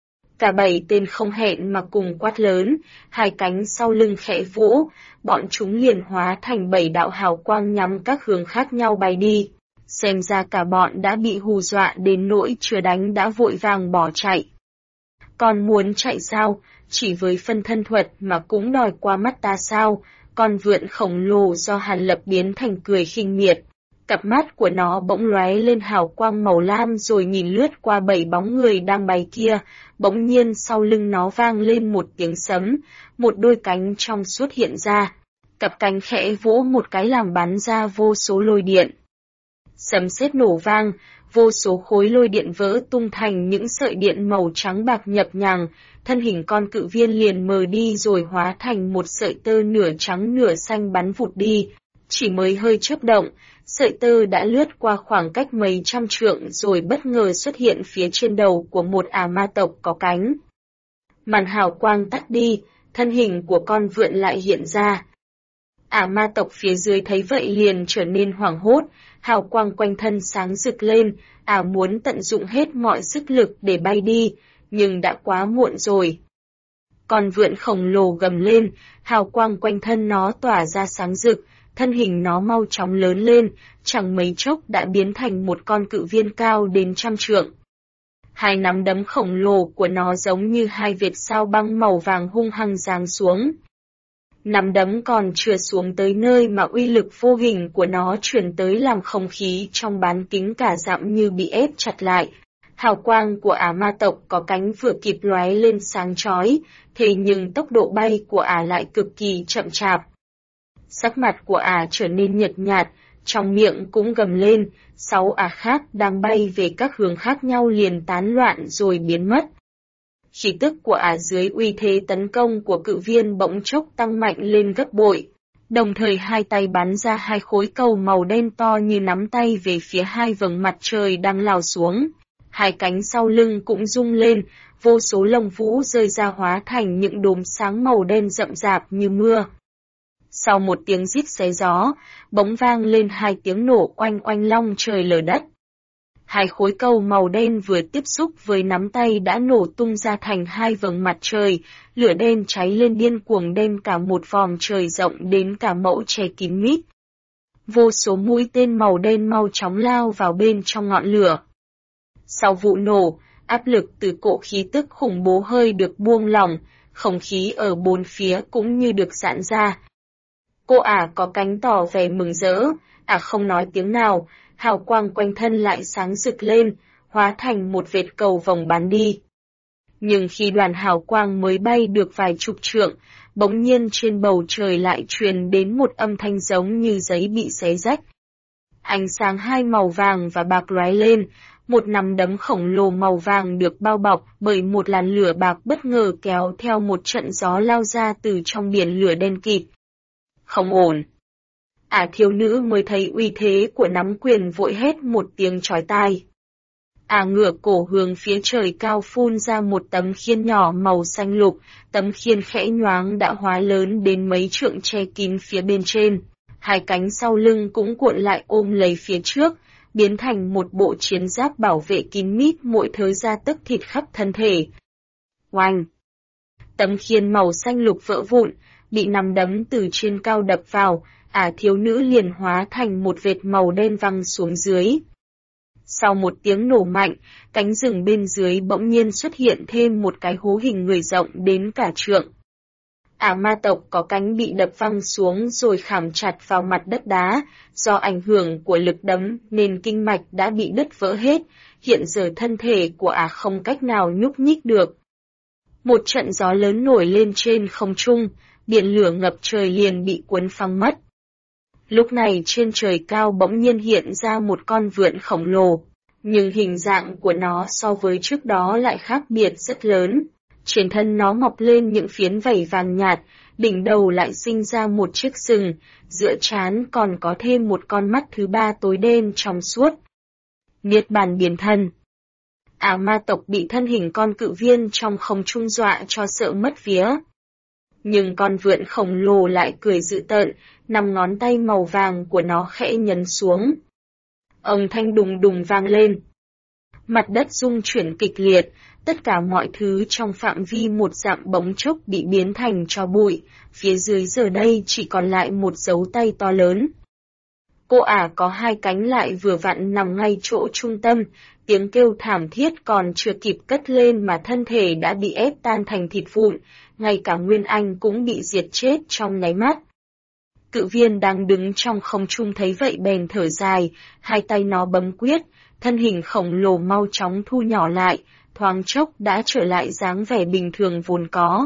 Cả bảy tên không hẹn mà cùng quát lớn, hai cánh sau lưng khẽ vỗ, bọn chúng liền hóa thành bảy đạo hào quang nhắm các hướng khác nhau bay đi. Xem ra cả bọn đã bị hù dọa đến nỗi chưa đánh đã vội vàng bỏ chạy. Con muốn chạy sao, chỉ với phân thân thuật mà cũng đòi qua mắt ta sao? Con vượn khổng lồ do Hàn Lập biến thành cười khinh miệt. Cặp mắt của nó bỗng lóe lên hào quang màu lam rồi nhìn lướt qua 7 bóng người đang bay kia, bỗng nhiên sau lưng nó vang lên một tiếng sấm, một đôi cánh trong suốt hiện ra. Cặp cánh khẽ vỗ một cái làm bắn ra vô số lôi điện. Sấm sét nổ vang, vô số khối lôi điện vỡ tung thành những sợi điện màu trắng bạc nhập nhằng, thân hình con cự viên liền mờ đi rồi hóa thành một sợi tơ nửa trắng nửa xanh bắn vụt đi. Chỉ mới hơi chớp động, sợi tơ đã lướt qua khoảng cách mấy trăm trượng rồi bất ngờ xuất hiện phía trên đầu của một ả ma tộc có cánh. Màn hào quang tắt đi, thân hình của con vượn lại hiện ra. Ả ma tộc phía dưới thấy vậy liền trở nên hoảng hốt, hào quang quanh thân sáng rực lên, ả muốn tận dụng hết mọi sức lực để bay đi, nhưng đã quá muộn rồi. Con vượn khổng lồ gầm lên, hào quang quanh thân nó tỏa ra sáng rực, thân hình nó mau chóng lớn lên, chẳng mấy chốc đã biến thành một con cự viên cao đến trăm trượng. Hai nắm đấm khổng lồ của nó giống như hai vệt sao băng màu vàng hung hăng giáng xuống. Nắm đấm còn chưa xuống tới nơi mà uy lực vô hình của nó truyền tới làm không khí trong bán kính cả dặm như bị ép chặt lại. Hào quang của ả ma tộc có cánh vừa kịp lóe lên sáng chói, thế nhưng tốc độ bay của ả lại cực kỳ chậm chạp. Sắc mặt của ả trở nên nhợt nhạt, trong miệng cũng gầm lên, 6 ả khác đang bay về các hướng khác nhau liền tán loạn rồi biến mất. Khí tức của ả dưới uy thế tấn công của cự viên bỗng chốc tăng mạnh lên gấp bội. Đồng thời hai tay bắn ra hai khối cầu màu đen to như nắm tay về phía hai vầng mặt trời đang lao xuống. Hai cánh sau lưng cũng rung lên, vô số lông vũ rơi ra hóa thành những đốm sáng màu đen rậm rạp như mưa. Sau một tiếng rít xé gió, bỗng vang lên hai tiếng nổ oanh oanh long trời lở đất. Hai khối cầu màu đen vừa tiếp xúc với nắm tay đã nổ tung ra thành hai vầng mặt trời, lửa đen cháy lên điên cuồng đem cả một vòm trời rộng đến cả mẫu che kín mít. Vô số mũi tên màu đen mau chóng lao vào bên trong ngọn lửa. Sau vụ nổ, áp lực từ cỗ khí tức khủng bố hơi được buông lỏng, không khí ở bốn phía cũng như được giãn ra. Cô ả có cánh tỏ vẻ mừng rỡ, ả không nói tiếng nào, hào quang quanh thân lại sáng rực lên, hóa thành một vệt cầu vòng bắn đi. Nhưng khi đoàn hào quang mới bay được vài chục trượng, bỗng nhiên trên bầu trời lại truyền đến một âm thanh giống như giấy bị xé rách. Ánh sáng hai màu vàng và bạc lóe lên, một nắm đấm khổng lồ màu vàng được bao bọc bởi một làn lửa bạc bất ngờ kéo theo một trận gió lao ra từ trong biển lửa đen kịt. Không ổn. Ả thiếu nữ mới thấy uy thế của nắm quyền vội hét một tiếng chói tai. Ả ngửa cổ hướng phía trời cao phun ra một tấm khiên nhỏ màu xanh lục, tấm khiên khẽ nhoáng đã hóa lớn đến mấy trượng che kín phía bên trên. Hai cánh sau lưng cũng cuộn lại ôm lấy phía trước, biến thành một bộ chiến giáp bảo vệ kín mít mỗi thớ ra tức thịt khắp thân thể. Oanh! Tấm khiên màu xanh lục vỡ vụn, bị nắm đấm từ trên cao đập vào, ả thiếu nữ liền hóa thành một vệt màu đen văng xuống dưới. Sau một tiếng nổ mạnh, cánh rừng bên dưới bỗng nhiên xuất hiện thêm một cái hố hình người rộng đến cả trượng. Ả ma tộc có cánh bị đập văng xuống rồi khảm chặt vào mặt đất đá, do ảnh hưởng của lực đấm nên kinh mạch đã bị đứt vỡ hết, hiện giờ thân thể của ả không cách nào nhúc nhích được. Một trận gió lớn nổi lên trên không trung, biển lửa ngập trời liền bị cuốn phăng mất. Lúc này trên trời cao bỗng nhiên hiện ra một con vượn khổng lồ, nhưng hình dạng của nó so với trước đó lại khác biệt rất lớn. Trên thân nó mọc lên những phiến vảy vàng nhạt, đỉnh đầu lại sinh ra một chiếc sừng, giữa trán còn có thêm một con mắt thứ ba tối đen trong suốt. Niết bàn biến thân. Ả ma tộc bị thân hình con cự viên trong không trung dọa cho sợ mất vía. Nhưng con vượn khổng lồ lại cười dữ tợn, 5 ngón tay màu vàng của nó khẽ nhấn xuống. Âm thanh đùng đùng vang lên. Mặt đất rung chuyển kịch liệt, tất cả mọi thứ trong phạm vi một dặm bỗng chốc bị biến thành tro bụi, phía dưới giờ đây chỉ còn lại một dấu tay to lớn. Cô ả có hai cánh lại vừa vặn nằm ngay chỗ trung tâm, tiếng kêu thảm thiết còn chưa kịp cất lên mà thân thể đã bị ép tan thành thịt vụn, ngay cả Nguyên Anh cũng bị diệt chết trong nháy mắt. Cự viên đang đứng trong không trung thấy vậy bèn thở dài, hai tay nó bấm quyết, thân hình khổng lồ mau chóng thu nhỏ lại, thoáng chốc đã trở lại dáng vẻ bình thường vốn có.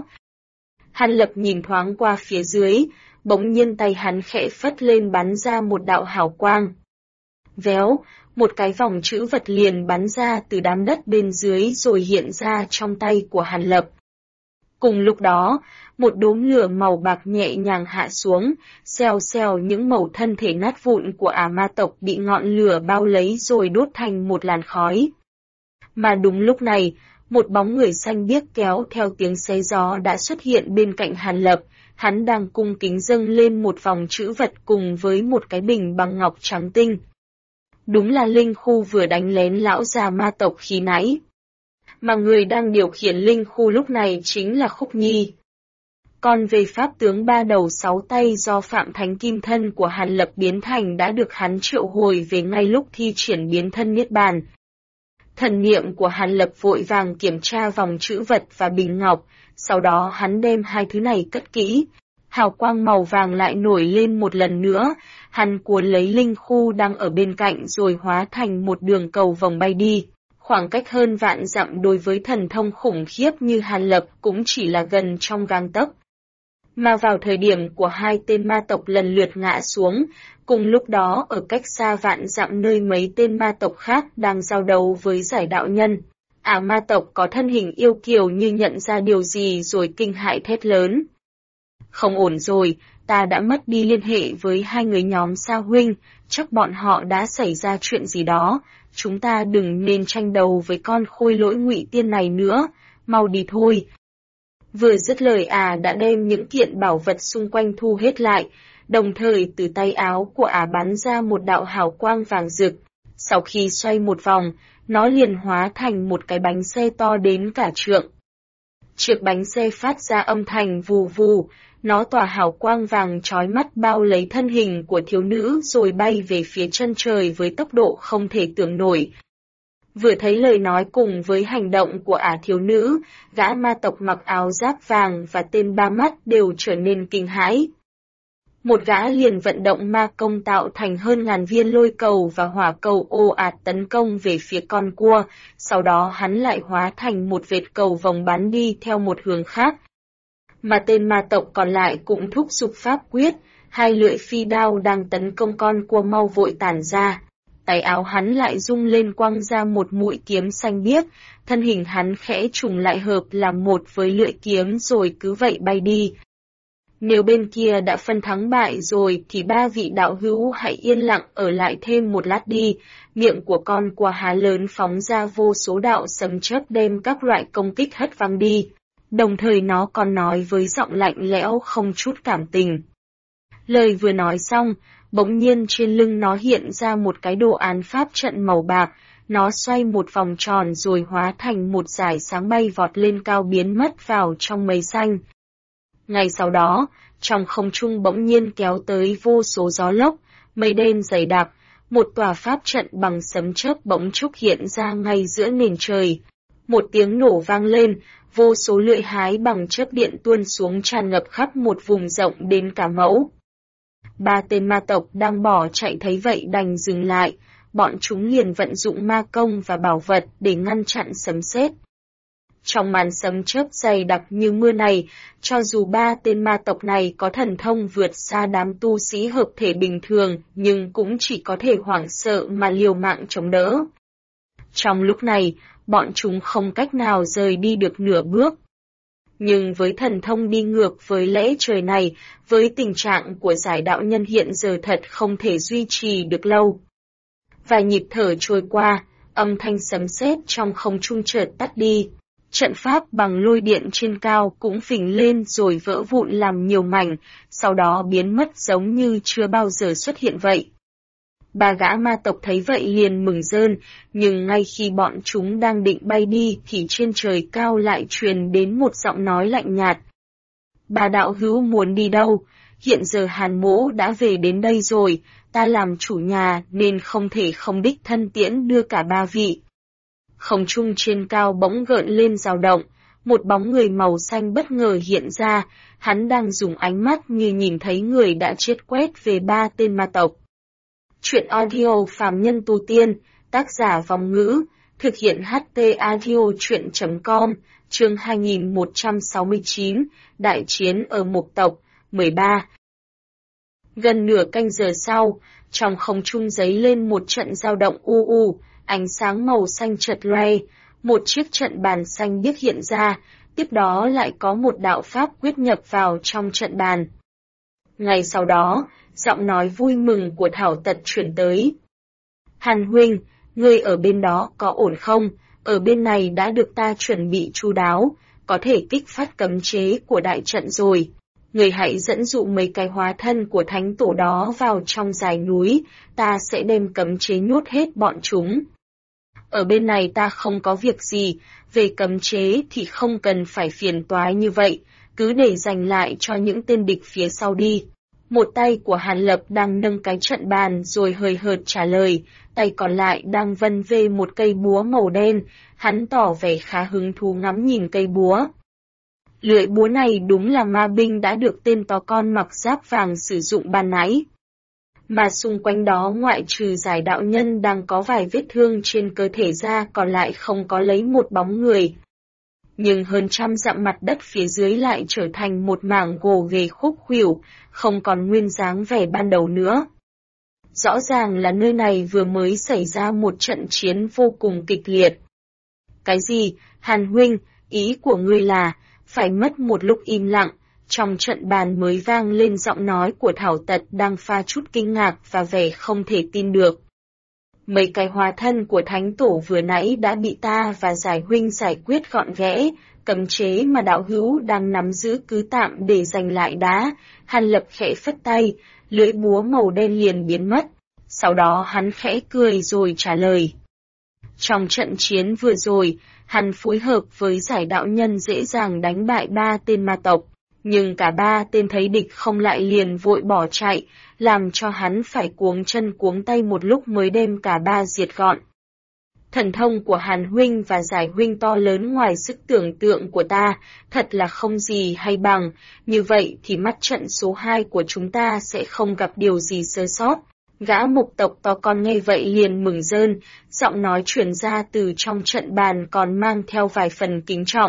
Hàn Lập nhìn thoáng qua phía dưới, bỗng nhiên tay hắn khẽ phất lên bắn ra một đạo hào quang. Véo, một cái vòng chữ vật liền bắn ra từ đám đất bên dưới rồi hiện ra trong tay của Hàn Lập. Cùng lúc đó, một đốm lửa màu bạc nhẹ nhàng hạ xuống, xèo xèo những mẩu thân thể nát vụn của Ả Ma tộc bị ngọn lửa bao lấy rồi đốt thành một làn khói. Mà đúng lúc này, một bóng người xanh biếc kéo theo tiếng xé gió đã xuất hiện bên cạnh Hàn Lập, hắn đang cung kính dâng lên một vòng chữ vật cùng với một cái bình bằng ngọc trắng tinh. Đúng là linh khu vừa đánh lén lão già ma tộc khi nãy. Mà người đang điều khiển linh khu lúc này chính là Khúc Nhi. Còn về pháp tướng ba đầu sáu tay do Phạm Thánh Kim Thân của Hàn Lập biến thành đã được hắn triệu hồi về ngay lúc thi triển biến thân Niết Bàn. Thần niệm của Hàn Lập vội vàng kiểm tra vòng chữ vật và bình ngọc, sau đó hắn đem hai thứ này cất kỹ. Hào quang màu vàng lại nổi lên một lần nữa, hắn cuốn lấy linh khu đang ở bên cạnh rồi hóa thành một đường cầu vòng bay đi. Khoảng cách hơn vạn dặm đối với thần thông khủng khiếp như Hàn Lập cũng chỉ là gần trong gang tấc. Mà vào thời điểm của hai tên ma tộc lần lượt ngã xuống, cùng lúc đó ở cách xa vạn dặm nơi mấy tên ma tộc khác đang giao đấu với giải đạo nhân. Ả ma tộc có thân hình yêu kiều như nhận ra điều gì rồi kinh hãi thét lớn. Không ổn rồi, ta đã mất đi liên hệ với hai người nhóm Sa huynh, chắc bọn họ đã xảy ra chuyện gì đó, chúng ta đừng nên tranh đấu với con khôi lỗi Ngụy Tiên này nữa, mau đi thôi. Vừa dứt lời đã đem những kiện bảo vật xung quanh thu hết lại, đồng thời từ tay áo của bắn ra một đạo hào quang vàng rực. Sau khi xoay một vòng, nó liền hóa thành một cái bánh xe to đến cả trượng. Chiếc bánh xe phát ra âm thanh vù vù, nó tỏa hào quang vàng chói mắt bao lấy thân hình của thiếu nữ rồi bay về phía chân trời với tốc độ không thể tưởng nổi. Vừa thấy lời nói cùng với hành động của thiếu nữ, gã ma tộc mặc áo giáp vàng và tên ba mắt đều trở nên kinh hãi. Một gã liền vận động ma công tạo thành hơn ngàn viên lôi cầu và hỏa cầu ồ ạt tấn công về phía con cua, sau đó hắn lại hóa thành một vệt cầu vòng bắn đi theo một hướng khác. Mà tên ma tộc còn lại cũng thúc giục pháp quyết, hai lưỡi phi đao đang tấn công con cua mau vội tản ra. Tay áo hắn lại rung lên quăng ra một mũi kiếm xanh biếc, thân hình hắn khẽ trùng lại hợp làm một với lưỡi kiếm rồi cứ vậy bay đi. Nếu bên kia đã phân thắng bại rồi thì ba vị đạo hữu hãy yên lặng ở lại thêm một lát đi, miệng của con cua há lớn phóng ra vô số đạo sấm chớp đem các loại công kích hất văng đi, đồng thời nó còn nói với giọng lạnh lẽo không chút cảm tình. Lời vừa nói xong, bỗng nhiên trên lưng nó hiện ra một cái đồ án pháp trận màu bạc, nó xoay một vòng tròn rồi hóa thành một dải sáng bay vọt lên cao biến mất vào trong mây xanh. Ngay sau đó, trong không trung bỗng nhiên kéo tới vô số gió lốc, mây đen dày đặc, một tòa pháp trận bằng sấm chớp bỗng chốc hiện ra ngay giữa nền trời. Một tiếng nổ vang lên, vô số lưỡi hái bằng chớp điện tuôn xuống tràn ngập khắp một vùng rộng đến cả mẫu. Ba tên ma tộc đang bỏ chạy thấy vậy đành dừng lại, bọn chúng liền vận dụng ma công và bảo vật để ngăn chặn sấm sét. Trong màn sấm chớp dày đặc như mưa này, cho dù ba tên ma tộc này có thần thông vượt xa đám tu sĩ hợp thể bình thường, nhưng cũng chỉ có thể hoảng sợ mà liều mạng chống đỡ. Trong lúc này, bọn chúng không cách nào rời đi được nửa bước. Nhưng với thần thông đi ngược với lẽ trời này, với tình trạng của giải đạo nhân hiện giờ thật không thể duy trì được lâu. Vài nhịp thở trôi qua, âm thanh sấm sét trong không trung chợt tắt đi. Trận pháp bằng lôi điện trên cao cũng phình lên rồi vỡ vụn làm nhiều mảnh, sau đó biến mất giống như chưa bao giờ xuất hiện vậy. Ba gã ma tộc thấy vậy liền mừng rơn, nhưng ngay khi bọn chúng đang định bay đi thì trên trời cao lại truyền đến một giọng nói lạnh nhạt. Bà đạo hữu muốn đi đâu? Hiện giờ Hàn Mỗ đã về đến đây rồi, ta làm chủ nhà nên không thể không đích thân tiễn đưa cả ba vị. Không trung trên cao bỗng gợn lên dao động, một bóng người màu xanh bất ngờ hiện ra, hắn đang dùng ánh mắt như nhìn thấy người đã chết quét về 3 tên ma tộc. Chuyện audio phàm nhân tu tiên, tác giả Vong Ngữ, thực hiện HT Audio Chuyện.com, chương 2169, Đại chiến ở Mộc Tộc, 13. Gần nửa canh giờ sau, trong không trung giấy lên một trận dao động u u, ánh sáng màu xanh chợt loe, một chiếc trận bàn xanh biếc hiện ra, tiếp đó lại có một đạo pháp quyết nhập vào trong trận bàn. Ngay sau đó, giọng nói vui mừng của Thảo Tật chuyển tới. Hàn huynh, ngươi ở bên đó có ổn không? Ở bên này đã được ta chuẩn bị chu đáo, có thể kích phát cấm chế của đại trận rồi. Người hãy dẫn dụ mấy cái hóa thân của thánh tổ đó vào trong dải núi, ta sẽ đem cấm chế nhốt hết bọn chúng. Ở bên này ta không có việc gì, về cấm chế thì không cần phải phiền toái như vậy, cứ để dành lại cho những tên địch phía sau đi. Một tay của Hàn Lập đang nâng cái trận bàn rồi hời hợt trả lời, tay còn lại đang vân vê một cây búa màu đen, hắn tỏ vẻ khá hứng thú ngắm nhìn cây búa. Lưỡi búa này đúng là ma binh đã được tên to con mặc giáp vàng sử dụng ban nãy. Mà xung quanh đó ngoại trừ giải đạo nhân đang có vài vết thương trên cơ thể ra còn lại không có lấy một bóng người. Nhưng hơn trăm dặm mặt đất phía dưới lại trở thành một mảng gồ ghề khúc khuỷu, không còn nguyên dáng vẻ ban đầu nữa. Rõ ràng là nơi này vừa mới xảy ra một trận chiến vô cùng kịch liệt. Cái gì, Hàn huynh, ý của ngươi là, phải mất một lúc im lặng, trong trận bàn mới vang lên giọng nói của Thảo Tật đang pha chút kinh ngạc và vẻ không thể tin được. Mấy cái hóa thân của thánh tổ vừa nãy đã bị ta và giải huynh giải quyết gọn ghẽ, cấm chế mà đạo hữu đang nắm giữ cứ tạm để giành lại đá. Hàn Lập khẽ phất tay, lưỡi búa màu đen liền biến mất. Sau đó hắn khẽ cười rồi trả lời. Trong trận chiến vừa rồi, hắn phối hợp với giải đạo nhân dễ dàng đánh bại 3 tên ma tộc, nhưng cả 3 tên thấy địch không lại liền vội bỏ chạy, làm cho hắn phải cuống chân cuống tay một lúc mới đem cả 3 diệt gọn. Thần thông của Hàn huynh và giải huynh to lớn ngoài sức tưởng tượng của ta, thật là không gì hay bằng, như vậy thì mắt trận số 2 của chúng ta sẽ không gặp điều gì sơ sót. Gã mục tộc to con nghe vậy liền mừng rơn, giọng nói truyền ra từ trong trận bàn còn mang theo vài phần kính trọng.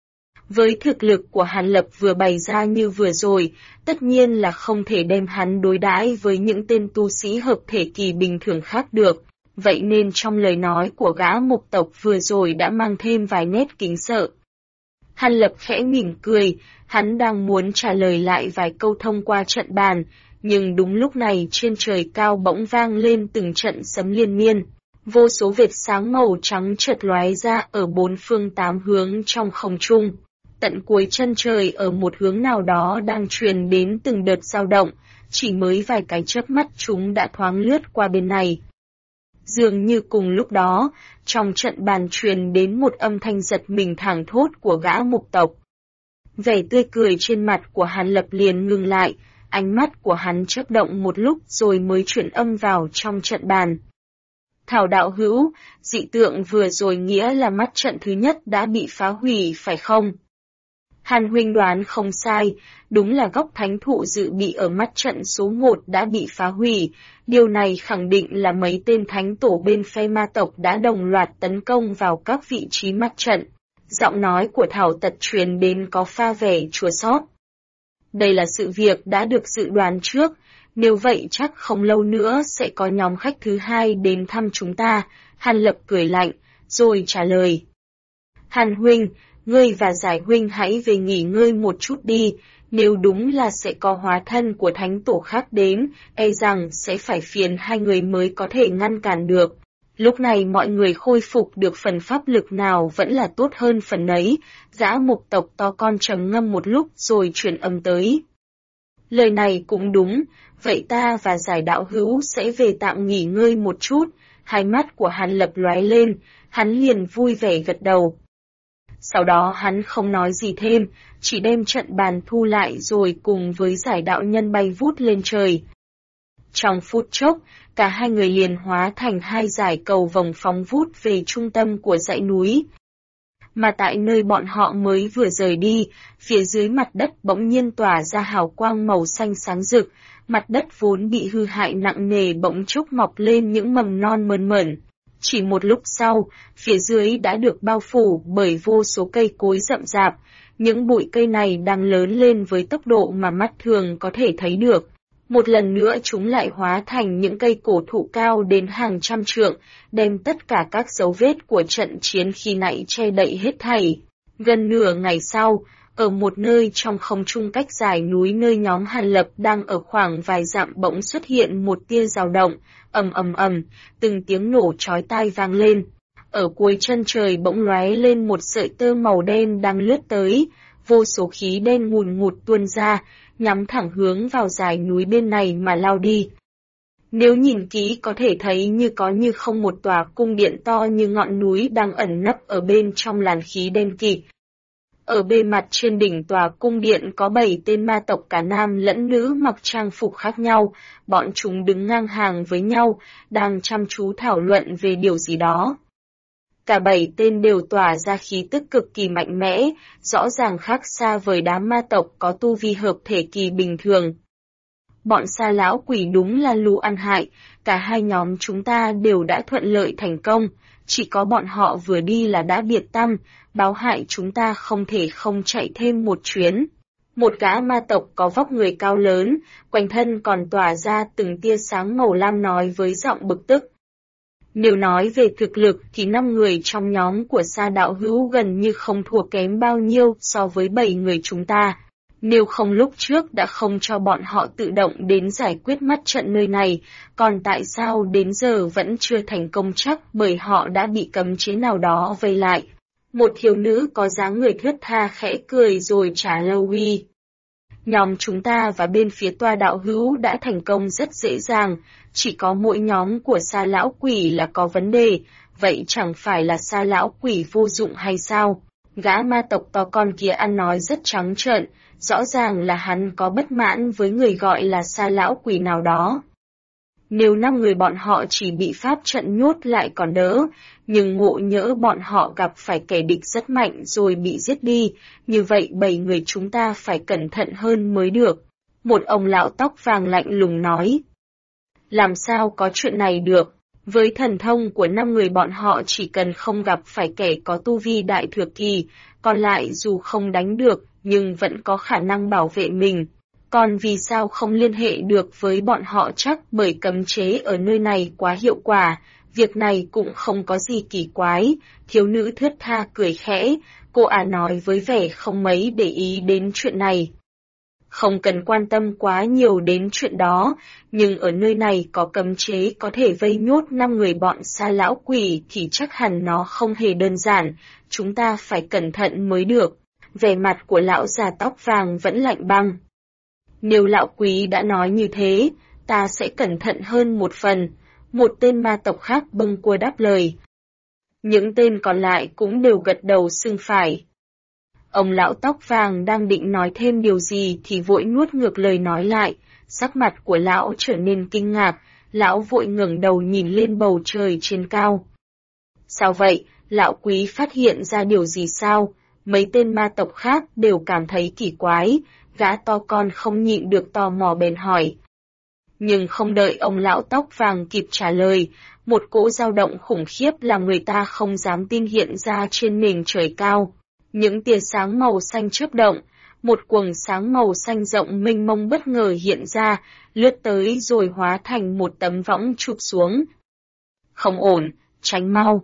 Với thực lực của Hàn Lập vừa bày ra như vừa rồi, tất nhiên là không thể đem hắn đối đãi với những tên tu sĩ hợp thể kỳ bình thường khác được, vậy nên trong lời nói của gã mục tộc vừa rồi đã mang thêm vài nét kính sợ. Hàn Lập khẽ mỉm cười, hắn đang muốn trả lời lại vài câu thông qua trận bàn, nhưng đúng lúc này trên trời cao bỗng vang lên từng trận sấm liên miên. Vô số vệt sáng màu trắng chợt lóe ra ở 4 phương 8 hướng trong không trung. Tận cuối chân trời ở một hướng nào đó đang truyền đến từng đợt dao động, chỉ mới vài cái chớp mắt chúng đã thoáng lướt qua bên này. Dường như cùng lúc đó, trong trận bàn truyền đến một âm thanh giật mình thảng thốt của gã mục tộc. Vẻ tươi cười trên mặt của Hàn Lập liền ngừng lại, ánh mắt của hắn chớp động một lúc rồi mới chuyển âm vào trong trận bàn. Thảo đạo hữu, dị tượng vừa rồi nghĩa là mắt trận thứ nhất đã bị phá hủy phải không? Hàn huynh đoán không sai, đúng là gốc thánh thụ dự bị ở mắt trận số 1 đã bị phá hủy, điều này khẳng định là mấy tên thánh tổ bên phe ma tộc đã đồng loạt tấn công vào các vị trí mắt trận. Giọng nói của Thảo Tật truyền đến có pha vẻ chua xót. Đây là sự việc đã được dự đoán trước, nếu vậy chắc không lâu nữa sẽ có nhóm khách thứ 2 đến thăm chúng ta. Hàn Lập cười lạnh, rồi trả lời. Hàn huynh, ngươi và giải huynh hãy về nghỉ ngơi một chút đi, nếu đúng là sẽ có hóa thân của thánh tổ khác đến, e rằng sẽ phải phiền hai người mới có thể ngăn cản được. Lúc này mọi người khôi phục được phần pháp lực nào vẫn là tốt hơn phần ấy, gã mục tộc to con trầm ngâm một lúc rồi truyền âm tới. Lời này cũng đúng, vậy ta và giải đạo hữu sẽ về tạm nghỉ ngơi một chút. Hai mắt của Hàn Lập lóe lên, hắn liền vui vẻ gật đầu. Sau đó hắn không nói gì thêm, chỉ đem trận bàn thu lại rồi cùng với giải đạo nhân bay vút lên trời. Trong phút chốc, cả hai người liền hóa thành hai dải cầu vồng phóng vút về trung tâm của dãy núi. Mà tại nơi bọn họ mới vừa rời đi, phía dưới mặt đất bỗng nhiên tỏa ra hào quang màu xanh sáng rực, mặt đất vốn bị hư hại nặng nề bỗng chốc mọc lên những mầm non mơn mởn. Chỉ một lúc sau, phía dưới đã được bao phủ bởi vô số cây cối rậm rạp, những bụi cây này đang lớn lên với tốc độ mà mắt thường có thể thấy được. Một lần nữa chúng lại hóa thành những cây cổ thụ cao đến hàng trăm trượng, đem tất cả các dấu vết của trận chiến khi nãy che đậy hết thảy. Gần nửa ngày sau, ở một nơi trong không trung cách dải núi nơi nhóm Hàn Lập đang ở khoảng vài dặm bỗng xuất hiện một tia dao động, ầm ầm ầm, từng tiếng nổ chói tai vang lên. Ở cuối chân trời bỗng lóe lên một sợi tơ màu đen đang lướt tới, vô số khí đen ngùn ngụt tuôn ra, nhắm thẳng hướng vào dải núi bên này mà lao đi. Nếu nhìn kỹ có thể thấy như có như không một tòa cung điện to như ngọn núi đang ẩn nấp ở bên trong làn khí đen kịt. Ở bề mặt trên đỉnh tòa cung điện có 7 tên ma tộc cả nam lẫn nữ mặc trang phục khác nhau, bọn chúng đứng ngang hàng với nhau, đang chăm chú thảo luận về điều gì đó. Cả 7 tên đều tỏa ra khí tức cực kỳ mạnh mẽ, rõ ràng khác xa với đám ma tộc có tu vi hợp thể kỳ bình thường. Bọn Sa lão quỷ đúng là lù ăn hại, cả hai nhóm chúng ta đều đã thuận lợi thành công, chỉ có bọn họ vừa đi là đã biệt tâm, báo hại chúng ta không thể không chạy thêm một chuyến. Một gã ma tộc có vóc người cao lớn, quanh thân còn tỏa ra từng tia sáng màu lam nói với giọng bực tức. Nếu nói về thực lực thì 5 người trong nhóm của Sa đạo hữu gần như không thua kém bao nhiêu so với 7 người chúng ta. Nếu không lúc trước đã không cho bọn họ tự động đến giải quyết mắt trận nơi này, còn tại sao đến giờ vẫn chưa thành công chắc bởi họ đã bị cấm chế nào đó vây lại. Một thiếu nữ có dáng người thướt tha khẽ cười rồi trả lời. Nhóm chúng ta và bên phía Toa đạo hữu đã thành công rất dễ dàng, chỉ có mỗi nhóm của Sa lão quỷ là có vấn đề, vậy chẳng phải là Sa lão quỷ vô dụng hay sao? Gã ma tộc to con kia ăn nói rất trắng trợn, rõ ràng là hắn có bất mãn với người gọi là Sa lão quỷ nào đó. Nếu 5 người bọn họ chỉ bị pháp trận nhốt lại còn đỡ, nhưng ngộ nhỡ bọn họ gặp phải kẻ địch rất mạnh rồi bị giết đi, như vậy 7 người chúng ta phải cẩn thận hơn mới được. Một ông lão tóc vàng lạnh lùng nói. Làm sao có chuyện này được? Với thần thông của 5 người bọn họ chỉ cần không gặp phải kẻ có tu vi đại thừa kỳ, còn lại dù không đánh được nhưng vẫn có khả năng bảo vệ mình. Còn vì sao không liên hệ được với bọn họ chắc bởi cấm chế ở nơi này quá hiệu quả, việc này cũng không có gì kỳ quái, thiếu nữ thướt tha cười khẽ, cô nói với vẻ không mấy để ý đến chuyện này. Không cần quan tâm quá nhiều đến chuyện đó, nhưng ở nơi này có cấm chế có thể vây nhốt 5 người bọn Sa lão quỷ thì chắc hẳn nó không hề đơn giản, chúng ta phải cẩn thận mới được. Vẻ mặt của lão già tóc vàng vẫn lạnh băng. Nếu lão quý đã nói như thế, ta sẽ cẩn thận hơn một phần, một tên ma tộc khác bâng quơ đáp lời. Những tên còn lại cũng đều gật đầu xưng phải. Ông lão tóc vàng đang định nói thêm điều gì thì vội nuốt ngược lời nói lại, sắc mặt của lão trở nên kinh ngạc, lão vội ngẩng đầu nhìn lên bầu trời trên cao. Sao vậy, lão quý phát hiện ra điều gì sao? Mấy tên ma tộc khác đều cảm thấy kỳ quái, gã to con không nhịn được tò mò bèn hỏi. Nhưng không đợi ông lão tóc vàng kịp trả lời, một cỗ dao động khủng khiếp làm người ta không dám tin hiện ra trên nền trời cao. Những tia sáng màu xanh chớp động, một quầng sáng màu xanh rộng mênh mông bất ngờ hiện ra, lướt tới rồi hóa thành một tấm võng chụp xuống. Không ổn, tránh mau.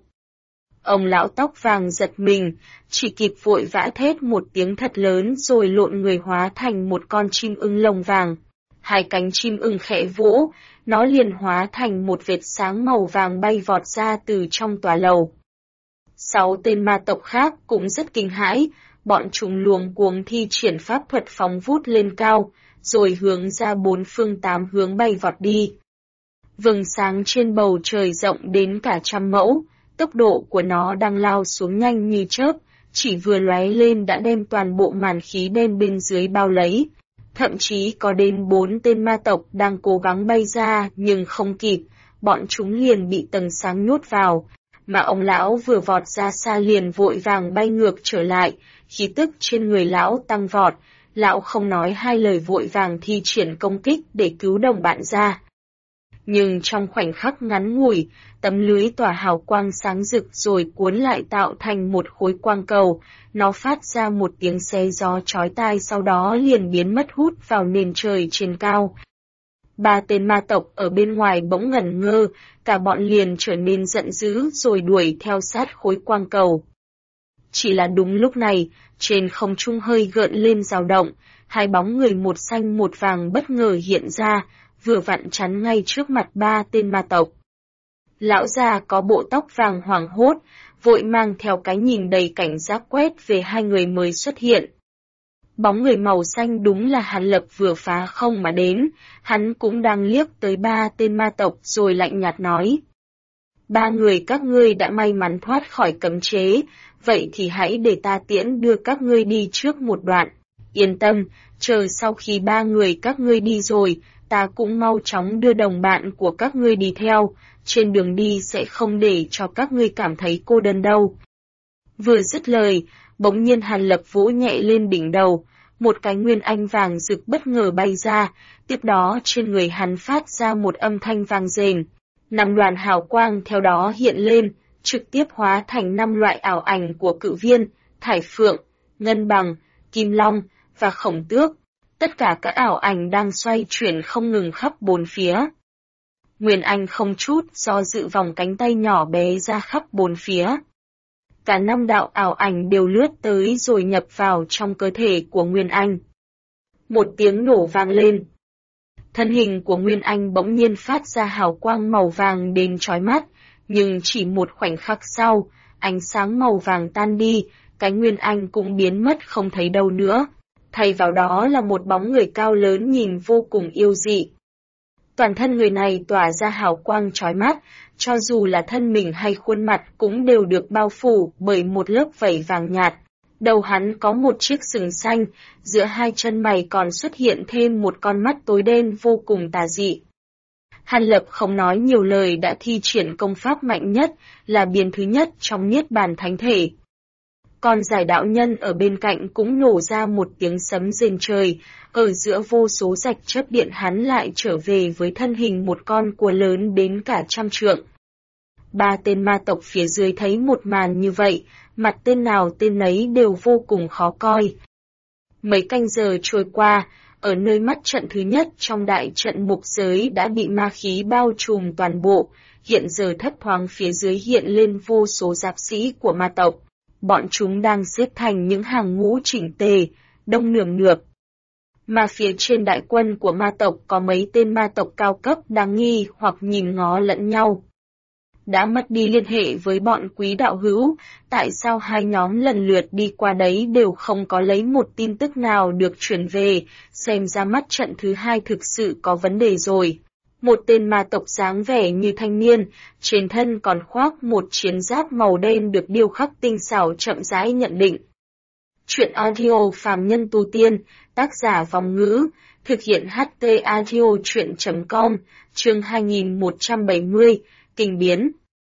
Ông lão tóc vàng giật mình, chỉ kịp vội vã thét một tiếng thật lớn rồi lộn người hóa thành một con chim ưng lông vàng. Hai cánh chim ưng khẽ vỗ, nó liền hóa thành một vệt sáng màu vàng bay vọt ra từ trong tòa lầu. 6 tên ma tộc khác cũng rất kinh hãi, bọn chúng luống cuống thi triển pháp thuật phóng vút lên cao, rồi hướng ra 4 phương 8 hướng bay vọt đi. Vầng sáng trên bầu trời rộng đến cả 100 mẫu, tốc độ của nó đang lao xuống nhanh như chớp, chỉ vừa lóe lên đã đem toàn bộ màn khí đen bên dưới bao lấy. Thậm chí có đến 4 tên ma tộc đang cố gắng bay ra nhưng không kịp, bọn chúng liền bị tầng sáng nhốt vào, mà ông lão vừa vọt ra xa liền vội vàng bay ngược trở lại, khí tức trên người lão tăng vọt, lão không nói hai lời vội vàng thi triển công kích để cứu đồng bạn ra. Nhưng trong khoảnh khắc ngắn ngủi, tấm lưới tỏa hào quang sáng rực rồi cuốn lại tạo thành một khối quang cầu, nó phát ra một tiếng xé gió chói tai sau đó liền biến mất hút vào nền trời trên cao. 3 tên ma tộc ở bên ngoài bỗng ngẩn ngơ, cả bọn liền trở nên giận dữ rồi đuổi theo sát khối quang cầu. Chỉ là đúng lúc này, trên không trung hơi gợn lên dao động, hai bóng người một xanh một vàng bất ngờ hiện ra, vừa vặn chắn ngay trước mặt 3 tên ma tộc. Lão già có bộ tóc vàng hoảng hốt, vội mang theo cái nhìn đầy cảnh giác quét về hai người mới xuất hiện. Bóng người màu xanh đúng là Hàn Lập vừa phá không mà đến, hắn cũng đang liếc tới 3 tên ma tộc rồi lạnh nhạt nói. 3 người các ngươi đã may mắn thoát khỏi cấm chế, vậy thì hãy để ta tiễn đưa các ngươi đi trước một đoạn. Yên tâm, chờ sau khi 3 người các ngươi đi rồi, ta cũng mau chóng đưa đồng bạn của các ngươi đi theo, trên đường đi sẽ không để cho các ngươi cảm thấy cô đơn đâu. Vừa dứt lời, bỗng nhiên Hàn Lập vỗ nhẹ lên đỉnh đầu, một cái nguyên anh vàng rực bất ngờ bay ra, tiếp đó trên người hắn phát ra một âm thanh vang rền. 5 đoàn hào quang theo đó hiện lên, trực tiếp hóa thành 5 loại ảo ảnh của Cự Viên, Thải Phượng, Ngân Bằng, Kim Long và Khổng Tước. Tất cả các ảo ảnh đang xoay chuyển không ngừng khắp bốn phía. Nguyên Anh không chút do dự vòng cánh tay nhỏ bé ra khắp bốn phía. Cả 5 đạo ảo ảnh đều lướt tới rồi nhập vào trong cơ thể của Nguyên Anh. Một tiếng nổ vang lên. Thân hình của Nguyên Anh bỗng nhiên phát ra hào quang màu vàng đến chói mắt, nhưng chỉ một khoảnh khắc sau, ánh sáng màu vàng tan đi, cái Nguyên Anh cũng biến mất không thấy đâu nữa. Thay vào đó là một bóng người cao lớn nhìn vô cùng yêu dị. Toàn thân người này tỏa ra hào quang chói mắt, cho dù là thân mình hay khuôn mặt cũng đều được bao phủ bởi một lớp vảy vàng nhạt. Đầu hắn có một chiếc sừng xanh, giữa hai chân mày còn xuất hiện thêm một con mắt tối đen vô cùng tà dị. Hàn Lập không nói nhiều lời đã thi triển công pháp mạnh nhất, là biến thứ nhất trong Niết Bàn Thánh Thể. Còn Giải đạo nhân ở bên cạnh cũng nổ ra một tiếng sấm rền trời, ở giữa vô số rạch chớp điện hắn lại trở về với thân hình một con cua lớn đến cả 100 trượng. 3 tên ma tộc phía dưới thấy một màn như vậy, mặt tên nào tên nấy đều vô cùng khó coi. Mấy canh giờ trôi qua, ở nơi mắt trận thứ nhất trong đại trận mục giới đã bị ma khí bao trùm toàn bộ, hiện giờ thấp thoáng phía dưới hiện lên vô số giáp sĩ của ma tộc. Bọn chúng đang xếp thành những hàng ngũ chỉnh tề, đông nườm nượp. Mà phía trên đại quân của ma tộc có mấy tên ma tộc cao cấp đáng nghi hoặc nhìn ngó lẫn nhau. Đã mất đi liên hệ với bọn quý đạo hữu, tại sao hai nhóm lần lượt đi qua đấy đều không có lấy một tin tức nào được chuyển về, xem ra mắt trận thứ hai thực sự có vấn đề rồi. Một tên ma tộc dáng vẻ như thanh niên, trên thân còn khoác một chiến giáp màu đen được điêu khắc tinh xảo chậm rãi nhận định. Chuyện audio phàm nhân tu tiên, tác giả Vong Ngữ, thực hiện HT audio chuyện.com, chương 2170, kinh biến.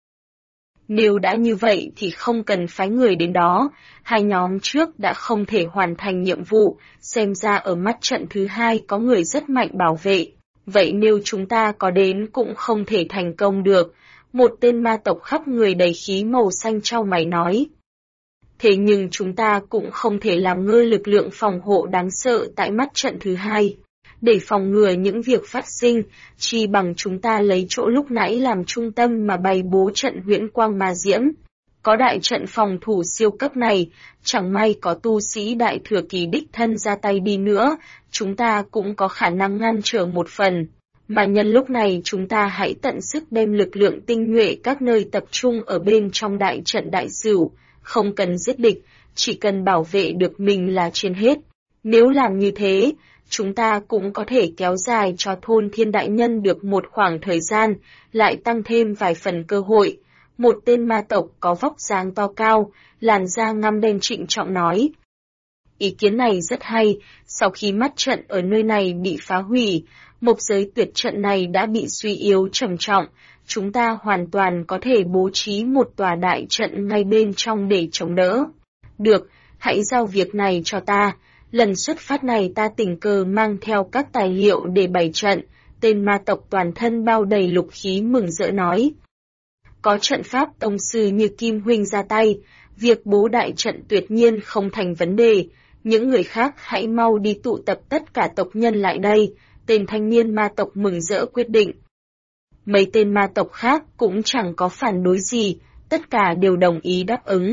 Nếu đã như vậy thì không cần phái người đến đó, hai nhóm trước đã không thể hoàn thành nhiệm vụ, xem ra ở mắt trận thứ hai có người rất mạnh bảo vệ. Vậy nếu chúng ta có đến cũng không thể thành công được, một tên ma tộc khắp người đầy khí màu xanh chau mày nói. Thế nhưng chúng ta cũng không thể làm ngơ lực lượng phòng hộ đáng sợ tại mắt trận thứ hai. Để phòng ngừa những việc phát sinh, chi bằng chúng ta lấy chỗ lúc nãy làm trung tâm mà bày bố trận huyễn quang ma diễm. Có đại trận phòng thủ siêu cấp này, chẳng may có tu sĩ đại thừa kỳ đích thân ra tay đi nữa, chúng ta cũng có khả năng ngăn trở một phần. Mà nhân lúc này chúng ta hãy tận sức đem lực lượng tinh nhuệ các nơi tập trung ở bên trong đại trận đại sửu, không cần giết địch, chỉ cần bảo vệ được mình là trên hết. Nếu làm như thế, chúng ta cũng có thể kéo dài cho thôn thiên đại nhân được một khoảng thời gian, lại tăng thêm vài phần cơ hội. Một tên ma tộc có vóc dáng to cao, làn da ngăm đen trịnh trọng nói. Ý kiến này rất hay, sau khi mắt trận ở nơi này bị phá hủy, mộc giới tuyệt trận này đã bị suy yếu trầm trọng, chúng ta hoàn toàn có thể bố trí một tòa đại trận ngay bên trong để chống đỡ. Được, hãy giao việc này cho ta, lần xuất phát này ta tình cờ mang theo các tài liệu để bày trận, tên ma tộc toàn thân bao đầy lục khí mừng rỡ nói. Có trận pháp tông sư như Kim Huynh ra tay, việc bố đại trận tuyệt nhiên không thành vấn đề, những người khác hãy mau đi tụ tập tất cả tộc nhân lại đây, tên thanh niên ma tộc mừng rỡ quyết định. Mấy tên ma tộc khác cũng chẳng có phản đối gì, tất cả đều đồng ý đáp ứng.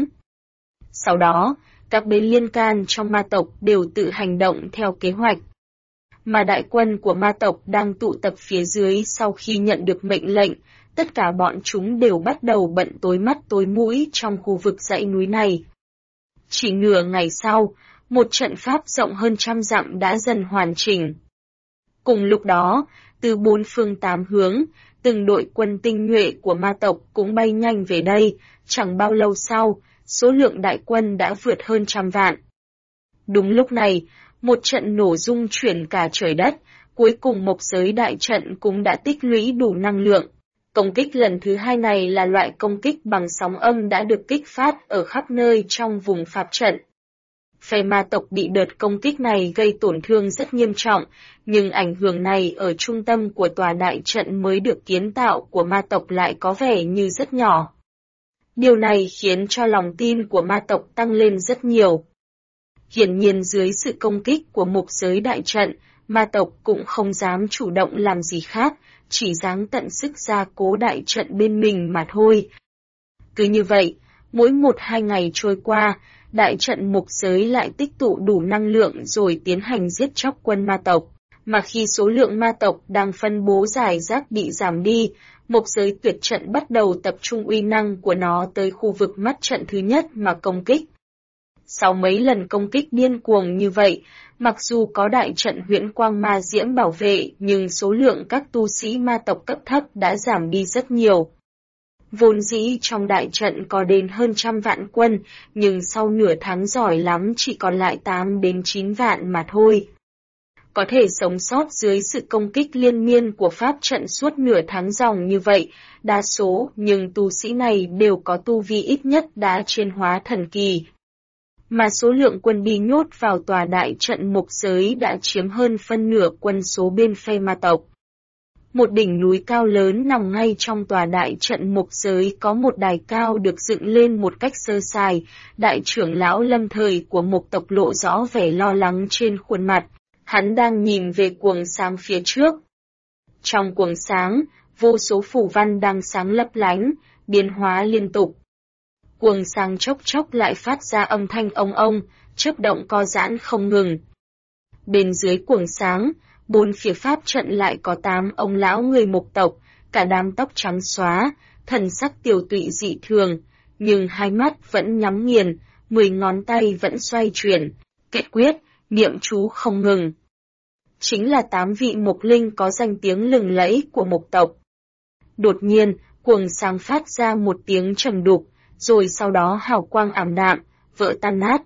Sau đó, các bên liên can trong ma tộc đều tự hành động theo kế hoạch. Mà đại quân của ma tộc đang tụ tập phía dưới sau khi nhận được mệnh lệnh, tất cả bọn chúng đều bắt đầu bận tối mắt tối mũi trong khu vực dãy núi này. Chỉ nửa ngày sau, một trận pháp rộng hơn 100 dặm đã dần hoàn chỉnh. Cùng lúc đó, từ bốn phương tám hướng, từng đội quân tinh nhuệ của ma tộc cũng bay nhanh về đây, chẳng bao lâu sau, số lượng đại quân đã vượt hơn 100 vạn. Đúng lúc này, một trận nổ rung chuyển cả trời đất, cuối cùng mộc giới đại trận cũng đã tích lũy đủ năng lượng. Công kích lần thứ hai này là loại công kích bằng sóng âm đã được kích phát ở khắp nơi trong vùng pháp trận. Phe ma tộc bị đợt công kích này gây tổn thương rất nghiêm trọng, nhưng ảnh hưởng này ở trung tâm của tòa đại trận mới được kiến tạo của ma tộc lại có vẻ như rất nhỏ. Điều này khiến cho lòng tin của ma tộc tăng lên rất nhiều. Hiển nhiên dưới sự công kích của mộc giới đại trận, ma tộc cũng không dám chủ động làm gì khác, chỉ dáng tận sức gia cố đại trận bên mình mà thôi. Cứ như vậy, mỗi 1-2 ngày trôi qua, đại trận mộc giới lại tích tụ đủ năng lượng rồi tiến hành giết chóc quân ma tộc. Mà khi số lượng ma tộc đang phân bố rải rác bị giảm đi, mộc giới tuyệt trận bắt đầu tập trung uy năng của nó tới khu vực mắt trận thứ nhất mà công kích. Sau mấy lần công kích điên cuồng như vậy, mặc dù có đại trận huyễn quang ma diễm bảo vệ nhưng số lượng các tu sĩ ma tộc cấp thấp đã giảm đi rất nhiều. Vốn dĩ trong đại trận có đến hơn 100 vạn quân, nhưng sau nửa tháng giỏi lắm chỉ còn lại 8 đến 9 vạn mà thôi. Có thể sống sót dưới sự công kích liên miên của pháp trận suốt nửa tháng ròng như vậy, đa số nhưng tu sĩ này đều có tu vi ít nhất đã trên hóa thần kỳ. Mà số lượng quân bị nhốt vào tòa đại trận mộc giới đã chiếm hơn phân nửa quân số bên phe ma tộc. Một đỉnh núi cao lớn nằm ngay trong tòa đại trận mộc giới có một đài cao được dựng lên một cách sơ sài, đại trưởng lão lâm thời của mộc tộc lộ rõ vẻ lo lắng trên khuôn mặt, hắn đang nhìn về quầng sáng phía trước. Trong quầng sáng, vô số phù văn đang sáng lấp lánh, biến hóa liên tục. Quầng sáng chốc chốc lại phát ra âm thanh ông ông, chớp động co giãn không ngừng. Bên dưới quầng sáng, bốn phía pháp trận lại có 8 ông lão người mộc tộc, cả đám tóc trắng xóa, thần sắc tiều tụy dị thường, nhưng hai mắt vẫn nhắm nghiền, 10 ngón tay vẫn xoay chuyển, kết quyết, niệm chú không ngừng. Chính là 8 vị mộc linh có danh tiếng lừng lẫy của mộc tộc. Đột nhiên, quầng sáng phát ra một tiếng trầm đục, rồi sau đó hào quang ảm đạm, vỡ tan nát.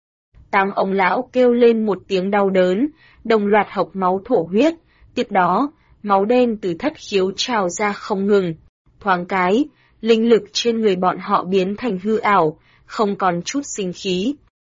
8 ông lão kêu lên một tiếng đau đớn, đồng loạt hộc máu thổ huyết, tiếp đó, máu đen từ thất khiếu trào ra không ngừng. Thoáng cái, linh lực trên người bọn họ biến thành hư ảo, không còn chút sinh khí.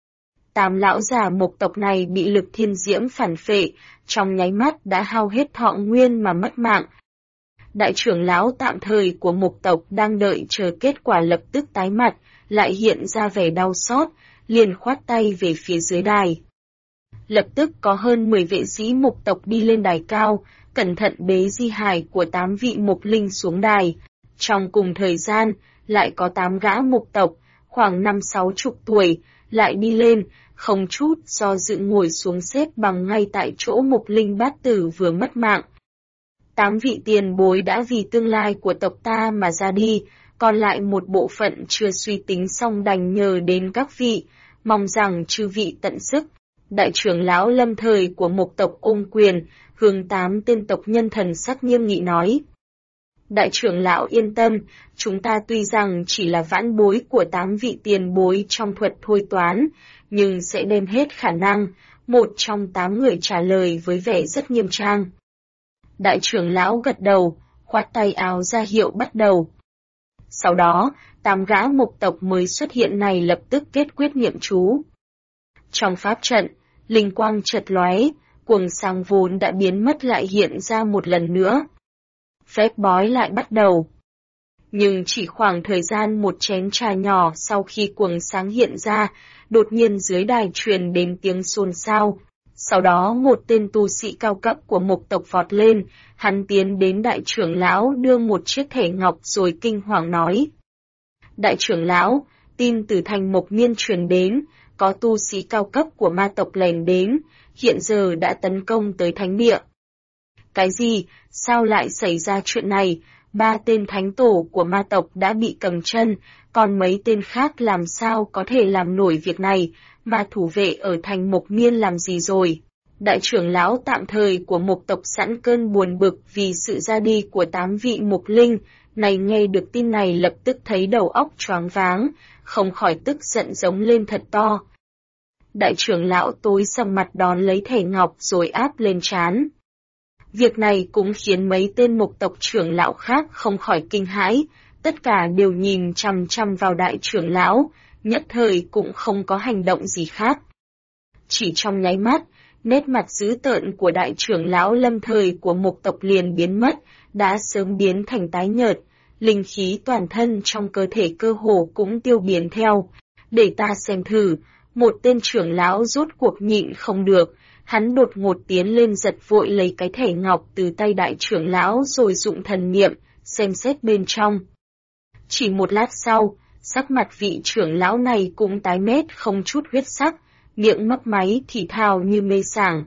8 lão già mộc tộc này bị lực thiên diễm phản phệ, trong nháy mắt đã hao hết thọ nguyên mà mất mạng. Đại trưởng lão tạm thời của mộc tộc đang đợi chờ kết quả lập tức tái mặt, lại hiện ra vẻ đau xót, liền khoát tay về phía dưới đài. Lập tức có hơn 10 vệ sĩ mộc tộc đi lên đài cao, cẩn thận bế di hài của 8 vị mộc linh xuống đài. Trong cùng thời gian, lại có 8 gã mộc tộc, khoảng 5-60 tuổi, lại đi lên, không chút do dự ngồi xuống xếp bằng ngay tại chỗ mộc linh bát tử vừa mất mạng. 8 vị tiền bối đã vì tương lai của tộc ta mà ra đi, còn lại một bộ phận chưa suy tính xong đành nhờ đến các vị, mong rằng chư vị tận sức. Đại trưởng lão lâm thời của mộc tộc ôm quyền, hướng 8 tên tộc nhân thần sắc nghiêm nghị nói. Đại trưởng lão yên tâm, chúng ta tuy rằng chỉ là vãn bối của 8 vị tiền bối trong thuật thôi toán, nhưng sẽ đem hết khả năng, một trong 8 người trả lời với vẻ rất nghiêm trang. Đại trưởng lão gật đầu, khoát tay áo ra hiệu bắt đầu. Sau đó, 8 gã mục tộc mới xuất hiện này lập tức kết quyết niệm chú. Trong pháp trận, linh quang chợt lóe, quầng sáng vốn đã biến mất lại hiện ra một lần nữa. Phép bói lại bắt đầu. Nhưng chỉ khoảng thời gian một chén trà nhỏ sau khi quầng sáng hiện ra, đột nhiên dưới đài truyền đến tiếng xôn xao. Sau đó một tên tu sĩ cao cấp của mục tộc vọt lên, hắn tiến đến đại trưởng lão đưa một chiếc thẻ ngọc rồi kinh hoàng nói. Đại trưởng lão, tin từ thành Mộc Miên truyền đến, có tu sĩ cao cấp của ma tộc lèn đến, hiện giờ đã tấn công tới thánh địa. Cái gì? Sao lại xảy ra chuyện này? 3 tên thánh tổ của ma tộc đã bị cầm chân, còn mấy tên khác làm sao có thể làm nổi việc này, mà thủ vệ ở thành Mộc Miên làm gì rồi? Đại trưởng lão tạm thời của mục tộc sẵn cơn buồn bực vì sự ra đi của 8 vị mục linh, này nghe được tin này lập tức thấy đầu óc choáng váng, không khỏi tức giận giống lên thật to. Đại trưởng lão tối sầm mặt đón lấy thẻ ngọc rồi áp lên trán. Việc này cũng khiến mấy tên mục tộc trưởng lão khác không khỏi kinh hãi, tất cả đều nhìn chằm chằm vào đại trưởng lão, nhất thời cũng không có hành động gì khác. Chỉ trong nháy mắt, nét mặt dữ tợn của đại trưởng lão lâm thời của mục tộc liền biến mất, đã sớm biến thành tái nhợt, linh khí toàn thân trong cơ thể cơ hồ cũng tiêu biến theo. Để ta xem thử, một tên trưởng lão rốt cuộc nhịn không được, hắn đột ngột tiến lên giật vội lấy cái thẻ ngọc từ tay đại trưởng lão rồi dụng thần niệm, xem xét bên trong. Chỉ một lát sau, sắc mặt vị trưởng lão này cũng tái mét không chút huyết sắc, miệng mấp máy thì thào như mê sảng.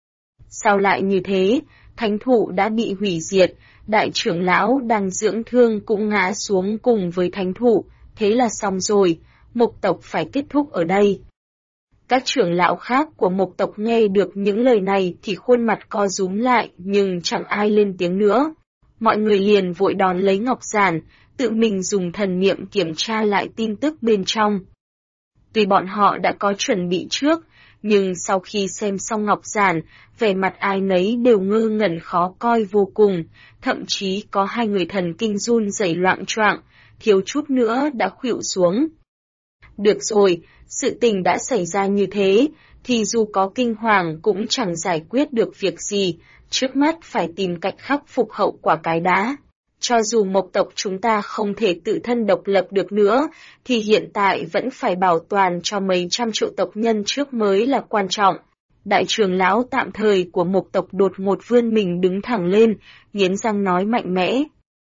Sao lại như thế? Thánh thụ đã bị hủy diệt, đại trưởng lão đang dưỡng thương cũng ngã xuống cùng với thánh thụ, thế là xong rồi, mục tộc phải kết thúc ở đây. Các trưởng lão khác của mục tộc nghe được những lời này thì khuôn mặt co rúm lại nhưng chẳng ai lên tiếng nữa. Mọi người liền vội đón lấy ngọc giản, tự mình dùng thần niệm kiểm tra lại tin tức bên trong. Tuy bọn họ đã có chuẩn bị trước, nhưng sau khi xem xong ngọc giản, vẻ mặt ai nấy đều ngơ ngẩn khó coi vô cùng, thậm chí có 2 người thần kinh run rẩy loạng choạng, thiếu chút nữa đã khuỵu xuống. Được rồi, sự tình đã xảy ra như thế, thì dù có kinh hoàng cũng chẳng giải quyết được việc gì, trước mắt phải tìm cách khắc phục hậu quả cái đã. Cho dù mộc tộc chúng ta không thể tự thân độc lập được nữa, thì hiện tại vẫn phải bảo toàn cho mấy trăm triệu tộc nhân trước mới là quan trọng. Đại trưởng lão tạm thời của mộc tộc đột ngột vươn mình đứng thẳng lên, nghiến răng nói mạnh mẽ.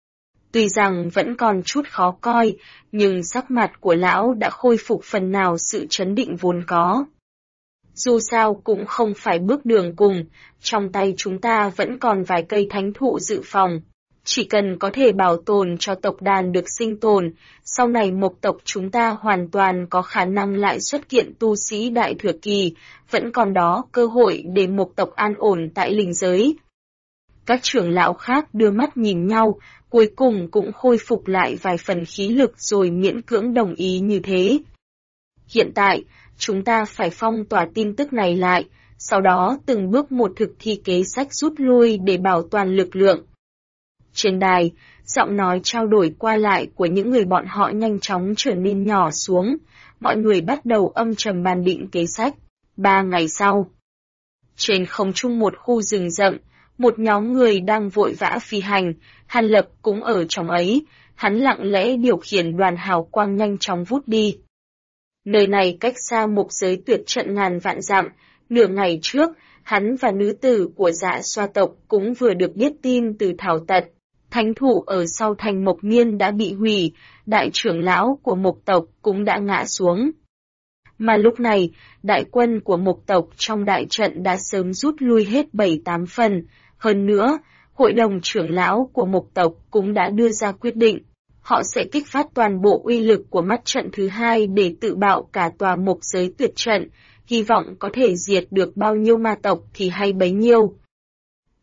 Tuy rằng vẫn còn chút khó coi, nhưng sắc mặt của lão đã khôi phục phần nào sự chấn định vốn có. Dù sao cũng không phải bước đường cùng, trong tay chúng ta vẫn còn vài cây thánh thụ dự phòng. Chỉ cần có thể bảo tồn cho tộc đàn được sinh tồn, sau này mộc tộc chúng ta hoàn toàn có khả năng lại xuất hiện tu sĩ đại thừa kỳ, vẫn còn đó cơ hội để mộc tộc an ổn tại linh giới. Các trưởng lão khác đưa mắt nhìn nhau, cuối cùng cũng khôi phục lại vài phần khí lực rồi miễn cưỡng đồng ý như thế. Hiện tại, chúng ta phải phong tỏa tin tức này lại, sau đó từng bước một thực thi kế sách rút lui để bảo toàn lực lượng. Trên đài, giọng nói trao đổi qua lại của những người bọn họ nhanh chóng trở nên nhỏ xuống, mọi người bắt đầu âm trầm bàn định kế sách. 3 ngày sau, trên không trung một khu rừng rậm, một nhóm người đang vội vã phi hành, Hàn Lập cũng ở trong ấy, hắn lặng lẽ điều khiển đoàn hào quang nhanh chóng vút đi. Nơi này cách xa mục giới tuyệt trận ngàn vạn dặm, nửa ngày trước, hắn và nữ tử của Dạ Xoa tộc cũng vừa được biết tin từ Thảo Tật. Thánh thụ ở sau thành Mộc Miên đã bị hủy, đại trưởng lão của Mộc tộc cũng đã ngã xuống. Mà lúc này, đại quân của Mộc tộc trong đại trận đã sớm rút lui hết 7-8 phần. Hơn nữa, hội đồng trưởng lão của Mộc tộc cũng đã đưa ra quyết định. Họ sẽ kích phát toàn bộ uy lực của mắt trận thứ 2 để tự bạo cả tòa mộc giới tuyệt trận, hy vọng có thể diệt được bao nhiêu ma tộc thì hay bấy nhiêu.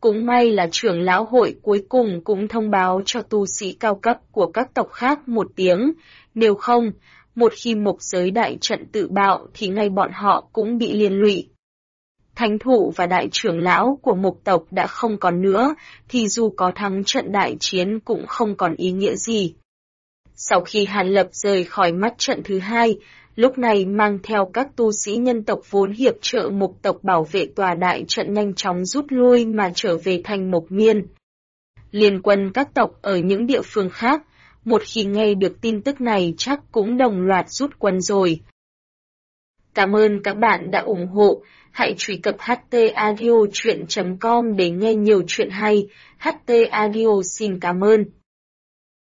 Cũng may là trưởng lão hội cuối cùng cũng thông báo cho tu sĩ cao cấp của các tộc khác một tiếng, nếu không, một khi mộc giới đại trận tự bạo thì ngay bọn họ cũng bị liên lụy. Thánh thủ và đại trưởng lão của mộc tộc đã không còn nữa, thì dù có thắng trận đại chiến cũng không còn ý nghĩa gì. Sau khi Hàn Lập rời khỏi mắt trận thứ hai, lúc này mang theo các tu sĩ nhân tộc vốn hiệp trợ mộc tộc bảo vệ tòa đại trận nhanh chóng rút lui mà trở về thành Mộc Miên. Liên quân các tộc ở những địa phương khác, một khi nghe được tin tức này chắc cũng đồng loạt rút quân rồi. Cảm ơn các bạn đã ủng hộ, hãy truy cập htaudio.com để nghe nhiều chuyện hay. HT Audio xin cảm ơn.